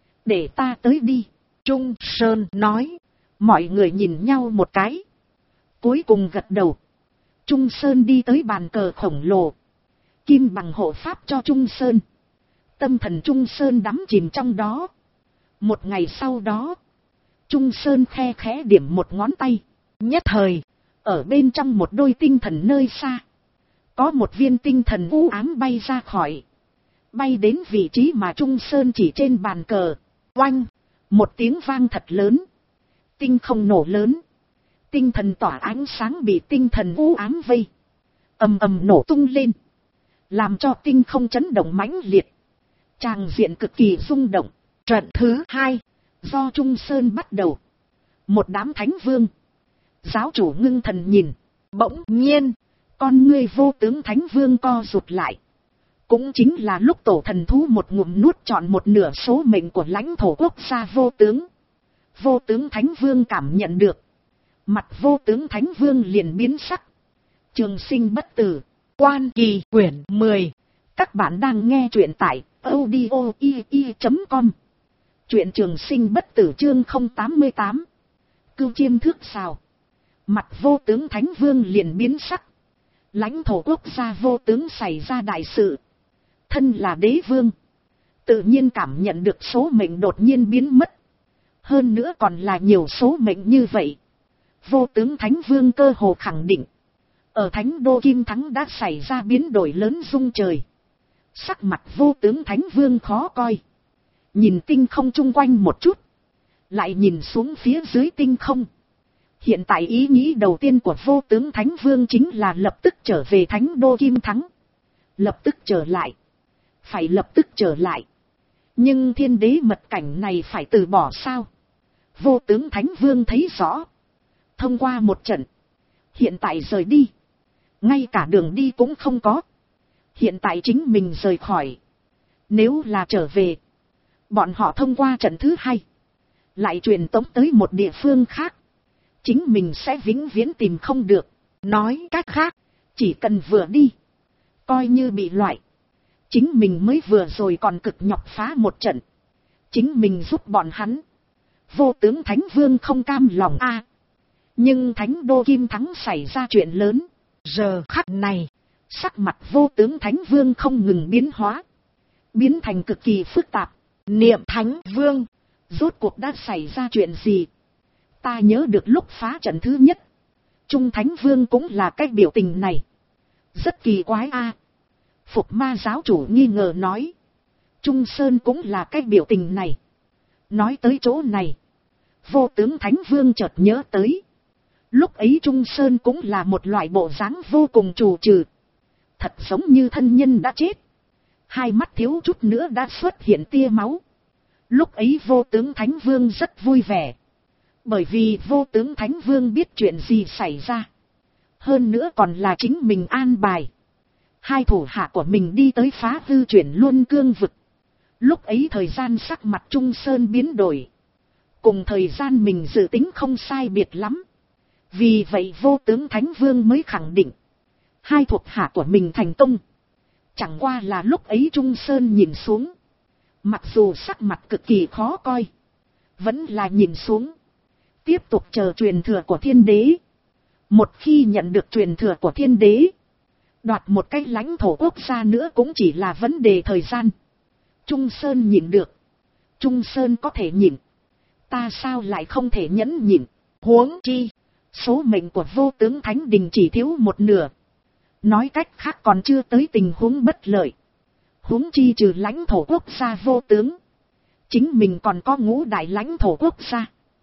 Để ta tới đi. Trung Sơn nói. Mọi người nhìn nhau một cái. Cuối cùng gật đầu. Trung Sơn đi tới bàn cờ khổng lồ. Kim Bằng hộ pháp cho Trung Sơn. Tâm thần Trung Sơn đắm chìm trong đó. Một ngày sau đó. Trung Sơn khe khẽ điểm một ngón tay. Nhất thời. Ở bên trong một đôi tinh thần nơi xa. Có một viên tinh thần u ám bay ra khỏi. Bay đến vị trí mà Trung Sơn chỉ trên bàn cờ. Oanh. Một tiếng vang thật lớn. Tinh không nổ lớn. Tinh thần tỏa ánh sáng bị tinh thần u ám vây. Ầm ầm nổ tung lên. Làm cho tinh không chấn động mãnh liệt. Tràng diện cực kỳ rung động. Trận thứ hai. Do Trung Sơn bắt đầu. Một đám thánh vương. Giáo chủ ngưng thần nhìn. Bỗng nhiên. Con ngươi vô tướng Thánh Vương co rụt lại. Cũng chính là lúc tổ thần thú một ngụm nuốt trọn một nửa số mệnh của lãnh thổ quốc gia vô tướng. Vô tướng Thánh Vương cảm nhận được. Mặt vô tướng Thánh Vương liền biến sắc. Trường sinh bất tử. Quan Kỳ quyển 10. Các bạn đang nghe truyện tại audio.com. Truyện trường sinh bất tử chương 088. Cưu chiêm thước sào. Mặt vô tướng Thánh Vương liền biến sắc. Lãnh thổ quốc gia vô tướng xảy ra đại sự. Thân là đế vương. Tự nhiên cảm nhận được số mệnh đột nhiên biến mất. Hơn nữa còn là nhiều số mệnh như vậy. Vô tướng Thánh Vương cơ hồ khẳng định. Ở Thánh Đô Kim Thắng đã xảy ra biến đổi lớn rung trời. Sắc mặt vô tướng Thánh Vương khó coi. Nhìn tinh không chung quanh một chút. Lại nhìn xuống phía dưới tinh không. Hiện tại ý nghĩ đầu tiên của vô tướng Thánh Vương chính là lập tức trở về Thánh Đô Kim Thắng. Lập tức trở lại. Phải lập tức trở lại. Nhưng thiên đế mật cảnh này phải từ bỏ sao? Vô tướng Thánh Vương thấy rõ. Thông qua một trận. Hiện tại rời đi. Ngay cả đường đi cũng không có. Hiện tại chính mình rời khỏi. Nếu là trở về. Bọn họ thông qua trận thứ hai. Lại truyền tống tới một địa phương khác. Chính mình sẽ vĩnh viễn tìm không được. Nói cách khác. Chỉ cần vừa đi. Coi như bị loại. Chính mình mới vừa rồi còn cực nhọc phá một trận. Chính mình giúp bọn hắn. Vô tướng Thánh Vương không cam lòng a. Nhưng Thánh Đô Kim Thắng xảy ra chuyện lớn. Giờ khắc này. Sắc mặt vô tướng Thánh Vương không ngừng biến hóa. Biến thành cực kỳ phức tạp. Niệm Thánh Vương. Rốt cuộc đã xảy ra chuyện gì? Ta nhớ được lúc phá trận thứ nhất. Trung Thánh Vương cũng là cái biểu tình này. Rất kỳ quái a. Phục Ma giáo chủ nghi ngờ nói. Trung Sơn cũng là cái biểu tình này. Nói tới chỗ này. Vô tướng Thánh Vương chợt nhớ tới. Lúc ấy Trung Sơn cũng là một loại bộ dáng vô cùng trù trừ. Thật giống như thân nhân đã chết. Hai mắt thiếu chút nữa đã xuất hiện tia máu. Lúc ấy vô tướng Thánh Vương rất vui vẻ. Bởi vì vô tướng Thánh Vương biết chuyện gì xảy ra. Hơn nữa còn là chính mình an bài. Hai thủ hạ của mình đi tới phá hư chuyển Luân Cương vực. Lúc ấy thời gian sắc mặt Trung Sơn biến đổi. Cùng thời gian mình dự tính không sai biệt lắm. Vì vậy vô tướng Thánh Vương mới khẳng định. Hai thuộc hạ của mình thành công. Chẳng qua là lúc ấy Trung Sơn nhìn xuống. Mặc dù sắc mặt cực kỳ khó coi. Vẫn là nhìn xuống. Tiếp tục chờ truyền thừa của thiên đế. Một khi nhận được truyền thừa của thiên đế. Đoạt một cái lãnh thổ quốc gia nữa cũng chỉ là vấn đề thời gian. Trung Sơn nhìn được. Trung Sơn có thể nhìn. Ta sao lại không thể nhẫn nhịn, huống chi, số mệnh của vô tướng thánh đình chỉ thiếu một nửa. Nói cách khác còn chưa tới tình huống bất lợi. Huống chi trừ lãnh thổ quốc gia vô tướng, chính mình còn có ngũ đại lãnh thổ quốc gia.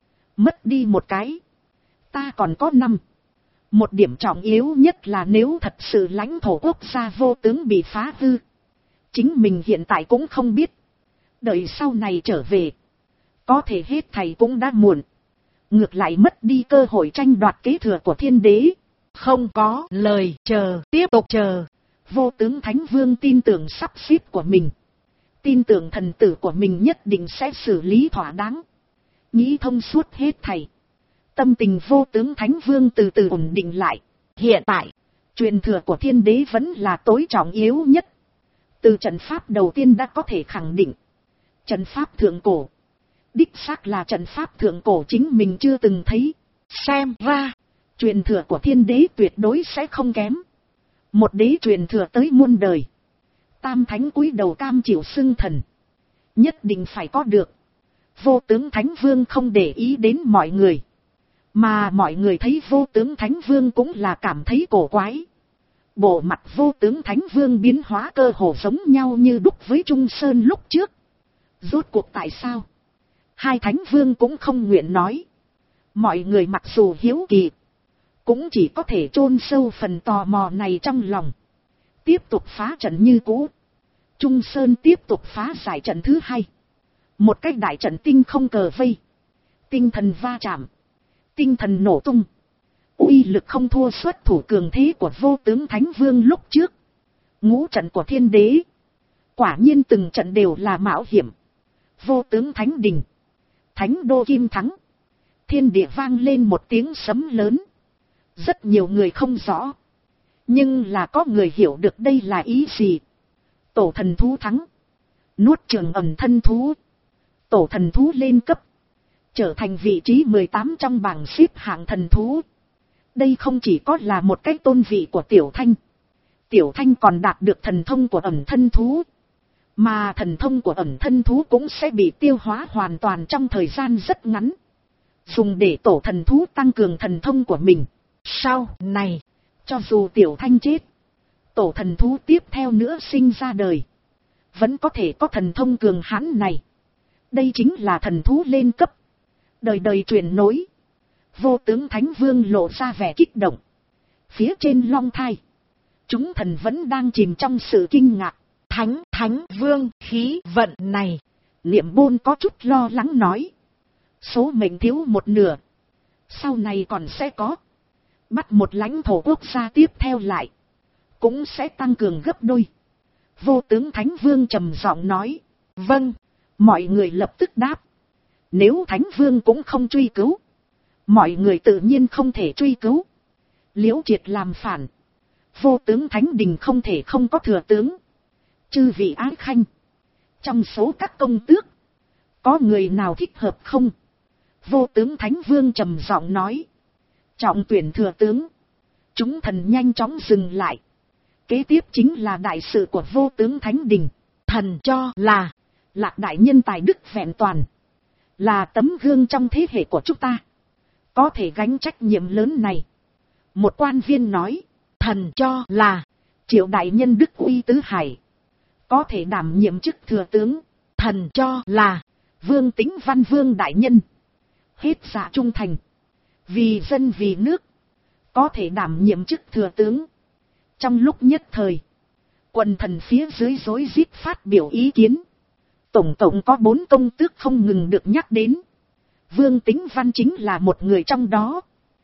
Mất đi một cái, ta còn có 5. Một điểm trọng yếu nhất là nếu thật sự lãnh thổ quốc gia vô tướng bị phá hư, chính mình hiện tại cũng không biết. Đợi sau này trở về, có thể hết thầy cũng đã muộn. Ngược lại mất đi cơ hội tranh đoạt kế thừa của thiên đế. Không có lời chờ, tiếp tục chờ. Vô tướng Thánh Vương tin tưởng sắp xếp của mình. Tin tưởng thần tử của mình nhất định sẽ xử lý thỏa đáng. Nghĩ thông suốt hết thầy. Tâm tình vô tướng Thánh Vương từ từ ổn định lại. Hiện tại, truyền thừa của thiên đế vẫn là tối trọng yếu nhất. Từ trận pháp đầu tiên đã có thể khẳng định. Trận pháp thượng cổ. Đích xác là trận pháp thượng cổ chính mình chưa từng thấy. Xem ra, truyền thừa của thiên đế tuyệt đối sẽ không kém. Một đế truyền thừa tới muôn đời. Tam thánh cúi đầu cam chịu xưng thần. Nhất định phải có được. Vô tướng Thánh Vương không để ý đến mọi người. Mà mọi người thấy vô tướng Thánh Vương cũng là cảm thấy cổ quái. Bộ mặt vô tướng Thánh Vương biến hóa cơ hồ giống nhau như đúc với Trung Sơn lúc trước. Rốt cuộc tại sao? Hai Thánh Vương cũng không nguyện nói. Mọi người mặc dù hiếu kỳ, cũng chỉ có thể chôn sâu phần tò mò này trong lòng. Tiếp tục phá trận như cũ. Trung Sơn tiếp tục phá giải trận thứ 2. Một cách đại trận tinh không cờ vây. Tinh thần va chạm. Tinh thần nổ tung. Uy lực không thua xuất thủ cường thế của vô tướng Thánh Vương lúc trước. Ngũ trận của thiên đế. Quả nhiên từng trận đều là mạo hiểm. Vô tướng Thánh Đình. Thánh đô Kim thắng. Thiên địa vang lên một tiếng sấm lớn. Rất nhiều người không rõ. Nhưng là có người hiểu được đây là ý gì. Tổ thần thú thắng. Nuốt trường ẩn thân thú. Tổ thần thú lên cấp. Trở thành vị trí 18 trong bảng xếp hạng thần thú. Đây không chỉ có là một cái tôn vị của Tiểu Thanh. Tiểu Thanh còn đạt được thần thông của ẩn thân thú. Mà thần thông của ẩn thân thú cũng sẽ bị tiêu hóa hoàn toàn trong thời gian rất ngắn. Dùng để tổ thần thú tăng cường thần thông của mình. Sau này, cho dù Tiểu Thanh chết, tổ thần thú tiếp theo nữa sinh ra đời, vẫn có thể có thần thông cường hãn này. Đây chính là thần thú lên cấp. Đời đời truyền nối. Vô tướng Thánh Vương lộ ra vẻ kích động. Phía trên long thai, chúng thần vẫn đang chìm trong sự kinh ngạc. Thánh Vương khí vận này. Niệm Bôn có chút lo lắng nói. Số mệnh thiếu một nửa. Sau này còn sẽ có. Bắt một lãnh thổ quốc gia tiếp theo lại, cũng sẽ tăng cường gấp đôi. Vô tướng Thánh Vương trầm giọng nói. Vâng. Mọi người lập tức đáp. Nếu Thánh Vương cũng không truy cứu, mọi người tự nhiên không thể truy cứu. Liễu Triệt làm phản, vô tướng Thánh Đình không thể không có thừa tướng. Chư vị ái khanh, trong số các công tước, có người nào thích hợp không? Vô tướng Thánh Vương trầm giọng nói. Trọng tuyển thừa tướng. Chúng thần nhanh chóng dừng lại. Kế tiếp chính là đại sự của vô tướng Thánh Đình. Thần cho là Lạc đại nhân tài đức vẹn toàn, là tấm gương trong thế hệ của chúng ta, có thể gánh trách nhiệm lớn này. Một quan viên nói. Thần cho là Triệu đại nhân đức uy tứ hải, có thể đảm nhiệm chức thừa tướng. Thần cho là Vương Tính Văn Vương đại nhân, hết dạ trung thành, vì dân vì nước, có thể đảm nhiệm chức thừa tướng. Trong lúc nhất thời, quần thần phía dưới rối rít phát biểu ý kiến. Tổng cộng có 4 công tước không ngừng được nhắc đến. Vương Tính Văn chính là một người trong đó.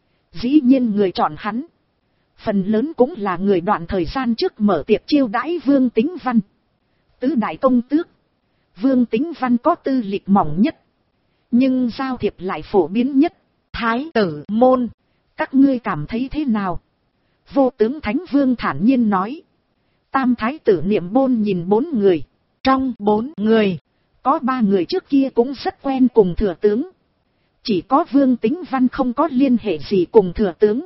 Dĩ nhiên người chọn hắn, phần lớn cũng là người đoạn thời gian trước mở tiệc chiêu đãi Vương Tính Văn. Tứ đại công tước, Vương Tính Văn có tư lịch mỏng nhất, nhưng giao thiệp lại phổ biến nhất. Thái tử môn, các ngươi cảm thấy thế nào? Vô tướng Thánh Vương thản nhiên nói. Tam thái tử Niệm Bôn nhìn 4 người. Trong 4 người, có 3 người trước kia cũng rất quen cùng thừa tướng. Chỉ có Vương Tính Văn không có liên hệ gì cùng thừa tướng.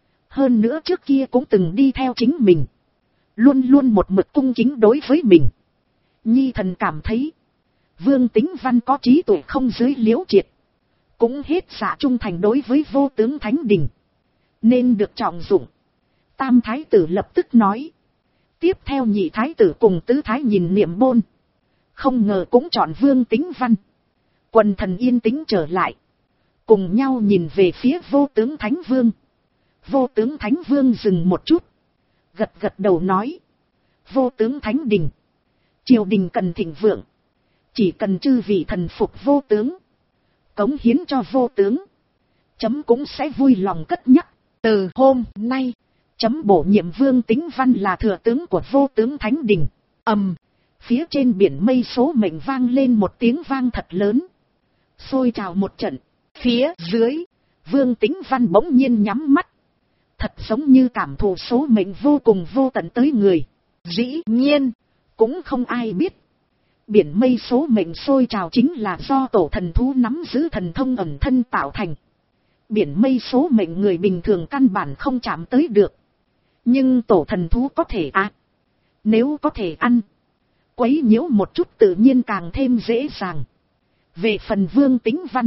Hơn nữa trước kia cũng từng đi theo chính mình, luôn luôn một mực cung kính đối với mình. Nhi thần cảm thấy Vương Tính Văn có trí tuệ không dưới Liễu Triệt, cũng hết dạ trung thành đối với vô tướng thánh đình, nên được trọng dụng. Tam thái tử lập tức nói. Tiếp theo nhị thái tử cùng tứ thái nhìn Niệm Bôn, không ngờ cũng chọn Vương Tính Văn. Quần thần yên tĩnh trở lại, cùng nhau nhìn về phía vô tướng thánh vương. Vô tướng thánh vương dừng một chút, gật gật đầu nói. Vô tướng thánh đình, triều đình cần thịnh vượng, chỉ cần chư vị thần phục vô tướng, cống hiến cho vô tướng, chấm cũng sẽ vui lòng cất nhắc. Từ hôm nay, chấm bổ nhiệm Vương Tính Văn là thừa tướng của vô tướng thánh đình. Phía trên biển mây số mệnh vang lên một tiếng vang thật lớn, xôi trào một trận. Phía dưới, Vương Tính Văn bỗng nhiên nhắm mắt, thật giống như cảm thụ số mệnh vô cùng vô tận tới người. Dĩ nhiên, cũng không ai biết, biển mây số mệnh xôi trào chính là do tổ thần thú nắm giữ thần thông ẩn thân tạo thành. Biển mây số mệnh người bình thường căn bản không chạm tới được, nhưng tổ thần thú có thể nếu có thể ăn, quấy nhiễu một chút tự nhiên càng thêm dễ dàng. Về phần Vương Tính Văn,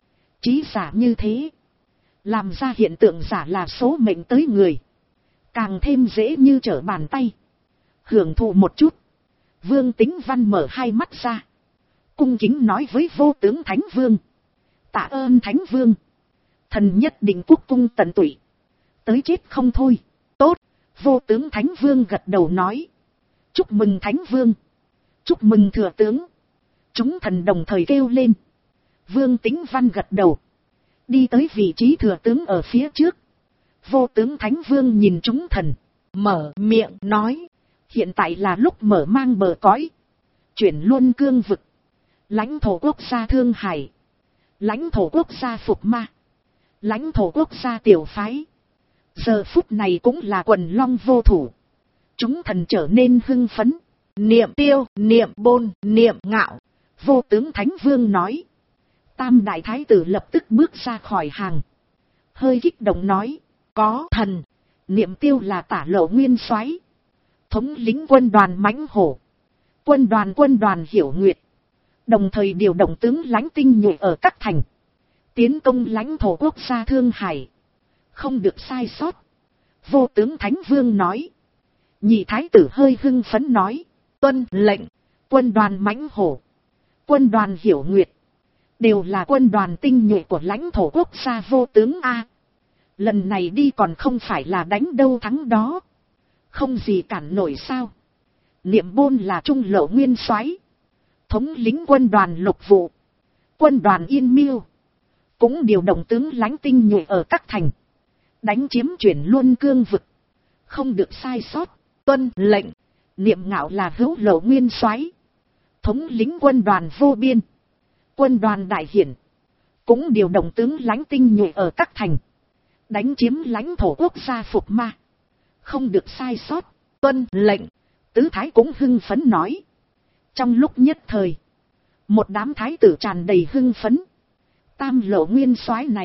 trí giả như thế, làm ra hiện tượng giả là số mệnh tới người, càng thêm dễ như trở bàn tay. Hưởng thụ một chút, Vương Tính Văn mở hai mắt ra, cung kính nói với vô tướng thánh vương. Tạ ơn thánh vương, thần nhất định quốc cung tận tụy, tới chết không thôi. Tốt, vô tướng thánh vương gật đầu nói. Chúc mừng thánh vương, chúc mừng thừa tướng. Chúng thần đồng thời kêu lên. Vương Tính Văn gật đầu, đi tới vị trí thừa tướng ở phía trước. Vô tướng thánh vương nhìn chúng thần, mở miệng nói. Hiện tại là lúc mở mang bờ cõi, chuyển luân cương vực, lãnh thổ quốc gia Thương Hải, lãnh thổ quốc gia Phục Ma, lãnh thổ quốc gia Tiểu Phái. Giờ phút này cũng là quần long vô thủ. Chúng thần trở nên hưng phấn. Niệm Tiêu, Niệm Bôn, Niệm Ngạo. Vô tướng thánh vương nói. Tam đại thái tử lập tức bước ra khỏi hàng, hơi kích động nói. Có thần. Niệm Tiêu là Tả Lộ nguyên soái, thống lĩnh quân đoàn Mãnh Hổ, quân đoàn Hiểu Nguyệt, đồng thời điều động tướng lãnh tinh nhuệ ở các thành, tiến công lãnh thổ quốc gia Thương Hải, không được sai sót. Vô tướng thánh vương nói. Nhị thái tử hơi hưng phấn nói. Tuân lệnh. Quân đoàn Mãnh Hổ, quân đoàn Hiểu Nguyệt, đều là quân đoàn tinh nhuệ của lãnh thổ quốc gia vô tướng A. Lần này đi còn không phải là đánh đâu thắng đó, không gì cản nổi sao. Niệm Bôn là Trung Lộ nguyên soái, thống lĩnh quân đoàn Lục Vụ, quân đoàn Yên Miêu, cũng điều động tướng lãnh tinh nhuệ ở các thành, đánh chiếm chuyển luân cương vực, không được sai sót. Tuân lệnh. Niệm Ngạo là Hữu Lộ nguyên soái, thống lĩnh quân đoàn Vô Biên, quân đoàn Đại Hiển, cũng điều động tướng lãnh tinh nhuệ ở các thành, đánh chiếm lãnh thổ quốc gia Phục Ma, không được sai sót. Tuân lệnh. Tứ thái cũng hưng phấn nói. Trong lúc nhất thời, một đám thái tử tràn đầy hưng phấn. Tam Lộ nguyên soái này,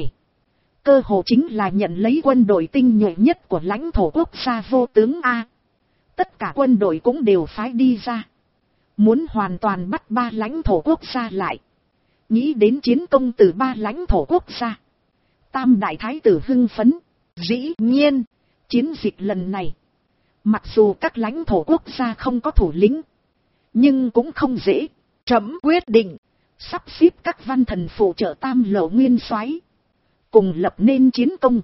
cơ hồ chính là nhận lấy quân đội tinh nhuệ nhất của lãnh thổ quốc gia vô tướng A. Tất cả quân đội cũng đều phái đi ra, muốn hoàn toàn bắt ba lãnh thổ quốc gia lại, nghĩ đến chiến công từ ba lãnh thổ quốc gia. Tam đại thái tử hưng phấn. Dĩ nhiên, chiến dịch lần này, mặc dù các lãnh thổ quốc gia không có thủ lĩnh, nhưng cũng không dễ. Trẫm quyết định sắp xếp các văn thần phụ trợ Tam Lộ nguyên soái, cùng lập nên chiến công.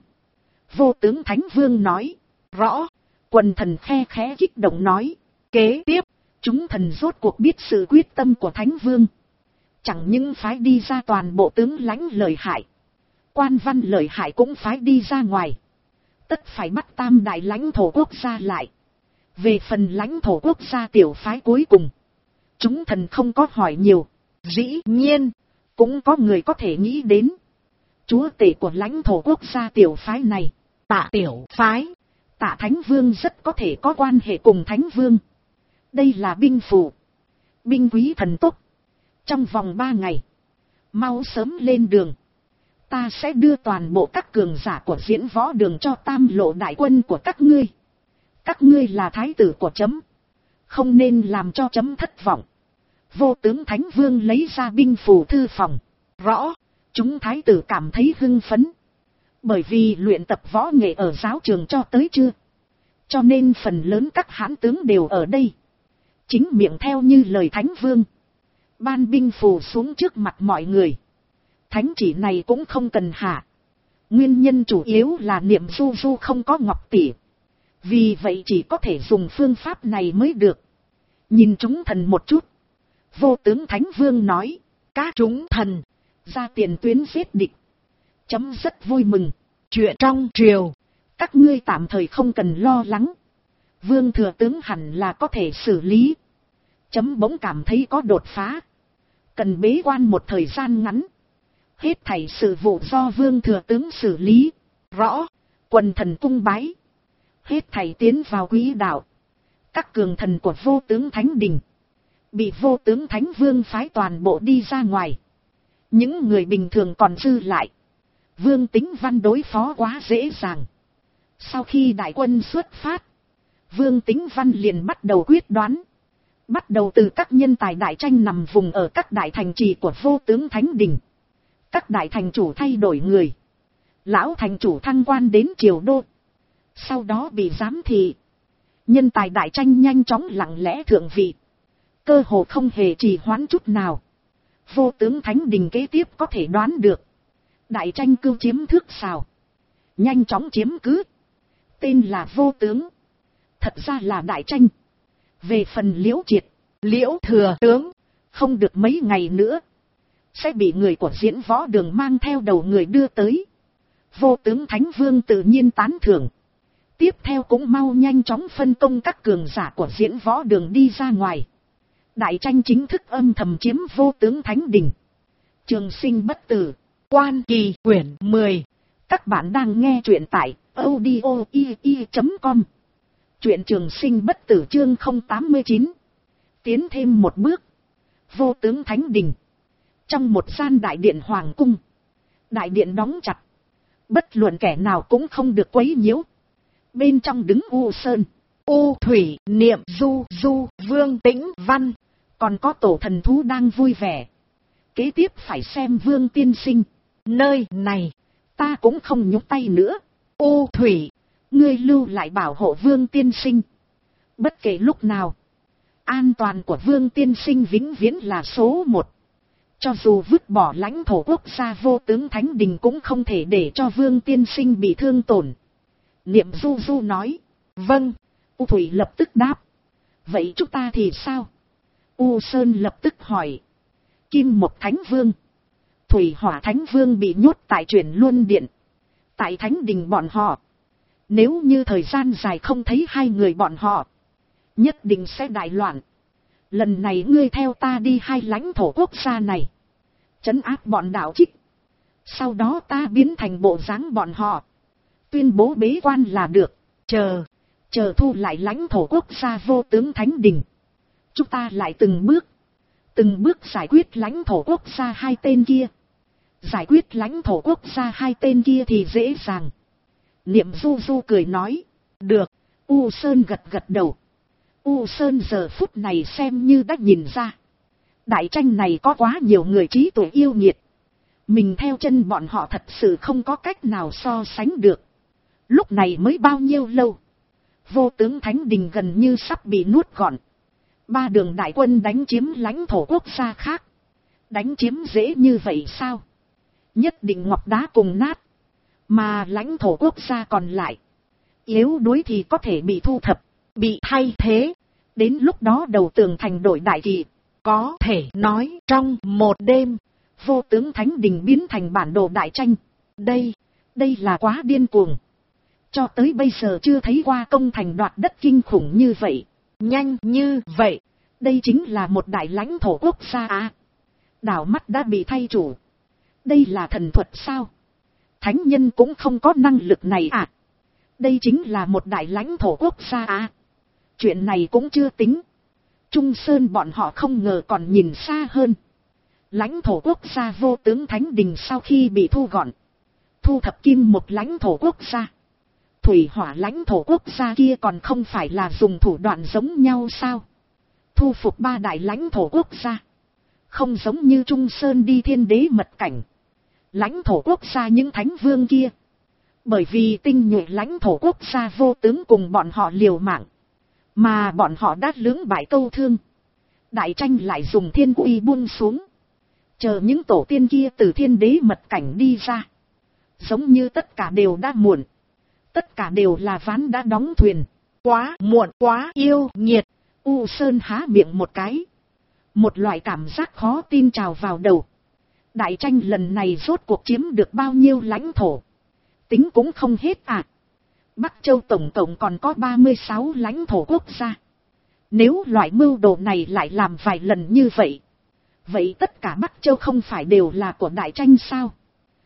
Vô tướng thánh vương nói. Rõ. Quần thần khe khẽ kích động nói. Kế tiếp, chúng thần rốt cuộc biết sự quyết tâm của thánh vương, chẳng những phái đi ra toàn bộ tướng lãnh lợi hại, quan văn lợi hại cũng phái đi ra ngoài, tất phải bắt tam đại lãnh thổ quốc gia lại. Về phần lãnh thổ quốc gia tiểu phái cuối cùng, chúng thần không có hỏi nhiều. Dĩ nhiên, cũng có người có thể nghĩ đến chúa tể của lãnh thổ quốc gia tiểu phái này, Tạ tiểu phái. Tạ thánh vương rất có thể có quan hệ cùng thánh vương. Đây là binh phù, binh quý thần tốc. Trong vòng 3 ngày, mau sớm lên đường. Ta sẽ đưa toàn bộ các cường giả của Diễn Võ Đường cho Tam Lộ đại quân của các ngươi. Các ngươi là thái tử của chấm, không nên làm cho chấm thất vọng. Vô tướng thánh vương lấy ra binh phù thư phòng. Rõ. Chúng thái tử cảm thấy hưng phấn. Bởi vì luyện tập võ nghệ ở giáo trường cho tới chưa. Cho nên phần lớn các hãn tướng đều ở đây. Chính miệng theo như lời Thánh Vương. Ban binh phù xuống trước mặt mọi người. Thánh chỉ này cũng không cần hạ. Nguyên nhân chủ yếu là Niệm Du Du không có ngọc tỷ. Vì vậy chỉ có thể dùng phương pháp này mới được. Nhìn chúng thần một chút. Vô tướng Thánh Vương nói. Các chúng thần ra tiền tuyến giết địch. Chấm rất vui mừng. Chuyện trong triều. Các ngươi tạm thời không cần lo lắng. Vương thừa tướng hẳn là có thể xử lý. Chấm bỗng cảm thấy có đột phá. Cần bế quan một thời gian ngắn. Hết thảy sự vụ do vương thừa tướng xử lý. Rõ. Quần thần cung bái. Hết thảy tiến vào quỹ đạo. Các cường thần của vô tướng Thánh Đình. Bị vô tướng Thánh Vương phái toàn bộ đi ra ngoài. Những người bình thường còn dư lại. Vương Tính Văn đối phó quá dễ dàng. Sau khi đại quân xuất phát. Vương Tính Văn liền bắt đầu quyết đoán. Bắt đầu từ các nhân tài đại tranh nằm vùng ở các đại thành trì của vô tướng Thánh Đình. Các đại thành chủ thay đổi người. Lão thành chủ thăng quan đến triều đô. Sau đó bị giám thị. Nhân tài đại tranh nhanh chóng lặng lẽ thượng vị. Cơ hồ không hề trì hoãn chút nào. Vô tướng Thánh Đình kế tiếp có thể đoán được. Đại tranh cưu chiếm thước sào. Nhanh chóng chiếm cứ. Tên là vô tướng. Thật ra là đại tranh. Về phần Liễu Triệt, Liễu thừa tướng, không được mấy ngày nữa. Sẽ bị người của Diễn Võ Đường mang theo đầu người đưa tới. Vô tướng Thánh Vương tự nhiên tán thưởng. Tiếp theo cũng mau nhanh chóng phân công các cường giả của Diễn Võ Đường đi ra ngoài. Đại tranh chính thức âm thầm chiếm vô tướng Thánh Đình. Trường Sinh Bất Tử, Quan Kỳ quyển 10. Các bạn đang nghe truyện tại audio.com. Truyện Trường Sinh Bất Tử chương 089. Tiến thêm một bước. Vô tướng Thánh Đình. Trong một gian đại điện hoàng cung. Đại điện đóng chặt. Bất luận kẻ nào cũng không được quấy nhiễu. Bên trong đứng U Sơn, U Thủy, Niệm Du Du, Vương Tĩnh Văn. Còn có tổ thần thú đang vui vẻ. Kế tiếp phải xem Vương tiên sinh. Nơi này, ta cũng không nhúc tay nữa. U Thủy, ngươi lưu lại bảo hộ Vương tiên sinh. Bất kể lúc nào, an toàn của Vương tiên sinh vĩnh viễn là số 1. Cho dù vứt bỏ lãnh thổ quốc gia vô tướng Thánh Đình cũng không thể để cho Vương tiên sinh bị thương tổn. Niệm Du Du nói. Vâng. U Thủy lập tức đáp. Vậy chúng ta thì sao? U Sơn lập tức hỏi. Kim Một Thánh Vương, Thủy Hỏa Thánh Vương bị nhốt tại Chuyển Luân Điện. Tại Thánh Đình bọn họ. Nếu như thời gian dài không thấy hai người bọn họ, nhất định sẽ đại loạn. Lần này ngươi theo ta đi hai lãnh thổ quốc gia này. Trấn áp bọn đạo trích. Sau đó ta biến thành bộ dáng bọn họ. Tuyên bố bế quan là được. Chờ thu lại lãnh thổ quốc gia vô tướng Thánh Đình. Chúng ta lại từng bước giải quyết lãnh thổ quốc gia hai tên kia. Giải quyết lãnh thổ quốc gia hai tên kia thì dễ dàng. Niệm Du Du cười nói. Được. U Sơn gật gật đầu. U Sơn giờ phút này xem như đã nhìn ra. Đại tranh này có quá nhiều người trí tuệ yêu nghiệt. Mình theo chân bọn họ thật sự không có cách nào so sánh được. Lúc này mới bao nhiêu lâu. Vô tướng Thánh Đình gần như sắp bị nuốt gọn. 3 đường đại quân đánh chiếm lãnh thổ quốc gia khác. Đánh chiếm dễ như vậy sao? Nhất định ngọc đá cùng nát. Mà lãnh thổ quốc gia còn lại, yếu đuối thì có thể bị thu thập, bị thay thế. Đến lúc đó đầu tường thành đổi đại kỳ. Có thể nói trong một đêm, vô tướng Thánh Đình biến thành bản đồ đại tranh. Đây là quá điên cuồng. Cho tới bây giờ chưa thấy qua công thành đoạt đất kinh khủng như vậy. Nhanh như vậy. Đây chính là một đại lãnh thổ quốc gia à. Đảo mắt đã bị thay chủ. Đây là thần thuật sao? Thánh nhân cũng không có năng lực này à. Đây chính là một đại lãnh thổ quốc gia à. Chuyện này cũng chưa tính. Trung Sơn bọn họ không ngờ còn nhìn xa hơn. Lãnh thổ quốc gia vô tướng Thánh Đình sau khi bị thu gọn, thu thập Kim Một lãnh thổ quốc gia, Thủy Hỏa lãnh thổ quốc gia kia còn không phải là dùng thủ đoạn giống nhau sao? Thu phục 3 đại lãnh thổ quốc gia, không giống như Trung Sơn đi thiên đế mật cảnh, Lãnh thổ quốc gia những thánh vương kia. Bởi vì tinh nhuệ lãnh thổ quốc gia vô tướng cùng bọn họ liều mạng. Mà bọn họ đã lưỡng bại câu thương. Đại tranh lại dùng thiên uy buông xuống. Chờ những tổ tiên kia từ thiên đế mật cảnh đi ra. Giống như tất cả đều đã muộn. Tất cả đều là ván đã đóng thuyền. Quá muộn, quá yêu nghiệt. U Sơn há miệng một cái. Một loại cảm giác khó tin trào vào đầu. Đại tranh lần này rốt cuộc chiếm được bao nhiêu lãnh thổ. Tính cũng không hết à. Bắc Châu tổng cộng còn có 36 lãnh thổ quốc gia. Nếu loại mưu đồ này lại làm vài lần như vậy. Vậy tất cả Bắc Châu không phải đều là của đại tranh sao?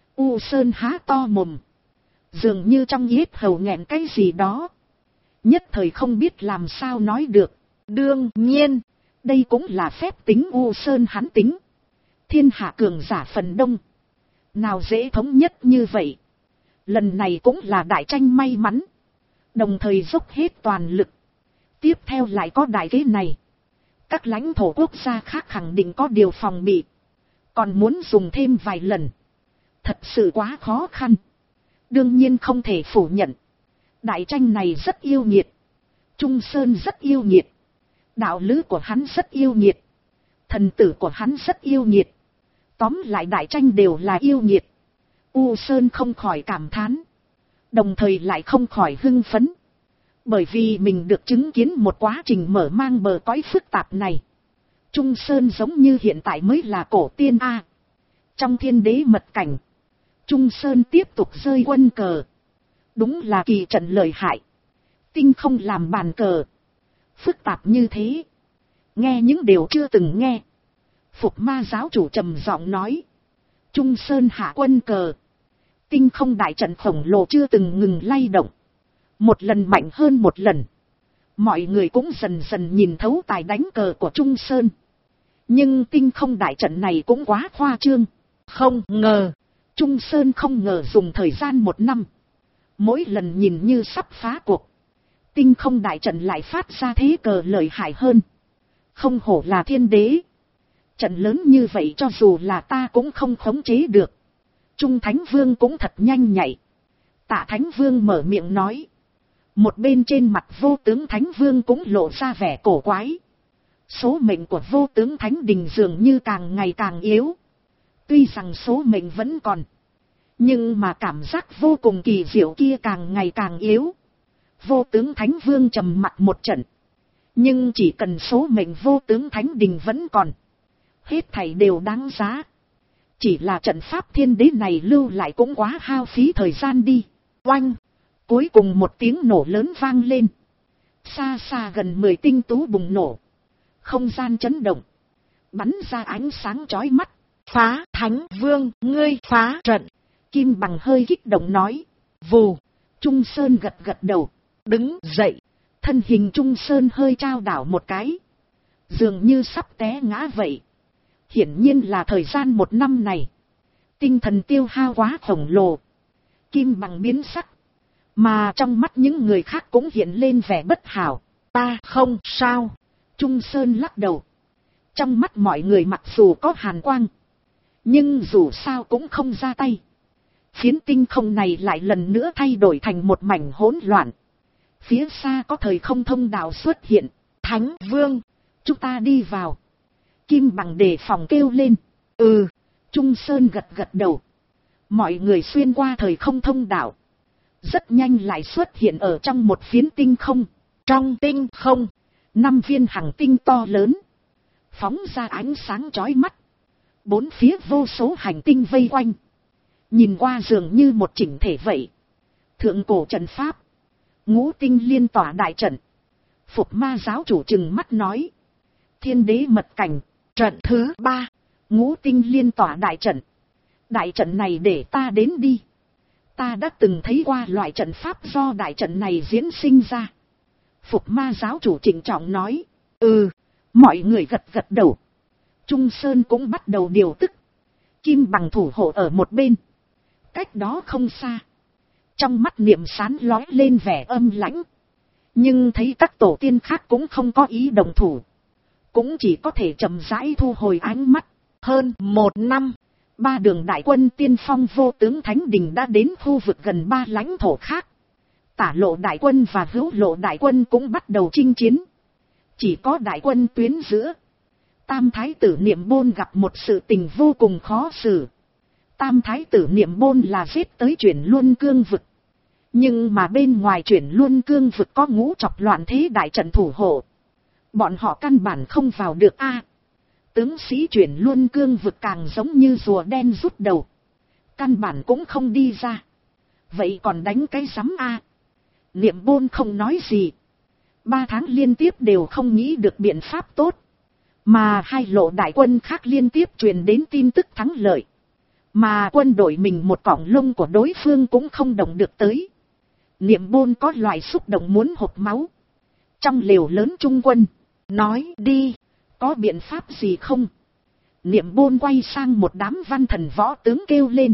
U Sơn há to mồm. Dường như trong yết hầu nghẹn cái gì đó. Nhất thời không biết làm sao nói được. Đương nhiên, đây cũng là phép tính U Sơn hắn tính. Thiên hạ cường giả phần đông. Nào dễ thống nhất như vậy. Lần này cũng là đại tranh may mắn. Đồng thời dốc hết toàn lực. Tiếp theo lại có đại kế này. Các lãnh thổ quốc gia khác khẳng định có điều phòng bị. Còn muốn dùng thêm vài lần. Thật sự quá khó khăn. Đương nhiên không thể phủ nhận. Đại tranh này rất yêu nghiệt. Trung Sơn rất yêu nghiệt. Đạo lữ của hắn rất yêu nghiệt. Thần tử của hắn rất yêu nghiệt. Tóm lại đại tranh đều là yêu nghiệt. U Sơn không khỏi cảm thán. Đồng thời lại không khỏi hưng phấn. Bởi vì mình được chứng kiến một quá trình mở mang bờ cõi phức tạp này. Trung Sơn giống như hiện tại mới là cổ tiên A. Trong thiên đế mật cảnh. Trung Sơn tiếp tục rơi quân cờ. Đúng là kỳ trận lợi hại. Tinh không làm bàn cờ. Phức tạp như thế. Nghe những điều chưa từng nghe. Phục Ma giáo chủ trầm giọng nói. Trung Sơn hạ quân cờ. Tinh không đại trận khổng lồ chưa từng ngừng lay động. Một lần mạnh hơn một lần. Mọi người cũng dần dần nhìn thấu tài đánh cờ của Trung Sơn. Nhưng tinh không đại trận này cũng quá khoa trương. Không ngờ. Trung Sơn không ngờ dùng thời gian 1 năm. Mỗi lần nhìn như sắp phá cuộc. Tinh không đại trận lại phát ra thế cờ lợi hại hơn. Không hổ là thiên đế. Trận lớn như vậy cho dù là ta cũng không khống chế được. Trung Thánh Vương cũng thật nhanh nhạy. Tạ Thánh Vương mở miệng nói. Một bên trên mặt vô tướng Thánh Vương cũng lộ ra vẻ cổ quái. Số mệnh của vô tướng Thánh Đình dường như càng ngày càng yếu. Tuy rằng số mệnh vẫn còn. Nhưng mà cảm giác vô cùng kỳ diệu kia càng ngày càng yếu. Vô tướng Thánh Vương trầm mặt một trận. Nhưng chỉ cần số mệnh vô tướng Thánh Đình vẫn còn. Hết thảy đều đáng giá. Chỉ là trận pháp thiên đế này lưu lại cũng quá hao phí thời gian đi. Oanh! Cuối cùng một tiếng nổ lớn vang lên. Xa xa gần 10 tinh tú bùng nổ. Không gian chấn động. Bắn ra ánh sáng chói mắt. Phá Thánh Vương, ngươi phá trận. Kim Bằng hơi kích động nói. Vù! Trung Sơn gật gật đầu. Đứng dậy. Thân hình Trung Sơn hơi trao đảo một cái. Dường như sắp té ngã vậy. Hiển nhiên là thời gian 1 năm này. Tinh thần tiêu hao quá khổng lồ. Kim Bằng biến sắc. Mà trong mắt những người khác cũng hiện lên vẻ bất hảo. Ta không sao. Trung Sơn lắc đầu. Trong mắt mọi người mặc dù có hàn quang. Nhưng dù sao cũng không ra tay. Phiến tinh không này lại lần nữa thay đổi thành một mảnh hỗn loạn. Phía xa có thời không thông đạo xuất hiện. Thánh Vương, chúng ta đi vào. Kim Bằng đề phòng kêu lên. Ừ, Trung Sơn gật gật đầu. Mọi người xuyên qua thời không thông đạo. Rất nhanh lại xuất hiện ở trong một phiến tinh không. Trong tinh không, 5 viên hành tinh to lớn. Phóng ra ánh sáng chói mắt. 4 phía vô số hành tinh vây quanh. Nhìn qua dường như một chỉnh thể vậy. Thượng cổ trận pháp. Ngũ tinh liên tỏa đại trận. Phục Ma giáo chủ trừng mắt nói. Thiên đế mật cảnh. Trận thứ 3. Ngũ tinh liên tỏa đại trận. Đại trận này để ta đến đi. Ta đã từng thấy qua loại trận pháp do đại trận này diễn sinh ra. Phục Ma giáo chủ trịnh trọng nói. Ừ. Mọi người gật gật đầu. Trung Sơn cũng bắt đầu điều tức. Kim Bằng thủ hộ ở một bên. Cách đó không xa. Trong mắt Niệm Sán lói lên vẻ âm lãnh. Nhưng thấy các tổ tiên khác cũng không có ý đồng thủ. Cũng chỉ có thể chậm rãi thu hồi ánh mắt. Hơn 1 năm. Ba đường đại quân tiên phong vô tướng thánh đình đã đến khu vực gần 3 lãnh thổ khác. Tả lộ đại quân và hữu lộ đại quân cũng bắt đầu chinh chiến. Chỉ có đại quân tuyến giữa, Tam thái tử Niệm Bôn gặp một sự tình vô cùng khó xử. Tam thái tử Niệm Bôn là giết tới Chuyển Luân Cương vực. Nhưng mà bên ngoài Chuyển Luân Cương vực có ngũ trọc loạn thế đại trận thủ hộ. Bọn họ căn bản không vào được tướng sĩ Chuyển Luân Cương vực càng giống như rùa đen rút đầu. Căn bản cũng không đi ra. Vậy còn đánh cái rắm Niệm Bôn không nói gì. 3 tháng liên tiếp đều không nghĩ được biện pháp tốt. Mà hai lộ đại quân khác liên tiếp truyền đến tin tức thắng lợi. Mà quân đội mình một cọng lông của đối phương cũng không động được tới. Niệm Bôn có loại xúc động muốn hộc máu. Trong lều lớn trung quân, nói đi, có biện pháp gì không? Niệm Bôn quay sang một đám văn thần võ tướng kêu lên.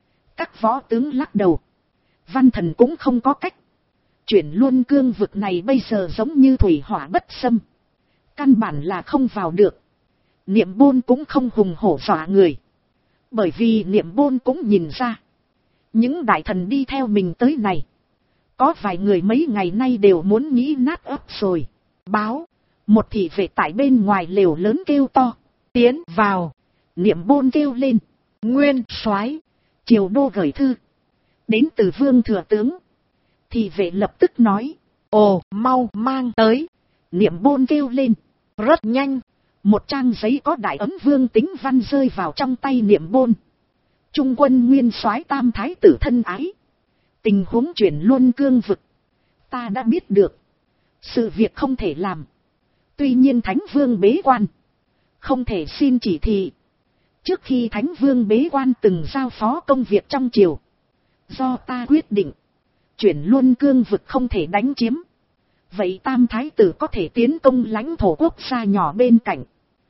Các võ tướng lắc đầu. Văn thần cũng không có cách. Chuyển Luân Cương vực này bây giờ giống như thủy hỏa bất xâm. Căn bản là không vào được. Niệm Bôn cũng không hùng hổ dọa người. Bởi vì Niệm Bôn cũng nhìn ra. Những đại thần đi theo mình tới này. Có vài người mấy ngày nay đều muốn nghĩ nát ấp rồi. Báo. Một thị vệ tại bên ngoài lều lớn kêu to. Tiến vào. Niệm Bôn kêu lên. Nguyên soái, Triều đô gửi thư. Đến từ Vương thừa tướng. Thị vệ lập tức nói. Ồ, mau mang tới. Niệm Bôn kêu lên. Rất nhanh. Một trang giấy có đại ấn Vương Tính văn rơi vào trong tay Niệm Bôn. Trung quân nguyên soái Tam thái tử thân ái. Tình huống Chuyển Luân Cương vực. Ta đã biết được. Sự việc không thể làm. Tuy nhiên Thánh Vương bế quan. Không thể xin chỉ thị. Trước khi Thánh Vương bế quan từng giao phó công việc trong triều. Do ta quyết định. Chuyển Luân Cương vực không thể đánh chiếm. Vậy Tam thái tử có thể tiến công lãnh thổ quốc gia nhỏ bên cạnh.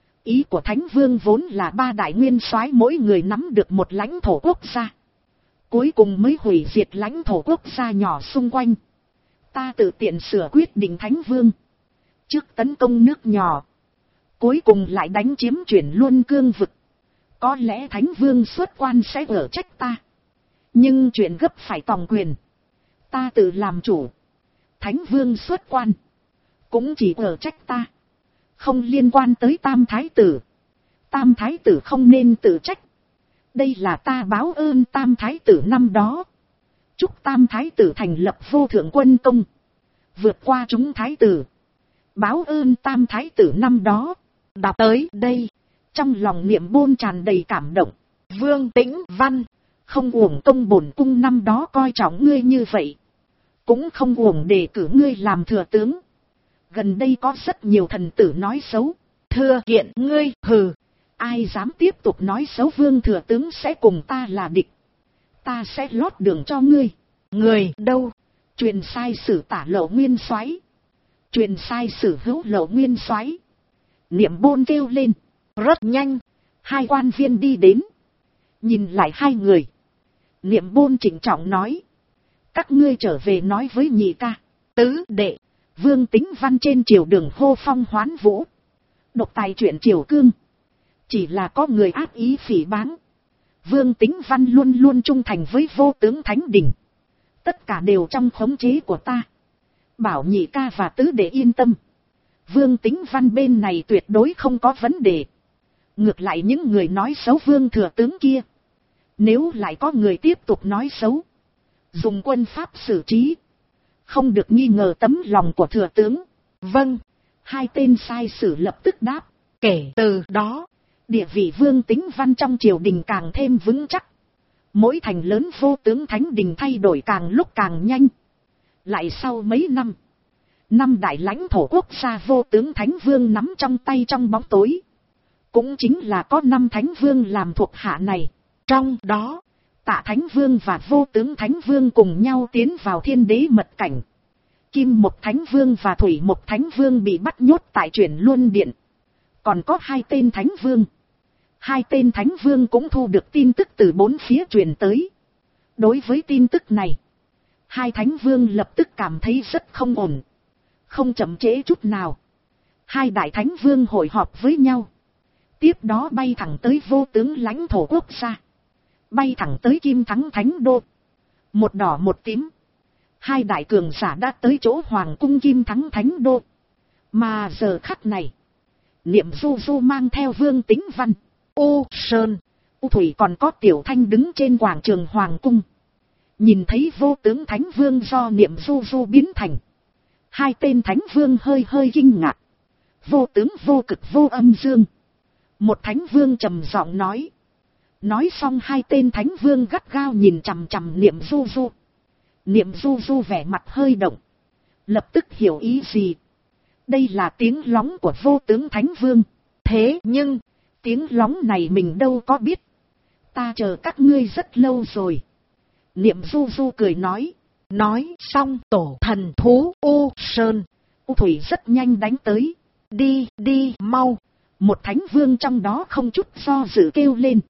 Ý của Thánh Vương vốn là 3 đại nguyên soái mỗi người nắm được một lãnh thổ quốc gia. Cuối cùng mới hủy diệt lãnh thổ quốc gia nhỏ xung quanh. Ta tự tiện sửa quyết định Thánh Vương. Trước tấn công nước nhỏ. Cuối cùng lại đánh chiếm Chuyển Luân Cương vực. Có lẽ Thánh Vương xuất quan sẽ ở trách ta. Nhưng chuyện gấp phải tòng quyền. Ta tự làm chủ. Thánh Vương xuất quan. Cũng chỉ ở trách ta. Không liên quan tới Tam thái tử. Tam thái tử không nên tự trách. Đây là ta báo ơn Tam thái tử năm đó. Chúc Tam thái tử thành lập vô thượng quân công. Vượt qua chúng thái tử. Báo ơn Tam thái tử năm đó. Đọc tới đây. Trong lòng Niệm Bôn tràn đầy cảm động. Vương Tĩnh Văn. Không uổng công bổn cung năm đó coi trọng ngươi như vậy. Cũng không uổng đề cử ngươi làm thừa tướng. Gần đây có rất nhiều thần tử nói xấu. Thưa kiện ngươi, hừ. Ai dám tiếp tục nói xấu Vương thừa tướng sẽ cùng ta là địch. Ta sẽ lót đường cho ngươi. Người đâu? Truyền sai sử Tả lộ nguyên soái. Truyền sai sử Hữu lộ nguyên soái. Niệm Bôn kêu lên. Rất nhanh. 2 quan viên đi đến. Nhìn lại 2 người. Niệm Bôn trịnh trọng nói. Các ngươi trở về nói với nhị ca. Tứ đệ. Vương Tính Văn trên triều đường hô phong hoán vũ. Độc tài chuyện triều cương. Chỉ là có người ác ý phỉ báng. Vương Tính Văn luôn luôn trung thành với vô tướng thánh đình. Tất cả đều trong khống chế của ta. Bảo nhị ca và tứ đệ yên tâm. Vương Tính Văn bên này tuyệt đối không có vấn đề. Ngược lại những người nói xấu Vương thừa tướng kia. Nếu lại có người tiếp tục nói xấu. Dùng quân pháp xử trí. Không được nghi ngờ tấm lòng của thừa tướng. Vâng. 2 tên sai sử lập tức đáp. Kể từ đó. Địa vị Vương Tính Văn trong triều đình càng thêm vững chắc. Mỗi thành lớn vô tướng thánh đình thay đổi càng lúc càng nhanh. Lại sau mấy năm. 5 đại lãnh thổ quốc gia vô tướng thánh vương nắm trong tay trong bóng tối. Cũng chính là có 5 thánh vương làm thuộc hạ này. Trong đó. Tạ Thánh Vương và Vô Tướng Thánh Vương cùng nhau tiến vào Thiên Đế mật cảnh. Kim Mộc Thánh Vương và Thủy Mộc Thánh Vương bị bắt nhốt tại Chuyển Luân Điện. Còn có 2 tên Thánh Vương. 2 tên Thánh Vương cũng thu được tin tức từ 4 phía truyền tới. Đối với tin tức này, 2 Thánh Vương lập tức cảm thấy rất không ổn. Không chậm trễ chút nào. 2 đại Thánh Vương hội họp với nhau. Tiếp đó bay thẳng tới vô tướng lãnh thổ quốc gia. Bay thẳng tới Kim Thắng Thánh Đô. Một đỏ một tím. Hai đại cường giả đã tới chỗ Hoàng cung Kim Thắng Thánh Đô. Mà giờ khắc này, Niệm Du Du mang theo Vương Tĩnh Văn, U Sơn, U Thủy còn có Tiểu Thanh đứng trên quảng trường Hoàng cung. Nhìn thấy vô tướng Thánh Vương do Niệm Du Du biến thành. Hai tên Thánh Vương hơi hơi kinh ngạc. Vô tướng vô cực vô âm dương. Một Thánh Vương trầm giọng nói. Nói xong hai tên Thánh Vương gắt gao nhìn chằm chằm Niệm Du Du. Niệm Du Du vẻ mặt hơi động. Lập tức hiểu ý gì. Đây là tiếng lóng của vô tướng Thánh Vương. Thế nhưng, tiếng lóng này mình đâu có biết. Ta chờ các ngươi rất lâu rồi. Niệm Du Du cười nói. Nói xong tổ thần thú U Sơn, U Thủy rất nhanh đánh tới. Đi, đi, mau. Một Thánh Vương trong đó không chút do dự kêu lên.